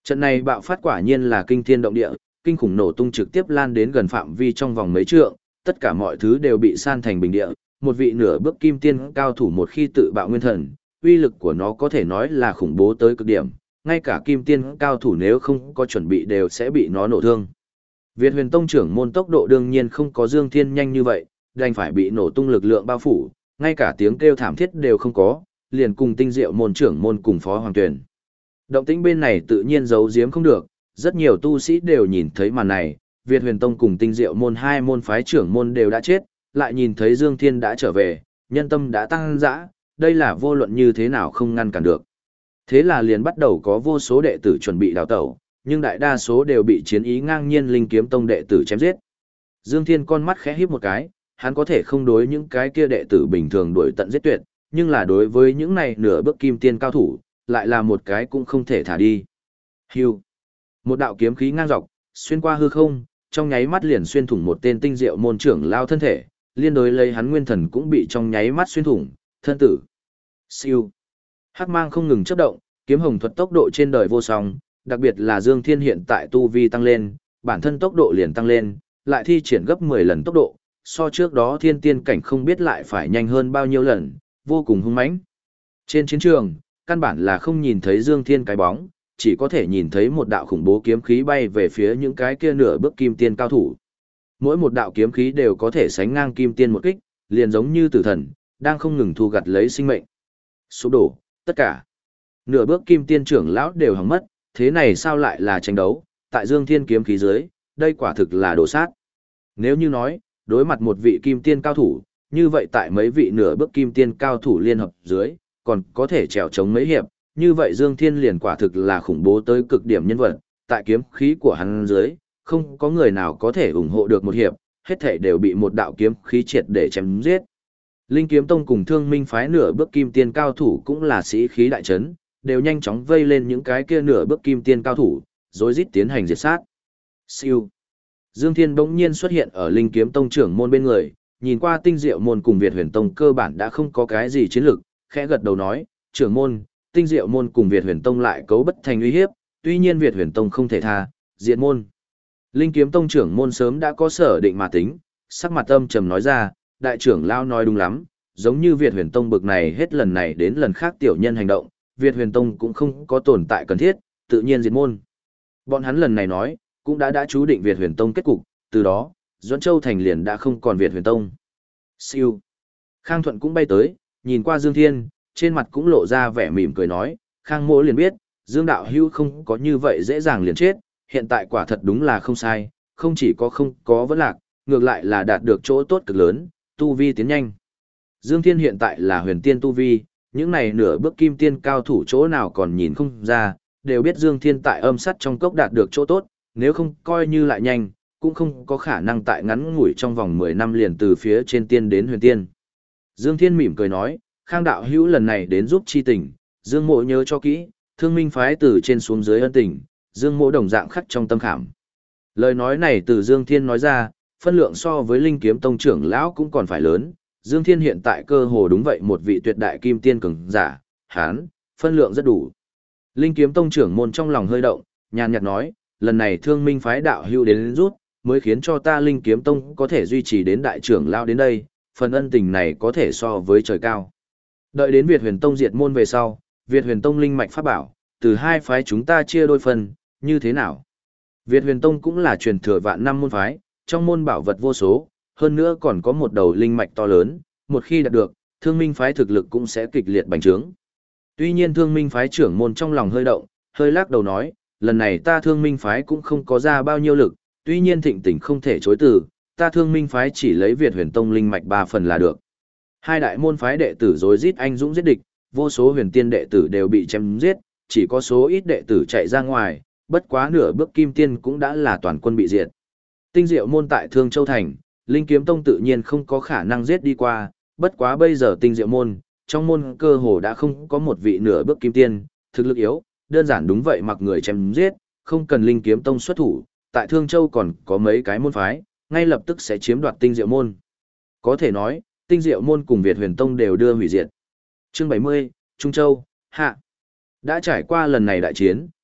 Trận này bạo phát quả nhiên là kinh thiên động địa, kinh khủng nổ tung trực tiếp lan đến gần phạm vi trong vòng mấy trượng, tất cả mọi thứ đều bị san thành bình địa, một vị nửa bước kim tiên cao thủ một khi tự bạo nguyên thần, uy lực của nó có thể nói là khủng bố tới cực điểm, ngay cả kim tiên cao thủ nếu không có chuẩn bị đều sẽ bị nó nổ thương. Việt Huyền Tông trưởng môn tốc độ đương nhiên không có Dương Thiên nhanh như vậy, đành phải bị nổ tung lực lượng bao phủ, ngay cả tiếng kêu thảm thiết đều không có, liền cùng Tinh Diệu môn trưởng môn cùng Phó Hoàng Tuyển. Động tĩnh bên này tự nhiên giấu giếm không được, rất nhiều tu sĩ đều nhìn thấy màn này, Việt Huyền Tông cùng Tinh Diệu môn hai môn phái trưởng môn đều đã chết, lại nhìn thấy Dương Thiên đã trở về, nhân tâm đã tăng dã, đây là vô luận như thế nào không ngăn cản được. Thế là liền bắt đầu có vô số đệ tử chuẩn bị đào tẩu, nhưng đại đa số đều bị chiến ý ngang nhiên Linh Kiếm Tông đệ tử chém giết. Dương Thiên con mắt khẽ híp một cái, hắn có thể không đối những cái kia đệ tử bình thường đuổi tận giết tuyệt, nhưng là đối với những này nửa bước kim tiên cao thủ, lại là một cái cũng không thể thả đi. Hưu. Một đạo kiếm khí ngang dọc, xuyên qua hư không, trong nháy mắt liền xuyên thủng một tên Tinh Diệu môn trưởng lao thân thể, liên đối lấy hắn nguyên thần cũng bị trong nháy mắt xuyên thủng, thân tử. Siêu. Hắc mang không ngừng chớp động, kiếm hồng thuật tốc độ trên đời vô song, đặc biệt là Dương Thiên hiện tại tu vi tăng lên, bản thân tốc độ liền tăng lên, lại thi triển gấp 10 lần tốc độ, so trước đó thiên tiên cảnh không biết lại phải nhanh hơn bao nhiêu lần, vô cùng hung mãnh. Trên chiến trường, căn bản là không nhìn thấy Dương Thiên cái bóng, chỉ có thể nhìn thấy một đạo khủng bố kiếm khí bay về phía những cái kia nửa bước kim tiên cao thủ. Mỗi một đạo kiếm khí đều có thể sánh ngang kim tiên một kích, liền giống như tử thần, đang không ngừng thu gặt lấy sinh mệnh. Sụp đổ, tất cả. Nửa bước kim tiên trưởng lão đều hỏng mất, thế này sao lại là tranh đấu, tại Dương Thiên kiếm khí dưới, đây quả thực là đổ sát. Nếu như nói, đối mặt một vị kim tiên cao thủ, như vậy tại mấy vị nửa bước kim tiên cao thủ liên hợp dưới, còn có thể trèo chống mấy hiệp, như vậy Dương Thiên liền quả thực là khủng bố tới cực điểm nhân vật, tại kiếm khí của hắn dưới, không có người nào có thể ủng hộ được một hiệp, hết thảy đều bị một đạo kiếm khí triệt để chém giết. Linh Kiếm Tông cùng Thương Minh phái nửa bước kim tiên cao thủ cũng là sĩ khí đại trấn, đều nhanh chóng vây lên những cái kia nửa bước kim tiên cao thủ, rối rít tiến hành diệt sát. Siêu. Dương Thiên bỗng nhiên xuất hiện ở Linh Kiếm Tông trưởng môn bên người, nhìn qua Tinh Diệu môn cùng Việt Huyền Tông cơ bản đã không có cái gì chiến lực, khẽ gật đầu nói, trưởng môn, Tinh Diệu môn cùng Việt Huyền Tông lại cấu bất thành uy hiếp, tuy nhiên Việt Huyền Tông không thể tha, diệt môn. Linh Kiếm Tông trưởng môn sớm đã có sở định mà tính, sắc mặt âm trầm nói ra, đại trưởng lão nói đúng lắm, giống như Việt Huyền Tông bực này hết lần này đến lần khác tiểu nhân hành động, Việt Huyền Tông cũng không có tồn tại cần thiết, tự nhiên diệt môn. Bọn hắn lần này nói, cũng đã chú định Việt Huyền Tông kết cục, từ đó, Doãn Châu thành liền đã không còn Việt Huyền Tông. Siêu. Khang Thuận cũng bay tới, nhìn qua Dương Thiên, trên mặt cũng lộ ra vẻ mỉm cười nói, Khang Mỗ liền biết, Dương đạo hữu không có như vậy dễ dàng liền chết, hiện tại quả thật đúng là không sai, không chỉ có không có vấn lạc, ngược lại là đạt được chỗ tốt cực lớn, tu vi tiến nhanh. Dương Thiên hiện tại là huyền tiên tu vi, những này nửa bước kim tiên cao thủ chỗ nào còn nhìn không ra, đều biết Dương Thiên tại âm sắt trong cốc đạt được chỗ tốt, nếu không coi như lại nhanh, cũng không có khả năng tại ngắn ngủi trong vòng 10 năm liền từ phía trên tiên đến huyền tiên. Dương Thiên mỉm cười nói, Khang đạo hữu lần này đến giúp chi tình, Dương mộ nhớ cho kỹ, Thương Minh phái từ trên xuống dưới ân tình, Dương mộ đồng dạng khắc trong tâm khảm. Lời nói này từ Dương Thiên nói ra, phân lượng so với Linh Kiếm Tông trưởng lão cũng còn phải lớn, Dương Thiên hiện tại cơ hồ đúng vậy một vị tuyệt đại kim tiên cường giả, hán, phân lượng rất đủ. Linh Kiếm Tông trưởng môn trong lòng hơi động, nhàn nhạt nói, lần này Thương Minh phái đạo hữu đến rút, mới khiến cho ta Linh Kiếm Tông có thể duy trì đến đại trưởng lão đến đây, phần ân tình này có thể so với trời cao. Đợi đến Việt Huyền Tông diệt môn về sau, Việt Huyền Tông linh mạch pháp bảo, từ hai phái chúng ta chia đôi phần, như thế nào? Việt Huyền Tông cũng là truyền thừa vạn năm môn phái, trong môn bảo vật vô số, hơn nữa còn có một đầu linh mạch to lớn, một khi đạt được, Thương Minh phái thực lực cũng sẽ kịch liệt bành trướng. Tuy nhiên Thương Minh phái trưởng môn trong lòng hơi động, hơi lắc đầu nói, lần này ta Thương Minh phái cũng không có ra bao nhiêu lực, tuy nhiên Thịnh Tỉnh không thể chối từ, ta Thương Minh phái chỉ lấy Việt Huyền Tông linh mạch 3 phần là được. Hai đại môn phái đệ tử rối rít anh dũng giết địch, vô số huyền tiên đệ tử đều bị chém giết, chỉ có số ít đệ tử chạy ra ngoài, bất quá nửa bước kim tiên cũng đã là toàn quân bị diệt. Tinh Diệu môn tại Thương Châu thành, Linh Kiếm Tông tự nhiên không có khả năng giết đi qua, bất quá bây giờ Tinh Diệu môn, trong môn cơ hồ đã không có một vị nửa bước kim tiên, thực lực yếu, đơn giản đúng vậy mặc người chém giết, không cần Linh Kiếm Tông xuất thủ, tại Thương Châu còn có mấy cái môn phái, ngay lập tức sẽ chiếm đoạt Tinh Diệu môn. Có thể nói, Tinh Diệu môn cùng Việt Huyền Tông đều đưa hủy diệt. Chương 70, Trung Châu, hạ. Đã trải qua lần này đại chiến,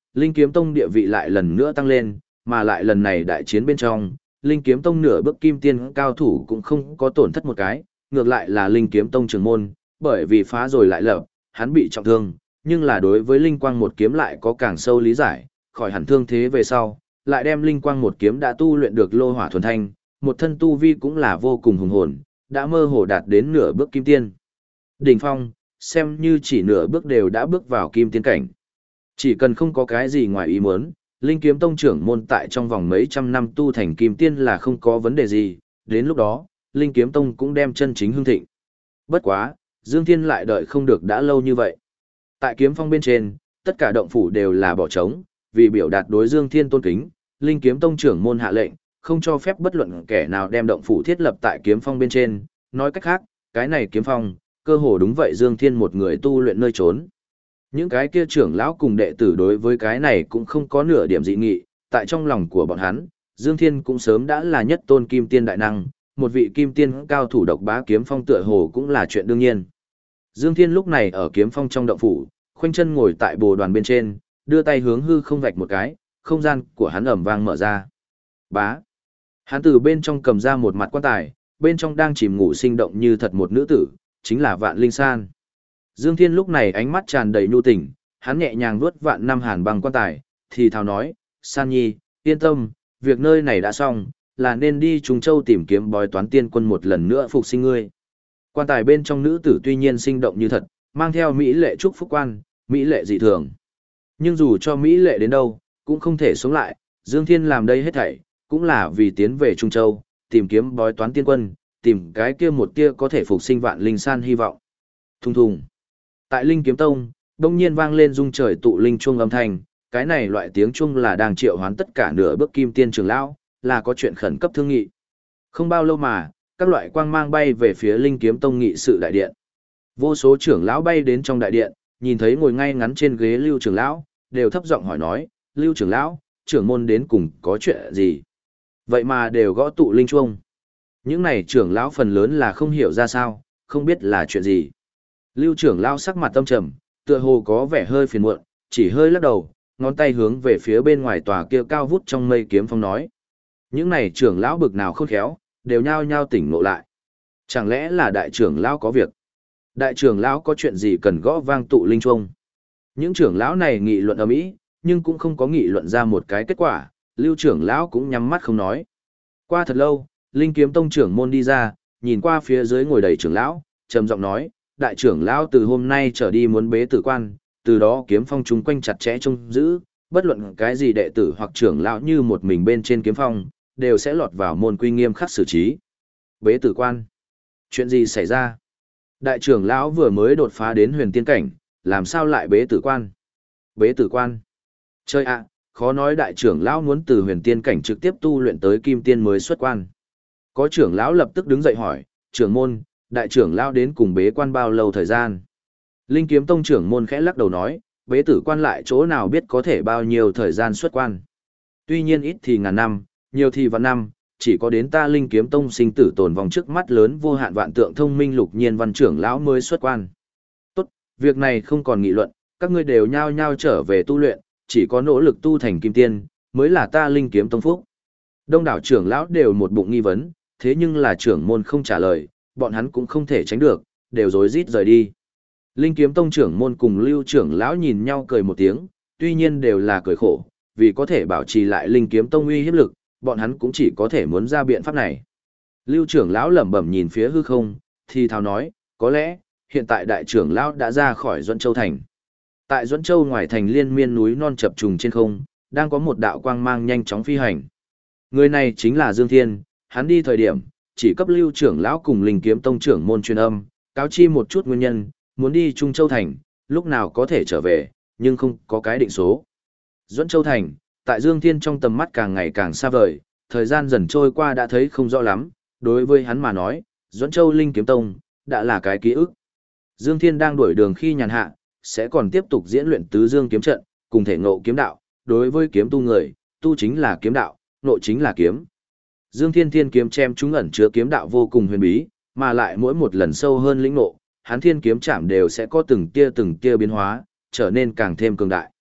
Linh Kiếm Tông địa vị lại lần nữa tăng lên, mà lại lần này đại chiến bên trong, Linh Kiếm Tông nửa bước kim tiên cao thủ cũng không có tổn thất một cái, ngược lại là Linh Kiếm Tông trưởng môn, bởi vì phá rồi lại lập, hắn bị trọng thương, nhưng là đối với Linh Quang một kiếm lại có càng sâu lý giải, khỏi hẳn thương thế về sau, lại đem Linh Quang một kiếm đã tu luyện được lô hỏa thuần thanh, một thân tu vi cũng là vô cùng hùng hồn, đã mơ hồ đạt đến nửa bước kim tiên. Đỉnh phong, xem như chỉ nửa bước đều đã bước vào kim tiên cảnh. Chỉ cần không có cái gì ngoài ý muốn, Linh Kiếm Tông trưởng môn tại trong vòng mấy trăm năm tu thành kim tiên là không có vấn đề gì, đến lúc đó, Linh Kiếm Tông cũng đem chân chính hưng thịnh. Bất quá, Dương Thiên lại đợi không được đã lâu như vậy. Tại kiếm phong bên trên, tất cả động phủ đều là bỏ trống, vì biểu đạt đối Dương Thiên tôn kính, Linh Kiếm Tông trưởng môn hạ lệnh, không cho phép bất luận kẻ nào đem động phủ thiết lập tại kiếm phong bên trên, nói cách khác, cái này kiếm phong, cơ hồ đúng vậy Dương Thiên một người tu luyện nơi trốn. Những cái kia trưởng lão cùng đệ tử đối với cái này cũng không có nửa điểm dị nghị, tại trong lòng của bọn hắn, Dương Thiên cũng sớm đã là nhất tôn kim tiên đại năng, một vị kim tiên cao thủ độc bá kiếm phong tựa hồ cũng là chuyện đương nhiên. Dương Thiên lúc này ở kiếm phong trong động phủ, khoanh chân ngồi tại bồ đoàn bên trên, đưa tay hướng hư không vạch một cái, không gian của hắn ầm vang mở ra. Bá. Hắn từ bên trong cầm ra một mặt quan tài, bên trong đang chìm ngủ sinh động như thật một nữ tử, chính là Vạn Linh San. Dương Thiên lúc này ánh mắt tràn đầy nhu tình, hắn nhẹ nhàng vuốt Vạn Năm Hàn băng quan tài, thì thào nói, San Nhi, yên tâm, việc nơi này đã xong, là nên đi Trung Châu tìm kiếm bói toán tiên quân một lần nữa phục sinh ngươi. Quan tài bên trong nữ tử tuy nhiên sinh động như thật, mang theo mỹ lệ trúc phúc quan, mỹ lệ dị thường. Nhưng dù cho mỹ lệ đến đâu, cũng không thể sống lại, Dương Thiên làm đây hết thảy, cũng là vì tiến về Trung Châu, tìm kiếm bói toán tiên quân, tìm cái kia một tia có thể phục sinh Vạn Linh San hy vọng. Thùng thùng. Tại Linh Kiếm Tông, đông nhiên vang lên rung trời tụ linh chuông âm thanh, cái này loại tiếng chuông là đang triệu hoán tất cả nửa bước kim tiên trưởng lão, là có chuyện khẩn cấp thương nghị. Không bao lâu mà, các loại quang mang bay về phía Linh Kiếm Tông nghị sự đại điện. Vô số trưởng lão bay đến trong đại điện, nhìn thấy ngồi ngay ngắn trên ghế Lưu trưởng lão, đều thấp giọng hỏi nói, Lưu trưởng lão, trưởng môn đến cùng có chuyện gì? Vậy mà đều gõ tụ linh chuông. Những này trưởng lão phần lớn là không hiểu ra sao, không biết là chuyện gì. Lưu trưởng lão sắc mặt tâm trầm, tựa hồ có vẻ hơi phiền muộn, chỉ hơi lắc đầu, ngón tay hướng về phía bên ngoài tòa kia cao vút trong mây kiếm phong nói. Những này trưởng lão bực nào khôn khéo, đều nhao nhao tỉnh ngộ lại. Chẳng lẽ là đại trưởng lão có việc? Đại trưởng lão có chuyện gì cần gõ vang tụ linh chuông? Những trưởng lão này nghị luận ầm ĩ, nhưng cũng không có nghị luận ra một cái kết quả, Lưu trưởng lão cũng nhắm mắt không nói. Qua thật lâu, Linh Kiếm Tông trưởng môn đi ra, nhìn qua phía dưới ngồi đầy trưởng lão, trầm giọng nói, đại trưởng lão từ hôm nay trở đi muốn bế tử quan, từ đó kiếm phong chúng quanh chặt chẽ trông giữ, bất luận cái gì đệ tử hoặc trưởng lão như một mình bên trên kiếm phong, đều sẽ lọt vào môn quy nghiêm khắc xử trí. Bế tử quan. Chuyện gì xảy ra? Đại trưởng lão vừa mới đột phá đến huyền tiên cảnh, làm sao lại bế tử quan? Bế tử quan. Chơi ạ, khó nói đại trưởng lão muốn từ huyền tiên cảnh trực tiếp tu luyện tới kim tiên mới xuất quan. Có trưởng lão lập tức đứng dậy hỏi, trưởng môn, đại trưởng lão đến cùng bế quan bao lâu thời gian? Linh Kiếm Tông trưởng môn khẽ lắc đầu nói, bế tử quan lại chỗ nào biết có thể bao nhiêu thời gian xuất quan. Tuy nhiên ít thì ngàn năm, nhiều thì vạn năm, chỉ có đến ta Linh Kiếm Tông sinh tử tồn vòng trước mắt lớn vô hạn vạn tượng thông minh lục nhiên văn trưởng lão mới xuất quan. Tốt, việc này không còn nghị luận, các ngươi đều nhao nhao trở về tu luyện, chỉ có nỗ lực tu thành kim tiên, mới là ta Linh Kiếm Tông phúc. Đông đảo trưởng lão đều một bụng nghi vấn, thế nhưng là trưởng môn không trả lời, bọn hắn cũng không thể tránh được, đều rối rít rời đi. Linh Kiếm Tông trưởng môn cùng Lưu trưởng lão nhìn nhau cười một tiếng, tuy nhiên đều là cười khổ, vì có thể bảo trì lại Linh Kiếm Tông uy hiếp lực, bọn hắn cũng chỉ có thể muốn ra biện pháp này. Lưu trưởng lão lẩm bẩm nhìn phía hư không, thì thào nói, có lẽ, hiện tại đại trưởng lão đã ra khỏi Duẫn Châu Thành. Tại Duẫn Châu ngoài thành liên miên núi non chập trùng trên không, đang có một đạo quang mang nhanh chóng phi hành. Người này chính là Dương Thiên, hắn đi thời điểm, chỉ cấp Lưu trưởng lão cùng Linh Kiếm Tông trưởng môn truyền âm, cáo chi một chút nguyên nhân, muốn đi Trung Châu Thành, lúc nào có thể trở về, nhưng không có cái định số. Duẫn Châu Thành, tại Dương Thiên trong tầm mắt càng ngày càng xa vời, thời gian dần trôi qua đã thấy không rõ lắm, đối với hắn mà nói, Duẫn Châu Linh Kiếm Tông, đã là cái ký ức. Dương Thiên đang đuổi đường khi nhàn hạ, sẽ còn tiếp tục diễn luyện tứ dương kiếm trận, cùng thể ngộ kiếm đạo, đối với kiếm tu người, tu chính là kiếm đạo, ngộ chính là kiếm. Dương Thiên thiên kiếm chém chúng ẩn chứa kiếm đạo vô cùng huyền bí, mà lại mỗi một lần sâu hơn lĩnh ngộ, hắn thiên kiếm chạm đều sẽ có từng tia biến hóa, trở nên càng thêm cường đại.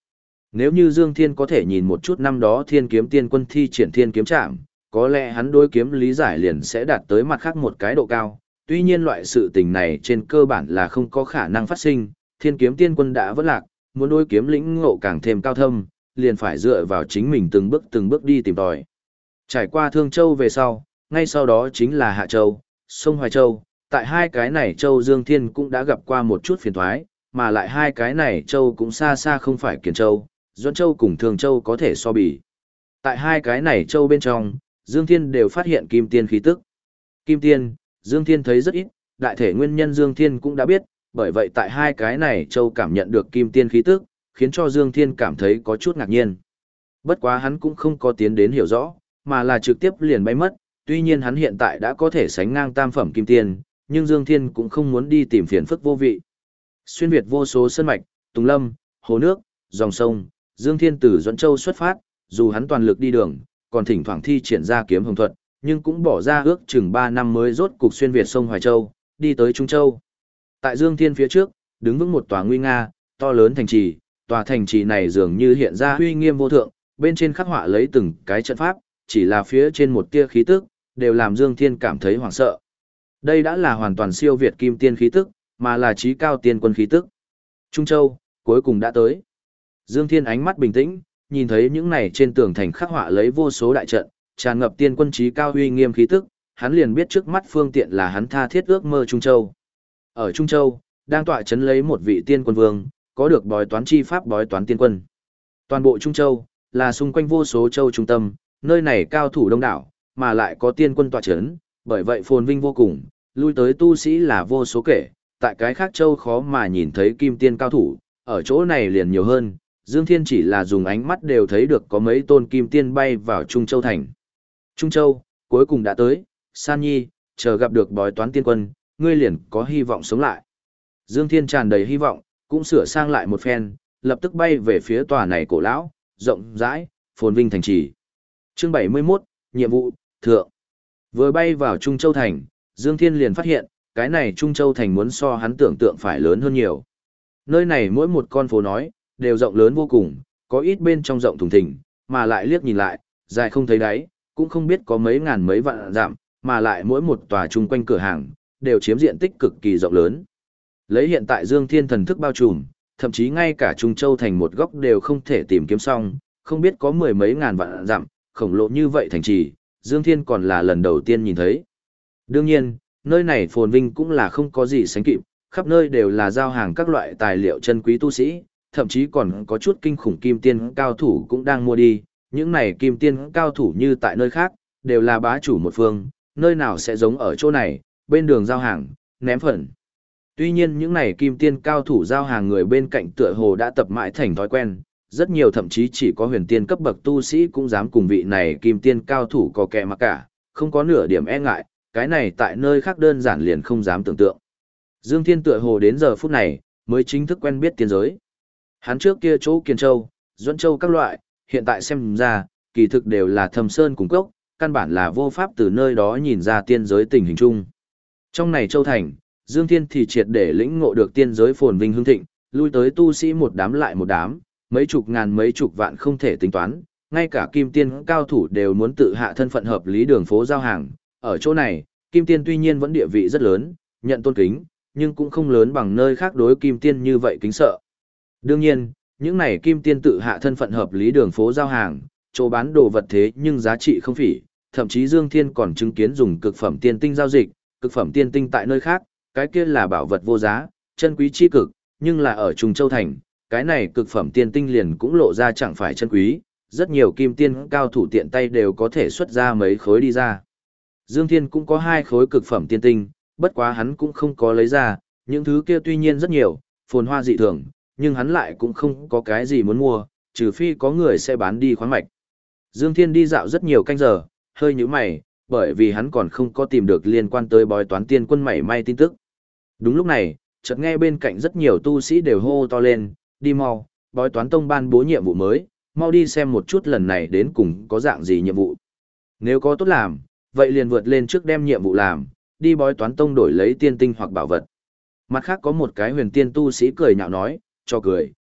Nếu như Dương Thiên có thể nhìn một chút năm đó Thiên Kiếm Tiên Quân thi triển Thiên Kiếm Trảm, có lẽ hắn đối kiếm lý giải liền sẽ đạt tới mặt khác một cái độ cao. Tuy nhiên loại sự tình này trên cơ bản là không có khả năng phát sinh, Thiên Kiếm Tiên Quân đã vất lạc, muốn đối kiếm lĩnh ngộ càng thêm cao thâm, liền phải dựa vào chính mình từng bước đi tìm tòi. Trải qua Thương Châu về sau, ngay sau đó chính là Hạ Châu, sông Hoài Châu, tại hai cái này châu Dương Thiên cũng đã gặp qua một chút phiền toái, mà lại hai cái này châu cũng xa xa không phải Kiền Châu, Doãn Châu cùng Thương Châu có thể so bì. Tại hai cái này châu bên trong, Dương Thiên đều phát hiện kim tiên khí tức. Kim tiên, Dương Thiên thấy rất ít, đại thể nguyên nhân Dương Thiên cũng đã biết, bởi vậy tại hai cái này châu cảm nhận được kim tiên khí tức, khiến cho Dương Thiên cảm thấy có chút ngạc nhiên. Bất quá hắn cũng không có tiến đến hiểu rõ, mà là trực tiếp liền bay mất, tuy nhiên hắn hiện tại đã có thể sánh ngang tam phẩm kim tiên, nhưng Dương Thiên cũng không muốn đi tìm phiền phức vô vị. Xuyên Việt vô số sơn mạch, tùng lâm, hồ nước, dòng sông, Dương Thiên từ Doãn Châu xuất phát, dù hắn toàn lực đi đường, còn thỉnh thoảng thi triển ra kiếm hồng thuật, nhưng cũng bỏ ra ước chừng 3 năm mới rốt cục xuyên Việt sông Hoài Châu, đi tới Trung Châu. Tại Dương Thiên phía trước, đứng vững một tòa nguy nga, to lớn thành trì, tòa thành trì này dường như hiện ra uy nghiêm vô thượng, bên trên khắc họa lấy từng cái trận pháp, chỉ là phía trên một tia khí tức, đều làm Dương Thiên cảm thấy hoảng sợ. Đây đã là hoàn toàn siêu việt kim tiên khí tức, mà là trí cao tiên quân khí tức. Trung Châu, cuối cùng đã tới. Dương Thiên ánh mắt bình tĩnh, nhìn thấy những này trên tường thành khắc họa lấy vô số đại trận, tràn ngập tiên quân trí cao uy nghiêm khí tức, hắn liền biết trước mắt phương tiện là hắn tha thiết ước mơ Trung Châu. Ở Trung Châu, đang tọa chấn lấy một vị tiên quân vương, có được bói toán chi pháp bói toán tiên quân. Toàn bộ Trung Châu, là xung quanh vô số châu trung tâm, nơi này cao thủ đông đảo, mà lại có tiên quân tọa chấn, bởi vậy phồn vinh vô cùng, lui tới tu sĩ là vô số kể, tại cái khác châu khó mà nhìn thấy kim tiên cao thủ, ở chỗ này liền nhiều hơn, Dương Thiên chỉ là dùng ánh mắt đều thấy được có mấy tôn kim tiên bay vào Trung Châu thành. Trung Châu, cuối cùng đã tới, San Nhi, chờ gặp được bói toán tiên quân, ngươi liền có hy vọng sống lại. Dương Thiên tràn đầy hy vọng, cũng sửa sang lại một phen, lập tức bay về phía tòa này cổ lão, rộng rãi, phồn vinh thành trì. Chương 71, nhiệm vụ, thượng. Vừa bay vào Trung Châu thành, Dương Thiên liền phát hiện, cái này Trung Châu thành muốn so hắn tưởng tượng phải lớn hơn nhiều. Nơi này mỗi một con phố nói, đều rộng lớn vô cùng, có ít bên trong rộng thùng thình, mà lại liếc nhìn lại, dài không thấy đáy, cũng không biết có mấy ngàn mấy vạn dặm, mà lại mỗi một tòa chung quanh cửa hàng, đều chiếm diện tích cực kỳ rộng lớn. Lấy hiện tại Dương Thiên thần thức bao trùm, thậm chí ngay cả Trung Châu thành một góc đều không thể tìm kiếm xong, không biết có mười mấy ngàn vạn dặm, khổng lồ như vậy thành trì, Dương Thiên còn là lần đầu tiên nhìn thấy. Đương nhiên, nơi này phồn vinh cũng là không có gì sánh kịp, khắp nơi đều là giao hàng các loại tài liệu chân quý tu sĩ, thậm chí còn có chút kinh khủng kim tiên cao thủ cũng đang mua đi, những này kim tiên cao thủ như tại nơi khác, đều là bá chủ một phương, nơi nào sẽ giống ở chỗ này, bên đường giao hàng, ném phần. Tuy nhiên những này kim tiên cao thủ giao hàng người bên cạnh tựa hồ đã tập mãi thành thói quen, rất nhiều thậm chí chỉ có huyền tiên cấp bậc tu sĩ cũng dám cùng vị này kim tiên cao thủ có kẻ mà cả, không có nửa điểm e ngại, cái này tại nơi khác đơn giản liền không dám tưởng tượng. Dương Thiên tựa hồ đến giờ phút này, mới chính thức quen biết tiên giới. Hắn trước kia chỗ Kiền Châu, Doãn Châu các loại, hiện tại xem ra, kỳ thực đều là thâm sơn cùng cốc, căn bản là vô pháp từ nơi đó nhìn ra tiên giới tình hình chung. Trong này Châu Thành, Dương Thiên thì triệt để lĩnh ngộ được tiên giới phồn vinh hưng thịnh, lui tới tu sĩ một đám lại một đám, mấy chục ngàn mấy chục vạn không thể tính toán, ngay cả kim tiên cao thủ đều muốn tự hạ thân phận hợp lý đường phố giao hàng. Ở chỗ này, kim tiên tuy nhiên vẫn địa vị rất lớn, nhận tôn kính, nhưng cũng không lớn bằng nơi khác đối kim tiên như vậy kính sợ. Đương nhiên, những này kim tiên tự hạ thân phận hợp lý đường phố giao hàng, chỗ bán đồ vật thế nhưng giá trị không phỉ, thậm chí Dương Thiên còn chứng kiến dùng cực phẩm tiên tinh giao dịch, cực phẩm tiên tinh tại nơi khác, cái kia là bảo vật vô giá, chân quý chi cực, nhưng là ở Trung Châu thành, cái này cực phẩm tiên tinh liền cũng lộ ra chẳng phải chân quý, rất nhiều kim tiên cao thủ tiện tay đều có thể xuất ra mấy khối đi ra. Dương Thiên cũng có 2 khối cực phẩm tiên tinh, bất quá hắn cũng không có lấy ra, những thứ kia tuy nhiên rất nhiều, phồn hoa dị thường, nhưng hắn lại cũng không có cái gì muốn mua, trừ phi có người sẽ bán đi khoáng mạch. Dương Thiên đi dạo rất nhiều canh giờ, hơi nhíu mày, bởi vì hắn còn không có tìm được liên quan tới bói toán tiên quân mảy may tin tức. Đúng lúc này, chợt nghe bên cạnh rất nhiều tu sĩ đều hô to lên, đi mau, bói toán tông ban bố nhiệm vụ mới, mau đi xem một chút lần này đến cùng có dạng gì nhiệm vụ. Nếu có tốt làm, vậy liền vượt lên trước đem nhiệm vụ làm, đi bói toán tông đổi lấy tiên tinh hoặc bảo vật. Mặt khác có một cái huyền tiên tu sĩ cười nhạo nói, cho cười,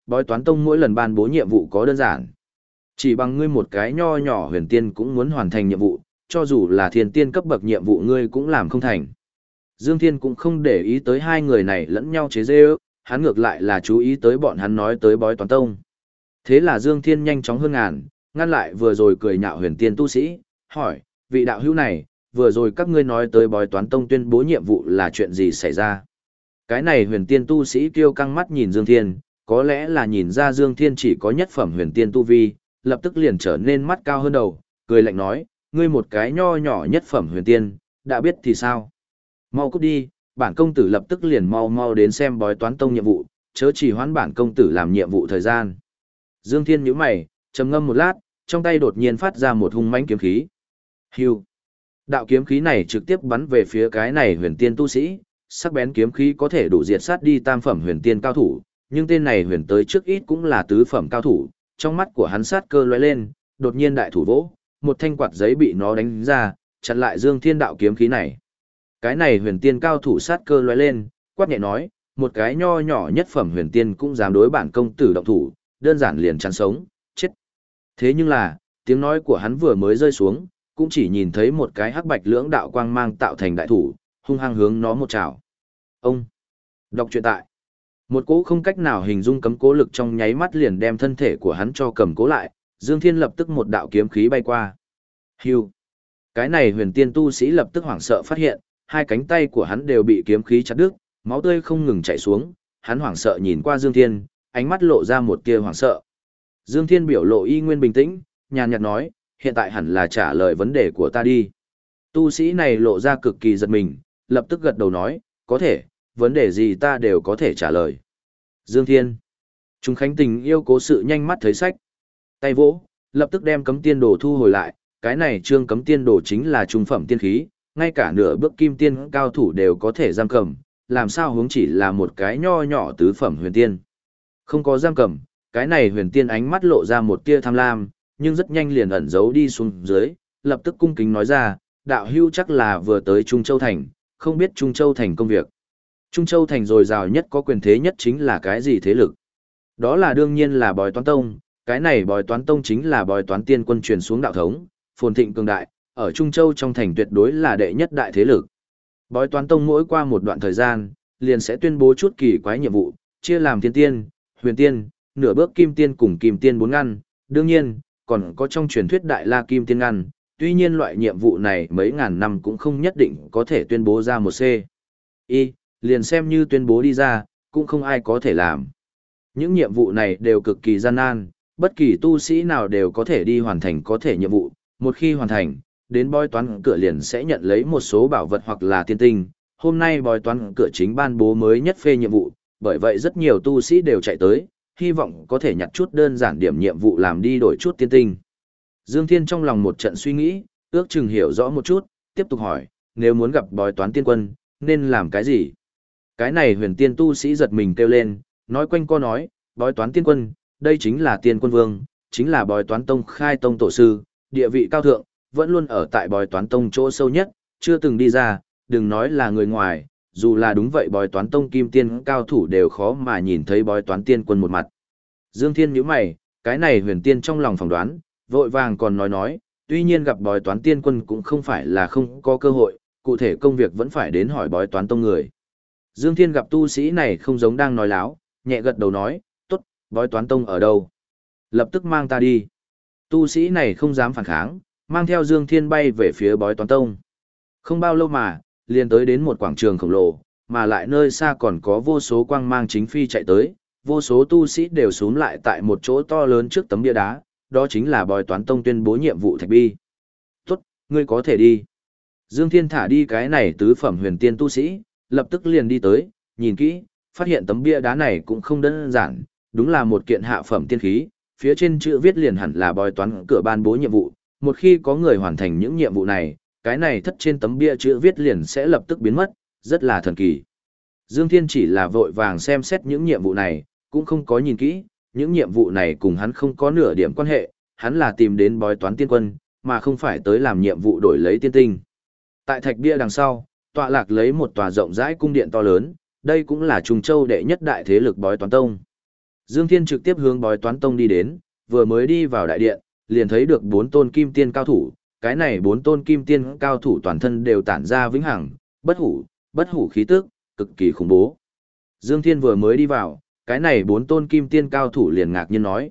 bói toán tông mỗi lần ban bố nhiệm vụ có đơn giản. Chỉ bằng ngươi một cái nho nhỏ huyền tiên cũng muốn hoàn thành nhiệm vụ, cho dù là thiên tiên cấp bậc nhiệm vụ ngươi cũng làm không thành. Dương Thiên cũng không để ý tới hai người này lẫn nhau chế giễu, hắn ngược lại là chú ý tới bọn hắn nói tới bói toán tông. Thế là Dương Thiên nhanh chóng hơn ngăn lại vừa rồi cười nhạo huyền tiên tu sĩ, hỏi, vị đạo hữu này, vừa rồi các ngươi nói tới bói toán tông tuyên bố nhiệm vụ là chuyện gì xảy ra? Cái này huyền tiên tu sĩ kêu căng mắt nhìn Dương Thiên, có lẽ là nhìn ra Dương Thiên chỉ có nhất phẩm huyền tiên tu vi, lập tức liền trở nên mắt cao hơn đầu, cười lạnh nói, ngươi một cái nho nhỏ nhất phẩm huyền tiên, đã biết thì sao? Mau cút đi, bản công tử lập tức liền mau đến xem bói toán tông nhiệm vụ, chớ chỉ hoãn bản công tử làm nhiệm vụ thời gian. Dương Thiên nhíu mày, trầm ngâm một lát, trong tay đột nhiên phát ra một hung mãnh kiếm khí. Hưu. Đạo kiếm khí này trực tiếp bắn về phía cái này huyền tiên tu sĩ, sắc bén kiếm khí có thể đủ diệt sát đi tam phẩm huyền tiên cao thủ, nhưng tên này huyền tới trước ít cũng là tứ phẩm cao thủ, trong mắt của hắn sát cơ lóe lên, đột nhiên đại thủ vỗ, một thanh quạt giấy bị nó đánh ra, chặn lại Dương Thiên đạo kiếm khí này. Cái này huyền tiên cao thủ sát cơ lóe lên, quát nhẹ nói, một cái nho nhỏ nhất phẩm huyền tiên cũng dám đối bản công tử động thủ, đơn giản liền chán sống, chết. Thế nhưng là, tiếng nói của hắn vừa mới rơi xuống, cũng chỉ nhìn thấy một cái hắc bạch lưỡng đạo quang mang tạo thành đại thủ, hung hăng hướng nó một chảo. Ông đọc truyện tại. Một cỗ không cách nào hình dung cấm cố lực trong nháy mắt liền đem thân thể của hắn cho cầm cố lại, Dương Thiên lập tức một đạo kiếm khí bay qua. Hưu. Cái này huyền tiên tu sĩ lập tức hoảng sợ phát hiện, hai cánh tay của hắn đều bị kiếm khí chặt đứt, máu tươi không ngừng chảy xuống, hắn hoảng sợ nhìn qua Dương Thiên, ánh mắt lộ ra một tia hoảng sợ. Dương Thiên biểu lộ y nguyên bình tĩnh, nhàn nhạt nói, hiện tại hẳn là trả lời vấn đề của ta đi. Tu sĩ này lộ ra cực kỳ giật mình, lập tức gật đầu nói, có thể, vấn đề gì ta đều có thể trả lời. Dương Thiên. Trung Khánh Tình yêu cố sự nhanh mắt thấy sách. Tay vỗ, lập tức đem cấm tiên đồ thu hồi lại, cái này trương cấm tiên đồ chính là trung phẩm tiên khí, ngay cả nửa bước kim tiên cao thủ đều có thể giam cầm, làm sao huống chỉ là một cái nho nhỏ tứ phẩm huyền tiên. Không có giam cầm, cái này huyền tiên ánh mắt lộ ra một tia tham lam, nhưng rất nhanh liền ẩn giấu đi xuống dưới, lập tức cung kính nói ra, đạo hưu chắc là vừa tới Trung Châu Thành, không biết Trung Châu Thành công việc. Trung Châu Thành dồi dào nhất có quyền thế nhất chính là cái gì thế lực? Đó là đương nhiên là bói toán tông, cái này bói toán tông chính là bói toán tiên quân truyền xuống đạo thống, phồn thịnh cường đại, ở Trung Châu trong thành tuyệt đối là đệ nhất đại thế lực. Bói toán tông mỗi qua một đoạn thời gian, liền sẽ tuyên bố chút kỳ quái nhiệm vụ, chia làm thiên tiên, huyền tiên, nửa bước kim tiên cùng kim tiên 4 ngăn, đương nhiên, còn có trong truyền thuyết đại la kim tiên ngăn, tuy nhiên loại nhiệm vụ này mấy ngàn năm cũng không nhất định có thể tuyên bố ra một C. Y, liền xem như tuyên bố đi ra, cũng không ai có thể làm. Những nhiệm vụ này đều cực kỳ gian nan, bất kỳ tu sĩ nào đều có thể đi hoàn thành có thể nhiệm vụ, một khi hoàn thành, đến bói toán cửa liền sẽ nhận lấy một số bảo vật hoặc là tiên tinh. Hôm nay bói toán cửa chính ban bố mới nhất phê nhiệm vụ, bởi vậy rất nhiều tu sĩ đều chạy tới, hy vọng có thể nhặt chút đơn giản điểm nhiệm vụ làm đi đổi chút tiên tinh. Dương Thiên trong lòng một trận suy nghĩ, ước chừng hiểu rõ một chút, tiếp tục hỏi, nếu muốn gặp bói toán tiên quân, nên làm cái gì? Cái này huyền tiên tu sĩ giật mình kêu lên, nói quanh co nói, bói toán tiên quân, đây chính là tiên quân vương, chính là bói toán tông khai tông tổ sư, địa vị cao thượng, vẫn luôn ở tại bói toán tông chỗ sâu nhất, chưa từng đi ra, đừng nói là người ngoài, dù là đúng vậy bói toán tông kim tiên cao thủ đều khó mà nhìn thấy bói toán tiên quân một mặt. Dương Thiên nhíu mày, cái này huyền tiên trong lòng phỏng đoán, vội vàng còn nói, tuy nhiên gặp bói toán tiên quân cũng không phải là không có cơ hội, cụ thể công việc vẫn phải đến hỏi bói toán tông người. Dương Thiên gặp tu sĩ này không giống đang nói láo, nhẹ gật đầu nói, tốt, bói toán tông ở đâu? Lập tức mang ta đi. Tu sĩ này không dám phản kháng, mang theo Dương Thiên bay về phía bói toán tông. Không bao lâu mà, liền tới đến một quảng trường khổng lồ, mà lại nơi xa còn có vô số quang mang chính phi chạy tới, vô số tu sĩ đều xuống lại tại một chỗ to lớn trước tấm bia đá, đó chính là bói toán tông tuyên bố nhiệm vụ thạch bi. Tốt, ngươi có thể đi. Dương Thiên thả đi cái này tứ phẩm huyền tiên tu sĩ, lập tức liền đi tới, nhìn kỹ, phát hiện tấm bia đá này cũng không đơn giản, đúng là một kiện hạ phẩm tiên khí, phía trên chữ viết liền hẳn là bói toán cửa ban bố nhiệm vụ, một khi có người hoàn thành những nhiệm vụ này, cái này thất trên tấm bia chữ viết liền sẽ lập tức biến mất, rất là thần kỳ. Dương Thiên chỉ là vội vàng xem xét những nhiệm vụ này, cũng không có nhìn kỹ, những nhiệm vụ này cùng hắn không có nửa điểm quan hệ, hắn là tìm đến bói toán tiên quân, mà không phải tới làm nhiệm vụ đổi lấy tiên tinh. Tại thạch bia đằng sau, tọa lạc lấy một tòa rộng rãi cung điện to lớn, đây cũng là Trung Châu đệ nhất đại thế lực bói toán tông. Dương Thiên trực tiếp hướng bói toán tông đi đến, vừa mới đi vào đại điện, liền thấy được 4 tôn kim tiên cao thủ, cái này 4 tôn kim tiên cao thủ toàn thân đều tản ra vĩnh hằng, bất hủ khí tức, cực kỳ khủng bố. Dương Thiên vừa mới đi vào, cái này 4 tôn kim tiên cao thủ liền ngạc nhiên nói,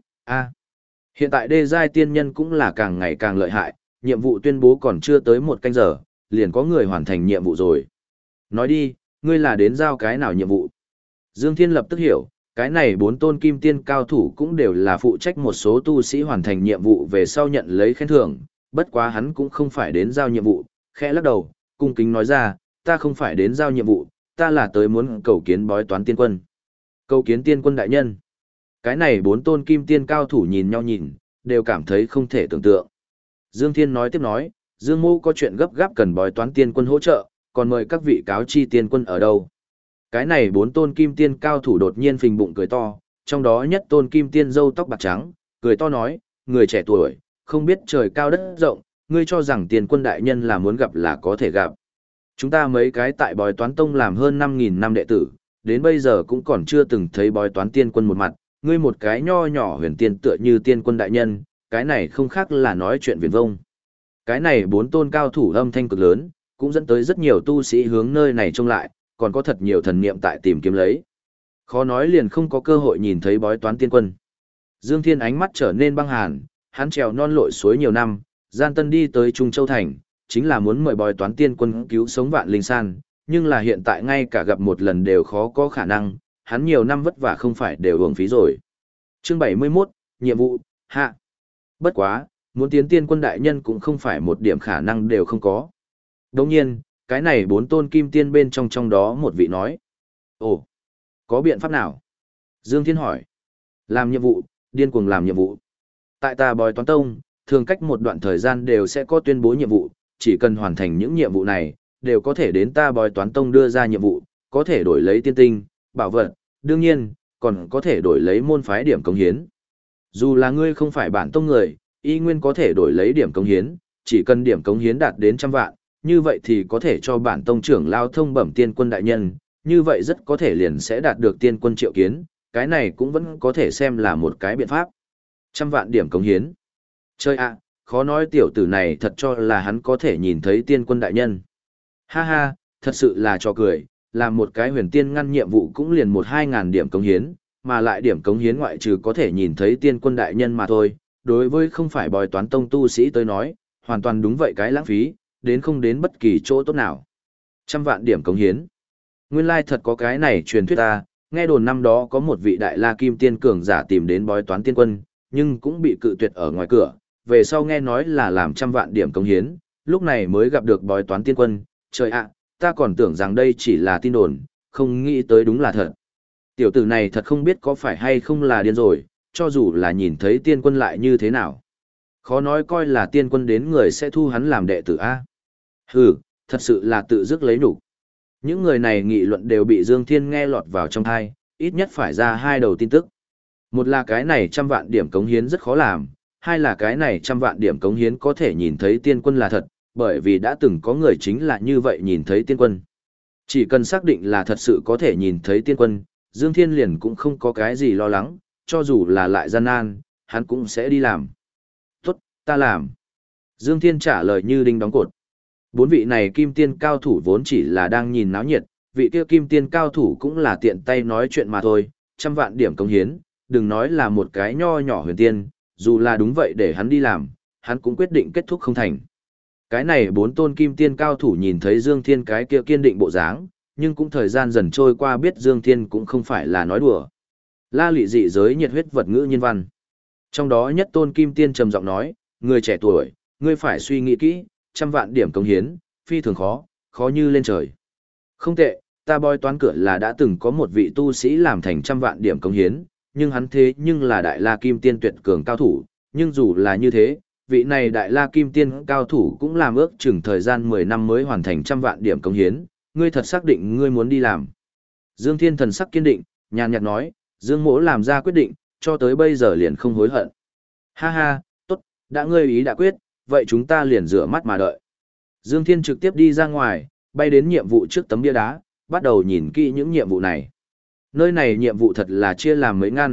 hiện tại đê giai tiên nhân cũng là càng ngày càng lợi hại, nhiệm vụ tuyên bố còn chưa tới 1 canh giờ, liền có người hoàn thành nhiệm vụ rồi. Nói đi, ngươi là đến giao cái nào nhiệm vụ? Dương Thiên lập tức hiểu, cái này 4 tôn kim tiên cao thủ cũng đều là phụ trách một số tu sĩ hoàn thành nhiệm vụ về sau nhận lấy khen thưởng, bất quá hắn cũng không phải đến giao nhiệm vụ, khẽ lắc đầu, cung kính nói ra, ta không phải đến giao nhiệm vụ, ta là tới muốn cầu kiến bói toán tiên quân. Cầu kiến tiên quân đại nhân. Cái này 4 tôn kim tiên cao thủ nhìn nhau nhìn, đều cảm thấy không thể tưởng tượng. Dương Thiên nói tiếp nói, Dương Mô có chuyện gấp gáp cần bói toán tiên quân hỗ trợ, còn mời các vị cáo chi tiên quân ở đâu. Cái này 4 tôn kim tiên cao thủ đột nhiên phình bụng cười to, trong đó nhất tôn kim tiên râu tóc bạc trắng, cười to nói, người trẻ tuổi, không biết trời cao đất rộng, ngươi cho rằng tiên quân đại nhân là muốn gặp là có thể gặp. Chúng ta mấy cái tại bói toán tông làm hơn 5.000 năm đệ tử, đến bây giờ cũng còn chưa từng thấy bói toán tiên quân một mặt, ngươi một cái nho nhỏ huyền tiên tựa như tiên quân đại nhân, cái này không khác là nói chuyện viển vông. Cái này 4 tôn cao thủ âm thanh cực lớn, cũng dẫn tới rất nhiều tu sĩ hướng nơi này trông lại, còn có thật nhiều thần niệm tại tìm kiếm lấy. Khó nói liền không có cơ hội nhìn thấy bói toán tiên quân. Dương Thiên ánh mắt trở nên băng hàn, hắn trèo non lội suối nhiều năm, gian tân đi tới Trung Châu Thành, chính là muốn mời bói toán tiên quân cứu sống vạn linh san, nhưng là hiện tại ngay cả gặp một lần đều khó có khả năng, hắn nhiều năm vất vả không phải đều uổng phí rồi. Chương 71, nhiệm vụ, hạ. Bất quá, muốn tiến tiên quân đại nhân cũng không phải một điểm khả năng đều không có. Đồng nhiên, cái này 4 tôn kim tiên bên trong đó một vị nói. Ồ, có biện pháp nào? Dương Thiên hỏi. Làm nhiệm vụ, điên cuồng làm nhiệm vụ. Tại ta bói toán tông, thường cách một đoạn thời gian đều sẽ có tuyên bố nhiệm vụ, chỉ cần hoàn thành những nhiệm vụ này, đều có thể đến ta bói toán tông đưa ra nhiệm vụ, có thể đổi lấy tiên tinh, bảo vật, đương nhiên, còn có thể đổi lấy môn phái điểm cống hiến. Dù là ngươi không phải bản tông người, y nguyên có thể đổi lấy điểm cống hiến, chỉ cần điểm cống hiến đạt đến 100 vạn, như vậy thì có thể cho bản tông trưởng lao thông bẩm tiên quân đại nhân, như vậy rất có thể liền sẽ đạt được tiên quân triệu kiến, cái này cũng vẫn có thể xem là một cái biện pháp. 100 vạn điểm cống hiến. Chơi ạ, khó nói tiểu tử này thật cho là hắn có thể nhìn thấy tiên quân đại nhân. Ha ha, thật sự là cho cười, làm một cái huyền tiên ngăn nhiệm vụ cũng liền 1-2 ngàn điểm cống hiến, mà lại điểm cống hiến ngoại trừ có thể nhìn thấy tiên quân đại nhân mà thôi, đối với không phải bói toán tông tu sĩ tới nói, hoàn toàn đúng vậy cái lãng phí, đến không đến bất kỳ chỗ tốt nào. 100 vạn điểm cống hiến. Nguyên lai thật có cái này truyền thuyết ta, nghe đồn năm đó có một vị đại la kim tiên cường giả tìm đến bói toán tiên quân, nhưng cũng bị cự tuyệt ở ngoài cửa, về sau nghe nói là làm 100 vạn điểm cống hiến, lúc này mới gặp được bói toán tiên quân, trời ạ, ta còn tưởng rằng đây chỉ là tin đồn, không nghĩ tới đúng là thật. Tiểu tử này thật không biết có phải hay không là điên rồi, cho dù là nhìn thấy tiên quân lại như thế nào. Khó nói coi là tiên quân đến người sẽ thu hắn làm đệ tử A. Hừ, thật sự là tự dứt lấy nhục. Những người này nghị luận đều bị Dương Thiên nghe lọt vào trong tai, ít nhất phải ra 2 đầu tin tức. Một là cái này 100 vạn điểm cống hiến rất khó làm, hai là cái này 100 vạn điểm cống hiến có thể nhìn thấy tiên quân là thật, bởi vì đã từng có người chính là như vậy nhìn thấy tiên quân. Chỉ cần xác định là thật sự có thể nhìn thấy tiên quân, Dương Thiên liền cũng không có cái gì lo lắng, cho dù là lại gian nan, hắn cũng sẽ đi làm. Tốt, ta làm. Dương Thiên trả lời như đinh đóng cột. 4 vị này kim tiên cao thủ vốn chỉ là đang nhìn náo nhiệt, vị kia kim tiên cao thủ cũng là tiện tay nói chuyện mà thôi, 100 vạn điểm cống hiến, đừng nói là một cái nho nhỏ huyền tiên, dù là đúng vậy để hắn đi làm, hắn cũng quyết định kết thúc không thành. Cái này 4 tôn kim tiên cao thủ nhìn thấy Dương Thiên cái kia kiên định bộ dáng, nhưng cũng thời gian dần trôi qua biết Dương Thiên cũng không phải là nói đùa. La lị dị giới nhiệt huyết vật ngữ nhân văn. Trong đó nhất tôn kim tiên trầm giọng nói, người trẻ tuổi, ngươi phải suy nghĩ kỹ, 100 vạn điểm cống hiến, phi thường khó, khó như lên trời. Không tệ, ta bói toán cửa là đã từng có một vị tu sĩ làm thành 100 vạn điểm cống hiến, nhưng hắn thế nhưng là đại la kim tiên tuyệt cường cao thủ, nhưng dù là như thế, vị này đại la kim tiên cao thủ cũng làm ước chừng thời gian 10 năm mới hoàn thành 100 vạn điểm cống hiến, ngươi thật xác định ngươi muốn đi làm. Dương Thiên thần sắc kiên định, nhàn nhạt nói, Dương Mỗ làm ra quyết định, cho tới bây giờ liền không hối hận. Ha ha, tốt, đã ngươi ý đã quyết, vậy chúng ta liền rửa mắt mà đợi. Dương Thiên trực tiếp đi ra ngoài, bay đến nhiệm vụ trước tấm bia đá, bắt đầu nhìn kỹ những nhiệm vụ này. Nơi này nhiệm vụ thật là chia làm mấy ngăn,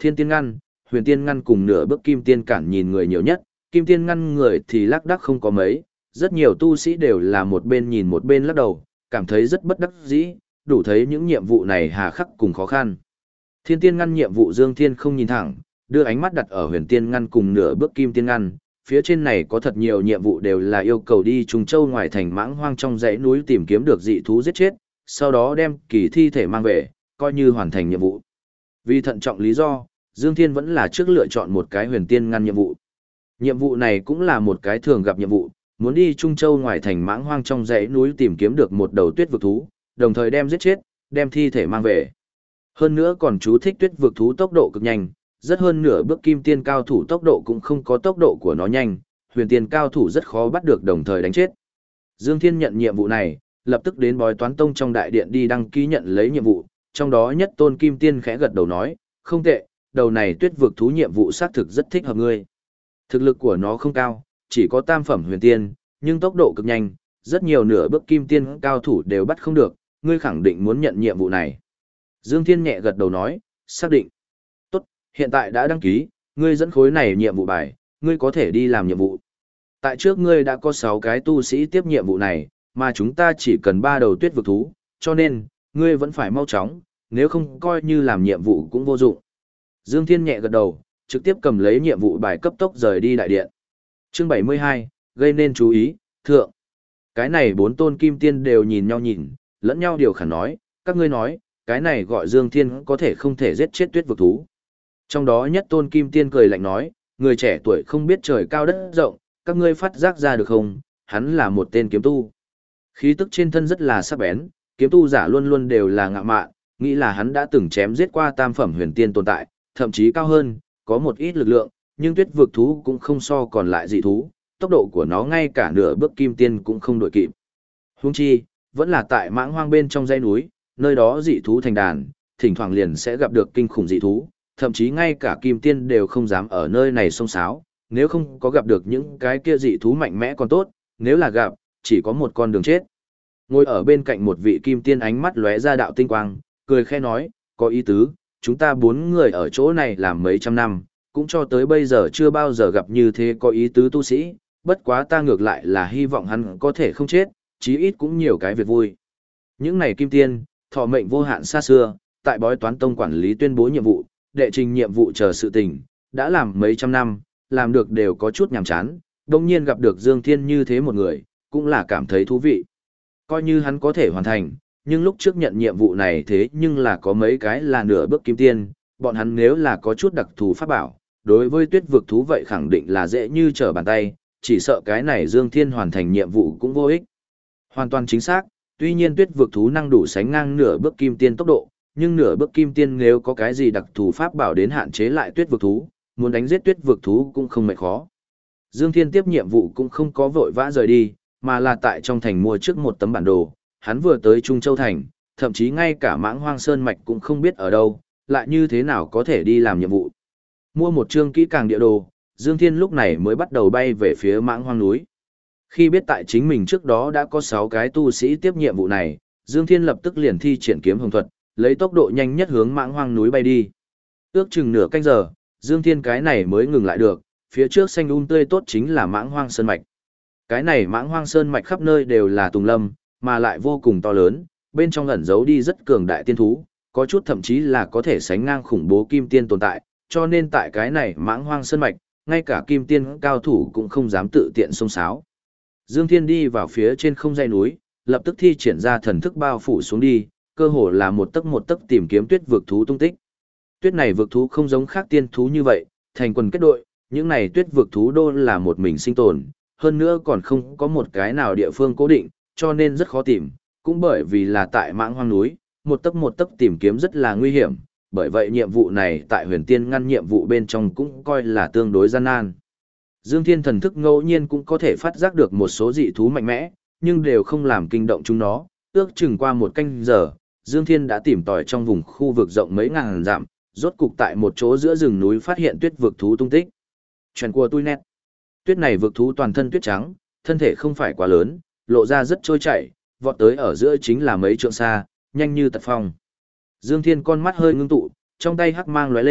Thiên tiên ngăn, huyền tiên ngăn cùng nửa bước kim tiên cản nhìn người nhiều nhất, kim tiên ngăn người thì lác đác không có mấy, rất nhiều tu sĩ đều là một bên nhìn một bên lắc đầu, cảm thấy rất bất đắc dĩ, đủ thấy những nhiệm vụ này hà khắc cùng khó khăn. Thiên tiên ngăn nhiệm vụ Dương Thiên không nhìn thẳng, đưa ánh mắt đặt ở huyền tiên ngăn cùng nửa bước kim tiên ngăn, phía trên này có thật nhiều nhiệm vụ đều là yêu cầu đi Trung Châu ngoài thành mãng hoang trong dãy núi tìm kiếm được dị thú giết chết, sau đó đem kỳ thi thể mang về, coi như hoàn thành nhiệm vụ. Vì thận trọng lý do, Dương Thiên vẫn là trước lựa chọn một cái huyền tiên ngăn nhiệm vụ. Nhiệm vụ này cũng là một cái thường gặp nhiệm vụ, muốn đi Trung Châu ngoài thành mãng hoang trong dãy núi tìm kiếm được một đầu tuyết vực thú, đồng thời đem giết chết, đem thi thể mang về. Hơn nữa còn chú thích tuyết vực thú tốc độ cực nhanh, rất hơn nửa bước kim tiên cao thủ tốc độ cũng không có tốc độ của nó nhanh, huyền tiên cao thủ rất khó bắt được đồng thời đánh chết. Dương Thiên nhận nhiệm vụ này, lập tức đến Bói Toán Tông trong đại điện đi đăng ký nhận lấy nhiệm vụ, trong đó nhất tôn kim tiên khẽ gật đầu nói, không tệ, đầu này tuyết vực thú nhiệm vụ xác thực rất thích hợp ngươi. Thực lực của nó không cao, chỉ có tam phẩm huyền tiên, nhưng tốc độ cực nhanh, rất nhiều nửa bước kim tiên cao thủ đều bắt không được, ngươi khẳng định muốn nhận nhiệm vụ này. Dương Thiên nhẹ gật đầu nói, xác định. Tốt, hiện tại đã đăng ký, ngươi dẫn khối này nhiệm vụ bài, ngươi có thể đi làm nhiệm vụ. Tại trước ngươi đã có 6 cái tu sĩ tiếp nhiệm vụ này, mà chúng ta chỉ cần 3 đầu tuyết vực thú, cho nên, ngươi vẫn phải mau chóng, nếu không coi như làm nhiệm vụ cũng vô dụng. Dương Thiên nhẹ gật đầu, trực tiếp cầm lấy nhiệm vụ bài cấp tốc rời đi đại điện. Chương 72, gây nên chú ý, thượng. Cái này 4 tôn kim tiên đều nhìn nhau nhìn, lẫn nhau điều khả nói, các ngươi nói, cái này gọi Dương Thiên có thể không thể giết chết tuyết vực thú. Trong đó nhất tôn kim tiên cười lạnh nói, người trẻ tuổi không biết trời cao đất rộng, các ngươi phát giác ra được không, hắn là một tên kiếm tu. Khí tức trên thân rất là sắc bén, kiếm tu giả luôn luôn đều là ngạo mạn, nghĩ là hắn đã từng chém giết qua tam phẩm huyền tiên tồn tại, thậm chí cao hơn, có một ít lực lượng, nhưng tuyết vực thú cũng không so còn lại dị thú, tốc độ của nó ngay cả nửa bước kim tiên cũng không đội kịp. Huống chi, vẫn là tại mãng hoang bên trong dãy núi, nơi đó dị thú thành đàn, thỉnh thoảng liền sẽ gặp được kinh khủng dị thú, thậm chí ngay cả kim tiên đều không dám ở nơi này xông xáo, nếu không có gặp được những cái kia dị thú mạnh mẽ còn tốt, nếu là gặp, chỉ có một con đường chết. Ngồi ở bên cạnh một vị kim tiên ánh mắt lóe ra đạo tinh quang, cười khẽ nói, có ý tứ, chúng ta 4 người ở chỗ này làm mấy trăm năm, cũng cho tới bây giờ chưa bao giờ gặp như thế có ý tứ tu sĩ, bất quá ta ngược lại là hy vọng hắn có thể không chết, chí ít cũng nhiều cái việc vui. Những này kim tiên, thọ mệnh vô hạn xa xưa, tại Bói Toán Tông quản lý tuyên bố nhiệm vụ, đệ trình nhiệm vụ chờ sự tình, đã làm mấy trăm năm, làm được đều có chút nhàm chán, đồng nhiên gặp được Dương Thiên như thế một người, cũng là cảm thấy thú vị. Coi như hắn có thể hoàn thành, nhưng lúc trước nhận nhiệm vụ này thế nhưng là có mấy cái là nửa bước kim tiên, bọn hắn nếu là có chút đặc thù pháp bảo, đối với tuyết vực thú vậy khẳng định là dễ như trở bàn tay, chỉ sợ cái này Dương Thiên hoàn thành nhiệm vụ cũng vô ích. Hoàn toàn chính xác, tuy nhiên tuyết vực thú năng đủ sánh ngang nửa bước kim tiên tốc độ, nhưng nửa bước kim tiên nếu có cái gì đặc thù pháp bảo đến hạn chế lại tuyết vực thú, muốn đánh giết tuyết vực thú cũng không mệt khó. Dương Thiên tiếp nhiệm vụ cũng không có vội vã rời đi, mà là tại trong thành mua trước một tấm bản đồ, hắn vừa tới Trung Châu thành, thậm chí ngay cả Mãng Hoang Sơn mạch cũng không biết ở đâu, lại như thế nào có thể đi làm nhiệm vụ. Mua một chương kỹ càng địa đồ, Dương Thiên lúc này mới bắt đầu bay về phía Mãng Hoang núi. Khi biết tại chính mình trước đó đã có 6 cái tu sĩ tiếp nhiệm vụ này, Dương Thiên lập tức liền thi triển kiếm hồng thuật, lấy tốc độ nhanh nhất hướng Mãng Hoang núi bay đi. Ước chừng nửa canh giờ, Dương Thiên cái này mới ngừng lại được, phía trước xanh tươi tốt chính là Mãng Hoang Sơn mạch. Cái này Mãng Hoang Sơn mạch khắp nơi đều là tùng lâm, mà lại vô cùng to lớn, bên trong ẩn giấu đi rất cường đại tiên thú, có chút thậm chí là có thể sánh ngang khủng bố kim tiên tồn tại, cho nên tại cái này Mãng Hoang Sơn mạch, ngay cả kim tiên cao thủ cũng không dám tự tiện xông xáo. Dương Thiên đi vào phía trên không dãy núi, lập tức thi triển ra thần thức bao phủ xuống đi, cơ hồ là một tấc tìm kiếm tuyết vực thú tung tích. Tuyết này vực thú không giống khác tiên thú như vậy, thành quần kết đội, những này tuyết vực thú đô là một mình sinh tồn, hơn nữa còn không có một cái nào địa phương cố định, cho nên rất khó tìm, cũng bởi vì là tại Mãng Hoang núi, một tấc tìm kiếm rất là nguy hiểm, bởi vậy nhiệm vụ này tại huyền tiên ngăn nhiệm vụ bên trong cũng coi là tương đối gian nan. Dương Thiên thần thức ngẫu nhiên cũng có thể phát giác được một số dị thú mạnh mẽ, nhưng đều không làm kinh động chúng nó, ước chừng qua một canh giờ, Dương Thiên đã tìm tòi trong vùng khu vực rộng mấy ngàn dặm, rốt cục tại một chỗ giữa rừng núi phát hiện tuyết vực thú tung tích. Chuyện của tôi nét. Tuyết này vực thú toàn thân tuyết trắng, thân thể không phải quá lớn, lộ ra rất trôi chảy, vọt tới ở giữa chính là mấy trượng xa, nhanh như tật phong. Dương Thiên con mắt hơi ngưng tụ, trong tay hắc mang lóe lên,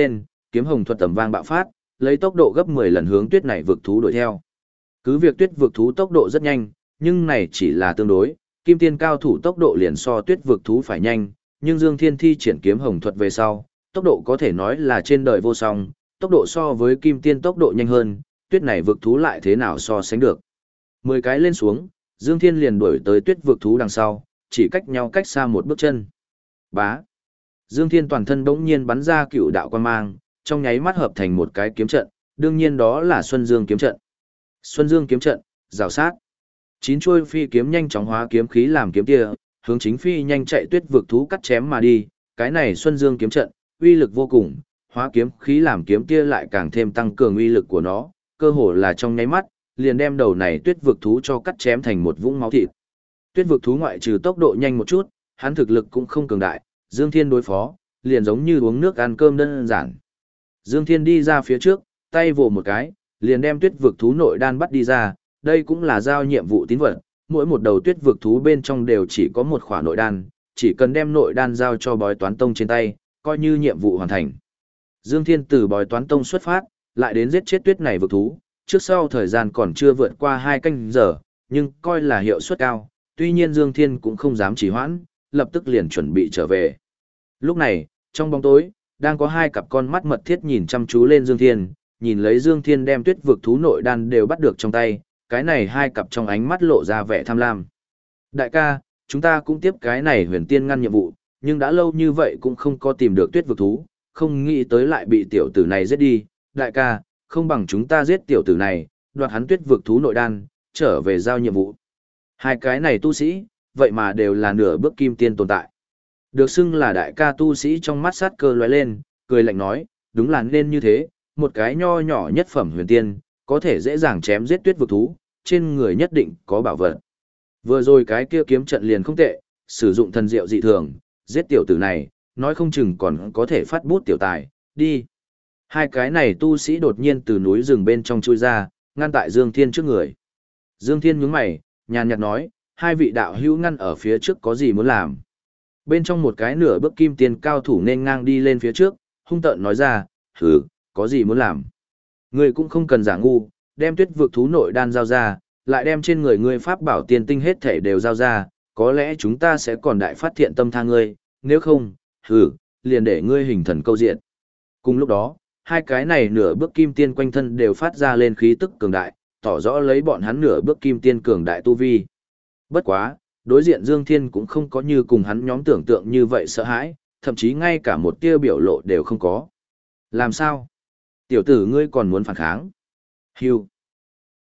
kiếm hồng thuật tầm vang bạo phát, lấy tốc độ gấp 10 lần hướng tuyết này vực thú đuổi theo. Cứ việc tuyết vực thú tốc độ rất nhanh, nhưng này chỉ là tương đối, kim tiên cao thủ tốc độ liền so tuyết vực thú phải nhanh, nhưng Dương Thiên thi triển kiếm hồng thuật về sau, tốc độ có thể nói là trên đời vô song, tốc độ so với kim tiên tốc độ nhanh hơn, tuyết này vực thú lại thế nào so sánh được. 10 cái lên xuống, Dương Thiên liền đuổi tới tuyết vực thú đằng sau, chỉ cách nhau cách xa một bước chân. Bá. Dương Thiên toàn thân bỗng nhiên bắn ra cựu đạo quang mang, trong nháy mắt hợp thành một cái kiếm trận, đương nhiên đó là Xuân Dương kiếm trận. Xuân Dương kiếm trận, rào sát. 9 chuôi phi kiếm nhanh chóng hóa kiếm khí làm kiếm tia, hướng chính phi nhanh chạy tuyết vực thú cắt chém mà đi, cái này Xuân Dương kiếm trận, uy lực vô cùng, hóa kiếm khí làm kiếm tia lại càng thêm tăng cường uy lực của nó, cơ hồ là trong nháy mắt, liền đem đầu này tuyết vực thú cho cắt chém thành một vũng máu thịt. Tuyết vực thú ngoại trừ tốc độ nhanh một chút, hắn thực lực cũng không cường đại, Dương Thiên đối phó, liền giống như uống nước ăn cơm đơn giản. Dương Thiên đi ra phía trước, tay vồ một cái, liền đem tuyết vực thú nội đan bắt đi ra, đây cũng là giao nhiệm vụ tín vật, mỗi một đầu tuyết vực thú bên trong đều chỉ có một khỏa nội đan, chỉ cần đem nội đan giao cho bói toán tông trên tay, coi như nhiệm vụ hoàn thành. Dương Thiên từ bói toán tông xuất phát, lại đến giết chết tuyết này vực thú, trước sau thời gian còn chưa vượt qua 2 canh giờ, nhưng coi là hiệu suất cao, tuy nhiên Dương Thiên cũng không dám trì hoãn, lập tức liền chuẩn bị trở về. Lúc này, trong bóng tối, đang có 2 cặp con mắt mật thiết nhìn chăm chú lên Dương Thiên, nhìn lấy Dương Thiên đem tuyết vực thú nội đan đều bắt được trong tay, cái này 2 cặp trong ánh mắt lộ ra vẻ tham lam. Đại ca, chúng ta cũng tiếp cái này huyền tiên ngăn nhiệm vụ, nhưng đã lâu như vậy cũng không có tìm được tuyết vực thú, không nghĩ tới lại bị tiểu tử này giết đi. Đại ca, không bằng chúng ta giết tiểu tử này, đoạt hắn tuyết vực thú nội đan, trở về giao nhiệm vụ. 2 cái này tu sĩ, vậy mà đều là nửa bước kim tiên tồn tại. Được xưng là đại ca tu sĩ trong mắt sát cơ lóe lên, cười lạnh nói, đúng là nên như thế, một cái nho nhỏ nhất phẩm huyền tiên, có thể dễ dàng chém giết tuyết vực thú, trên người nhất định có bảo vật. Vừa rồi cái kia kiếm trận liền không tệ, sử dụng thần diệu dị thường, giết tiểu tử này, nói không chừng còn có thể phát bút tiểu tài, đi. 2 cái này tu sĩ đột nhiên từ núi rừng bên trong chui ra, ngăn tại Dương Thiên trước người. Dương Thiên nhướng mày, nhàn nhạt nói, 2 vị đạo hữu ngăn ở phía trước có gì muốn làm. Bên trong một cái nửa bước kim tiên cao thủ nên ngang đi lên phía trước, hung tợn nói ra, hừ, có gì muốn làm. Ngươi cũng không cần giả ngu, đem tuyết vực thú nội đan giao ra, lại đem trên người ngươi pháp bảo tiên tinh hết thể đều giao ra, có lẽ chúng ta sẽ còn đại phát thiện tâm tha ngươi, nếu không, hừ, liền để ngươi hình thần câu diện. Cùng lúc đó, 2 cái này nửa bước kim tiên quanh thân đều phát ra lên khí tức cường đại, tỏ rõ lấy bọn hắn nửa bước kim tiên cường đại tu vi. Bất quá, đối diện Dương Thiên cũng không có như cùng hắn nhóm tưởng tượng như vậy sợ hãi, thậm chí ngay cả một tia biểu lộ đều không có. Làm sao? Tiểu tử ngươi còn muốn phản kháng? Hưu.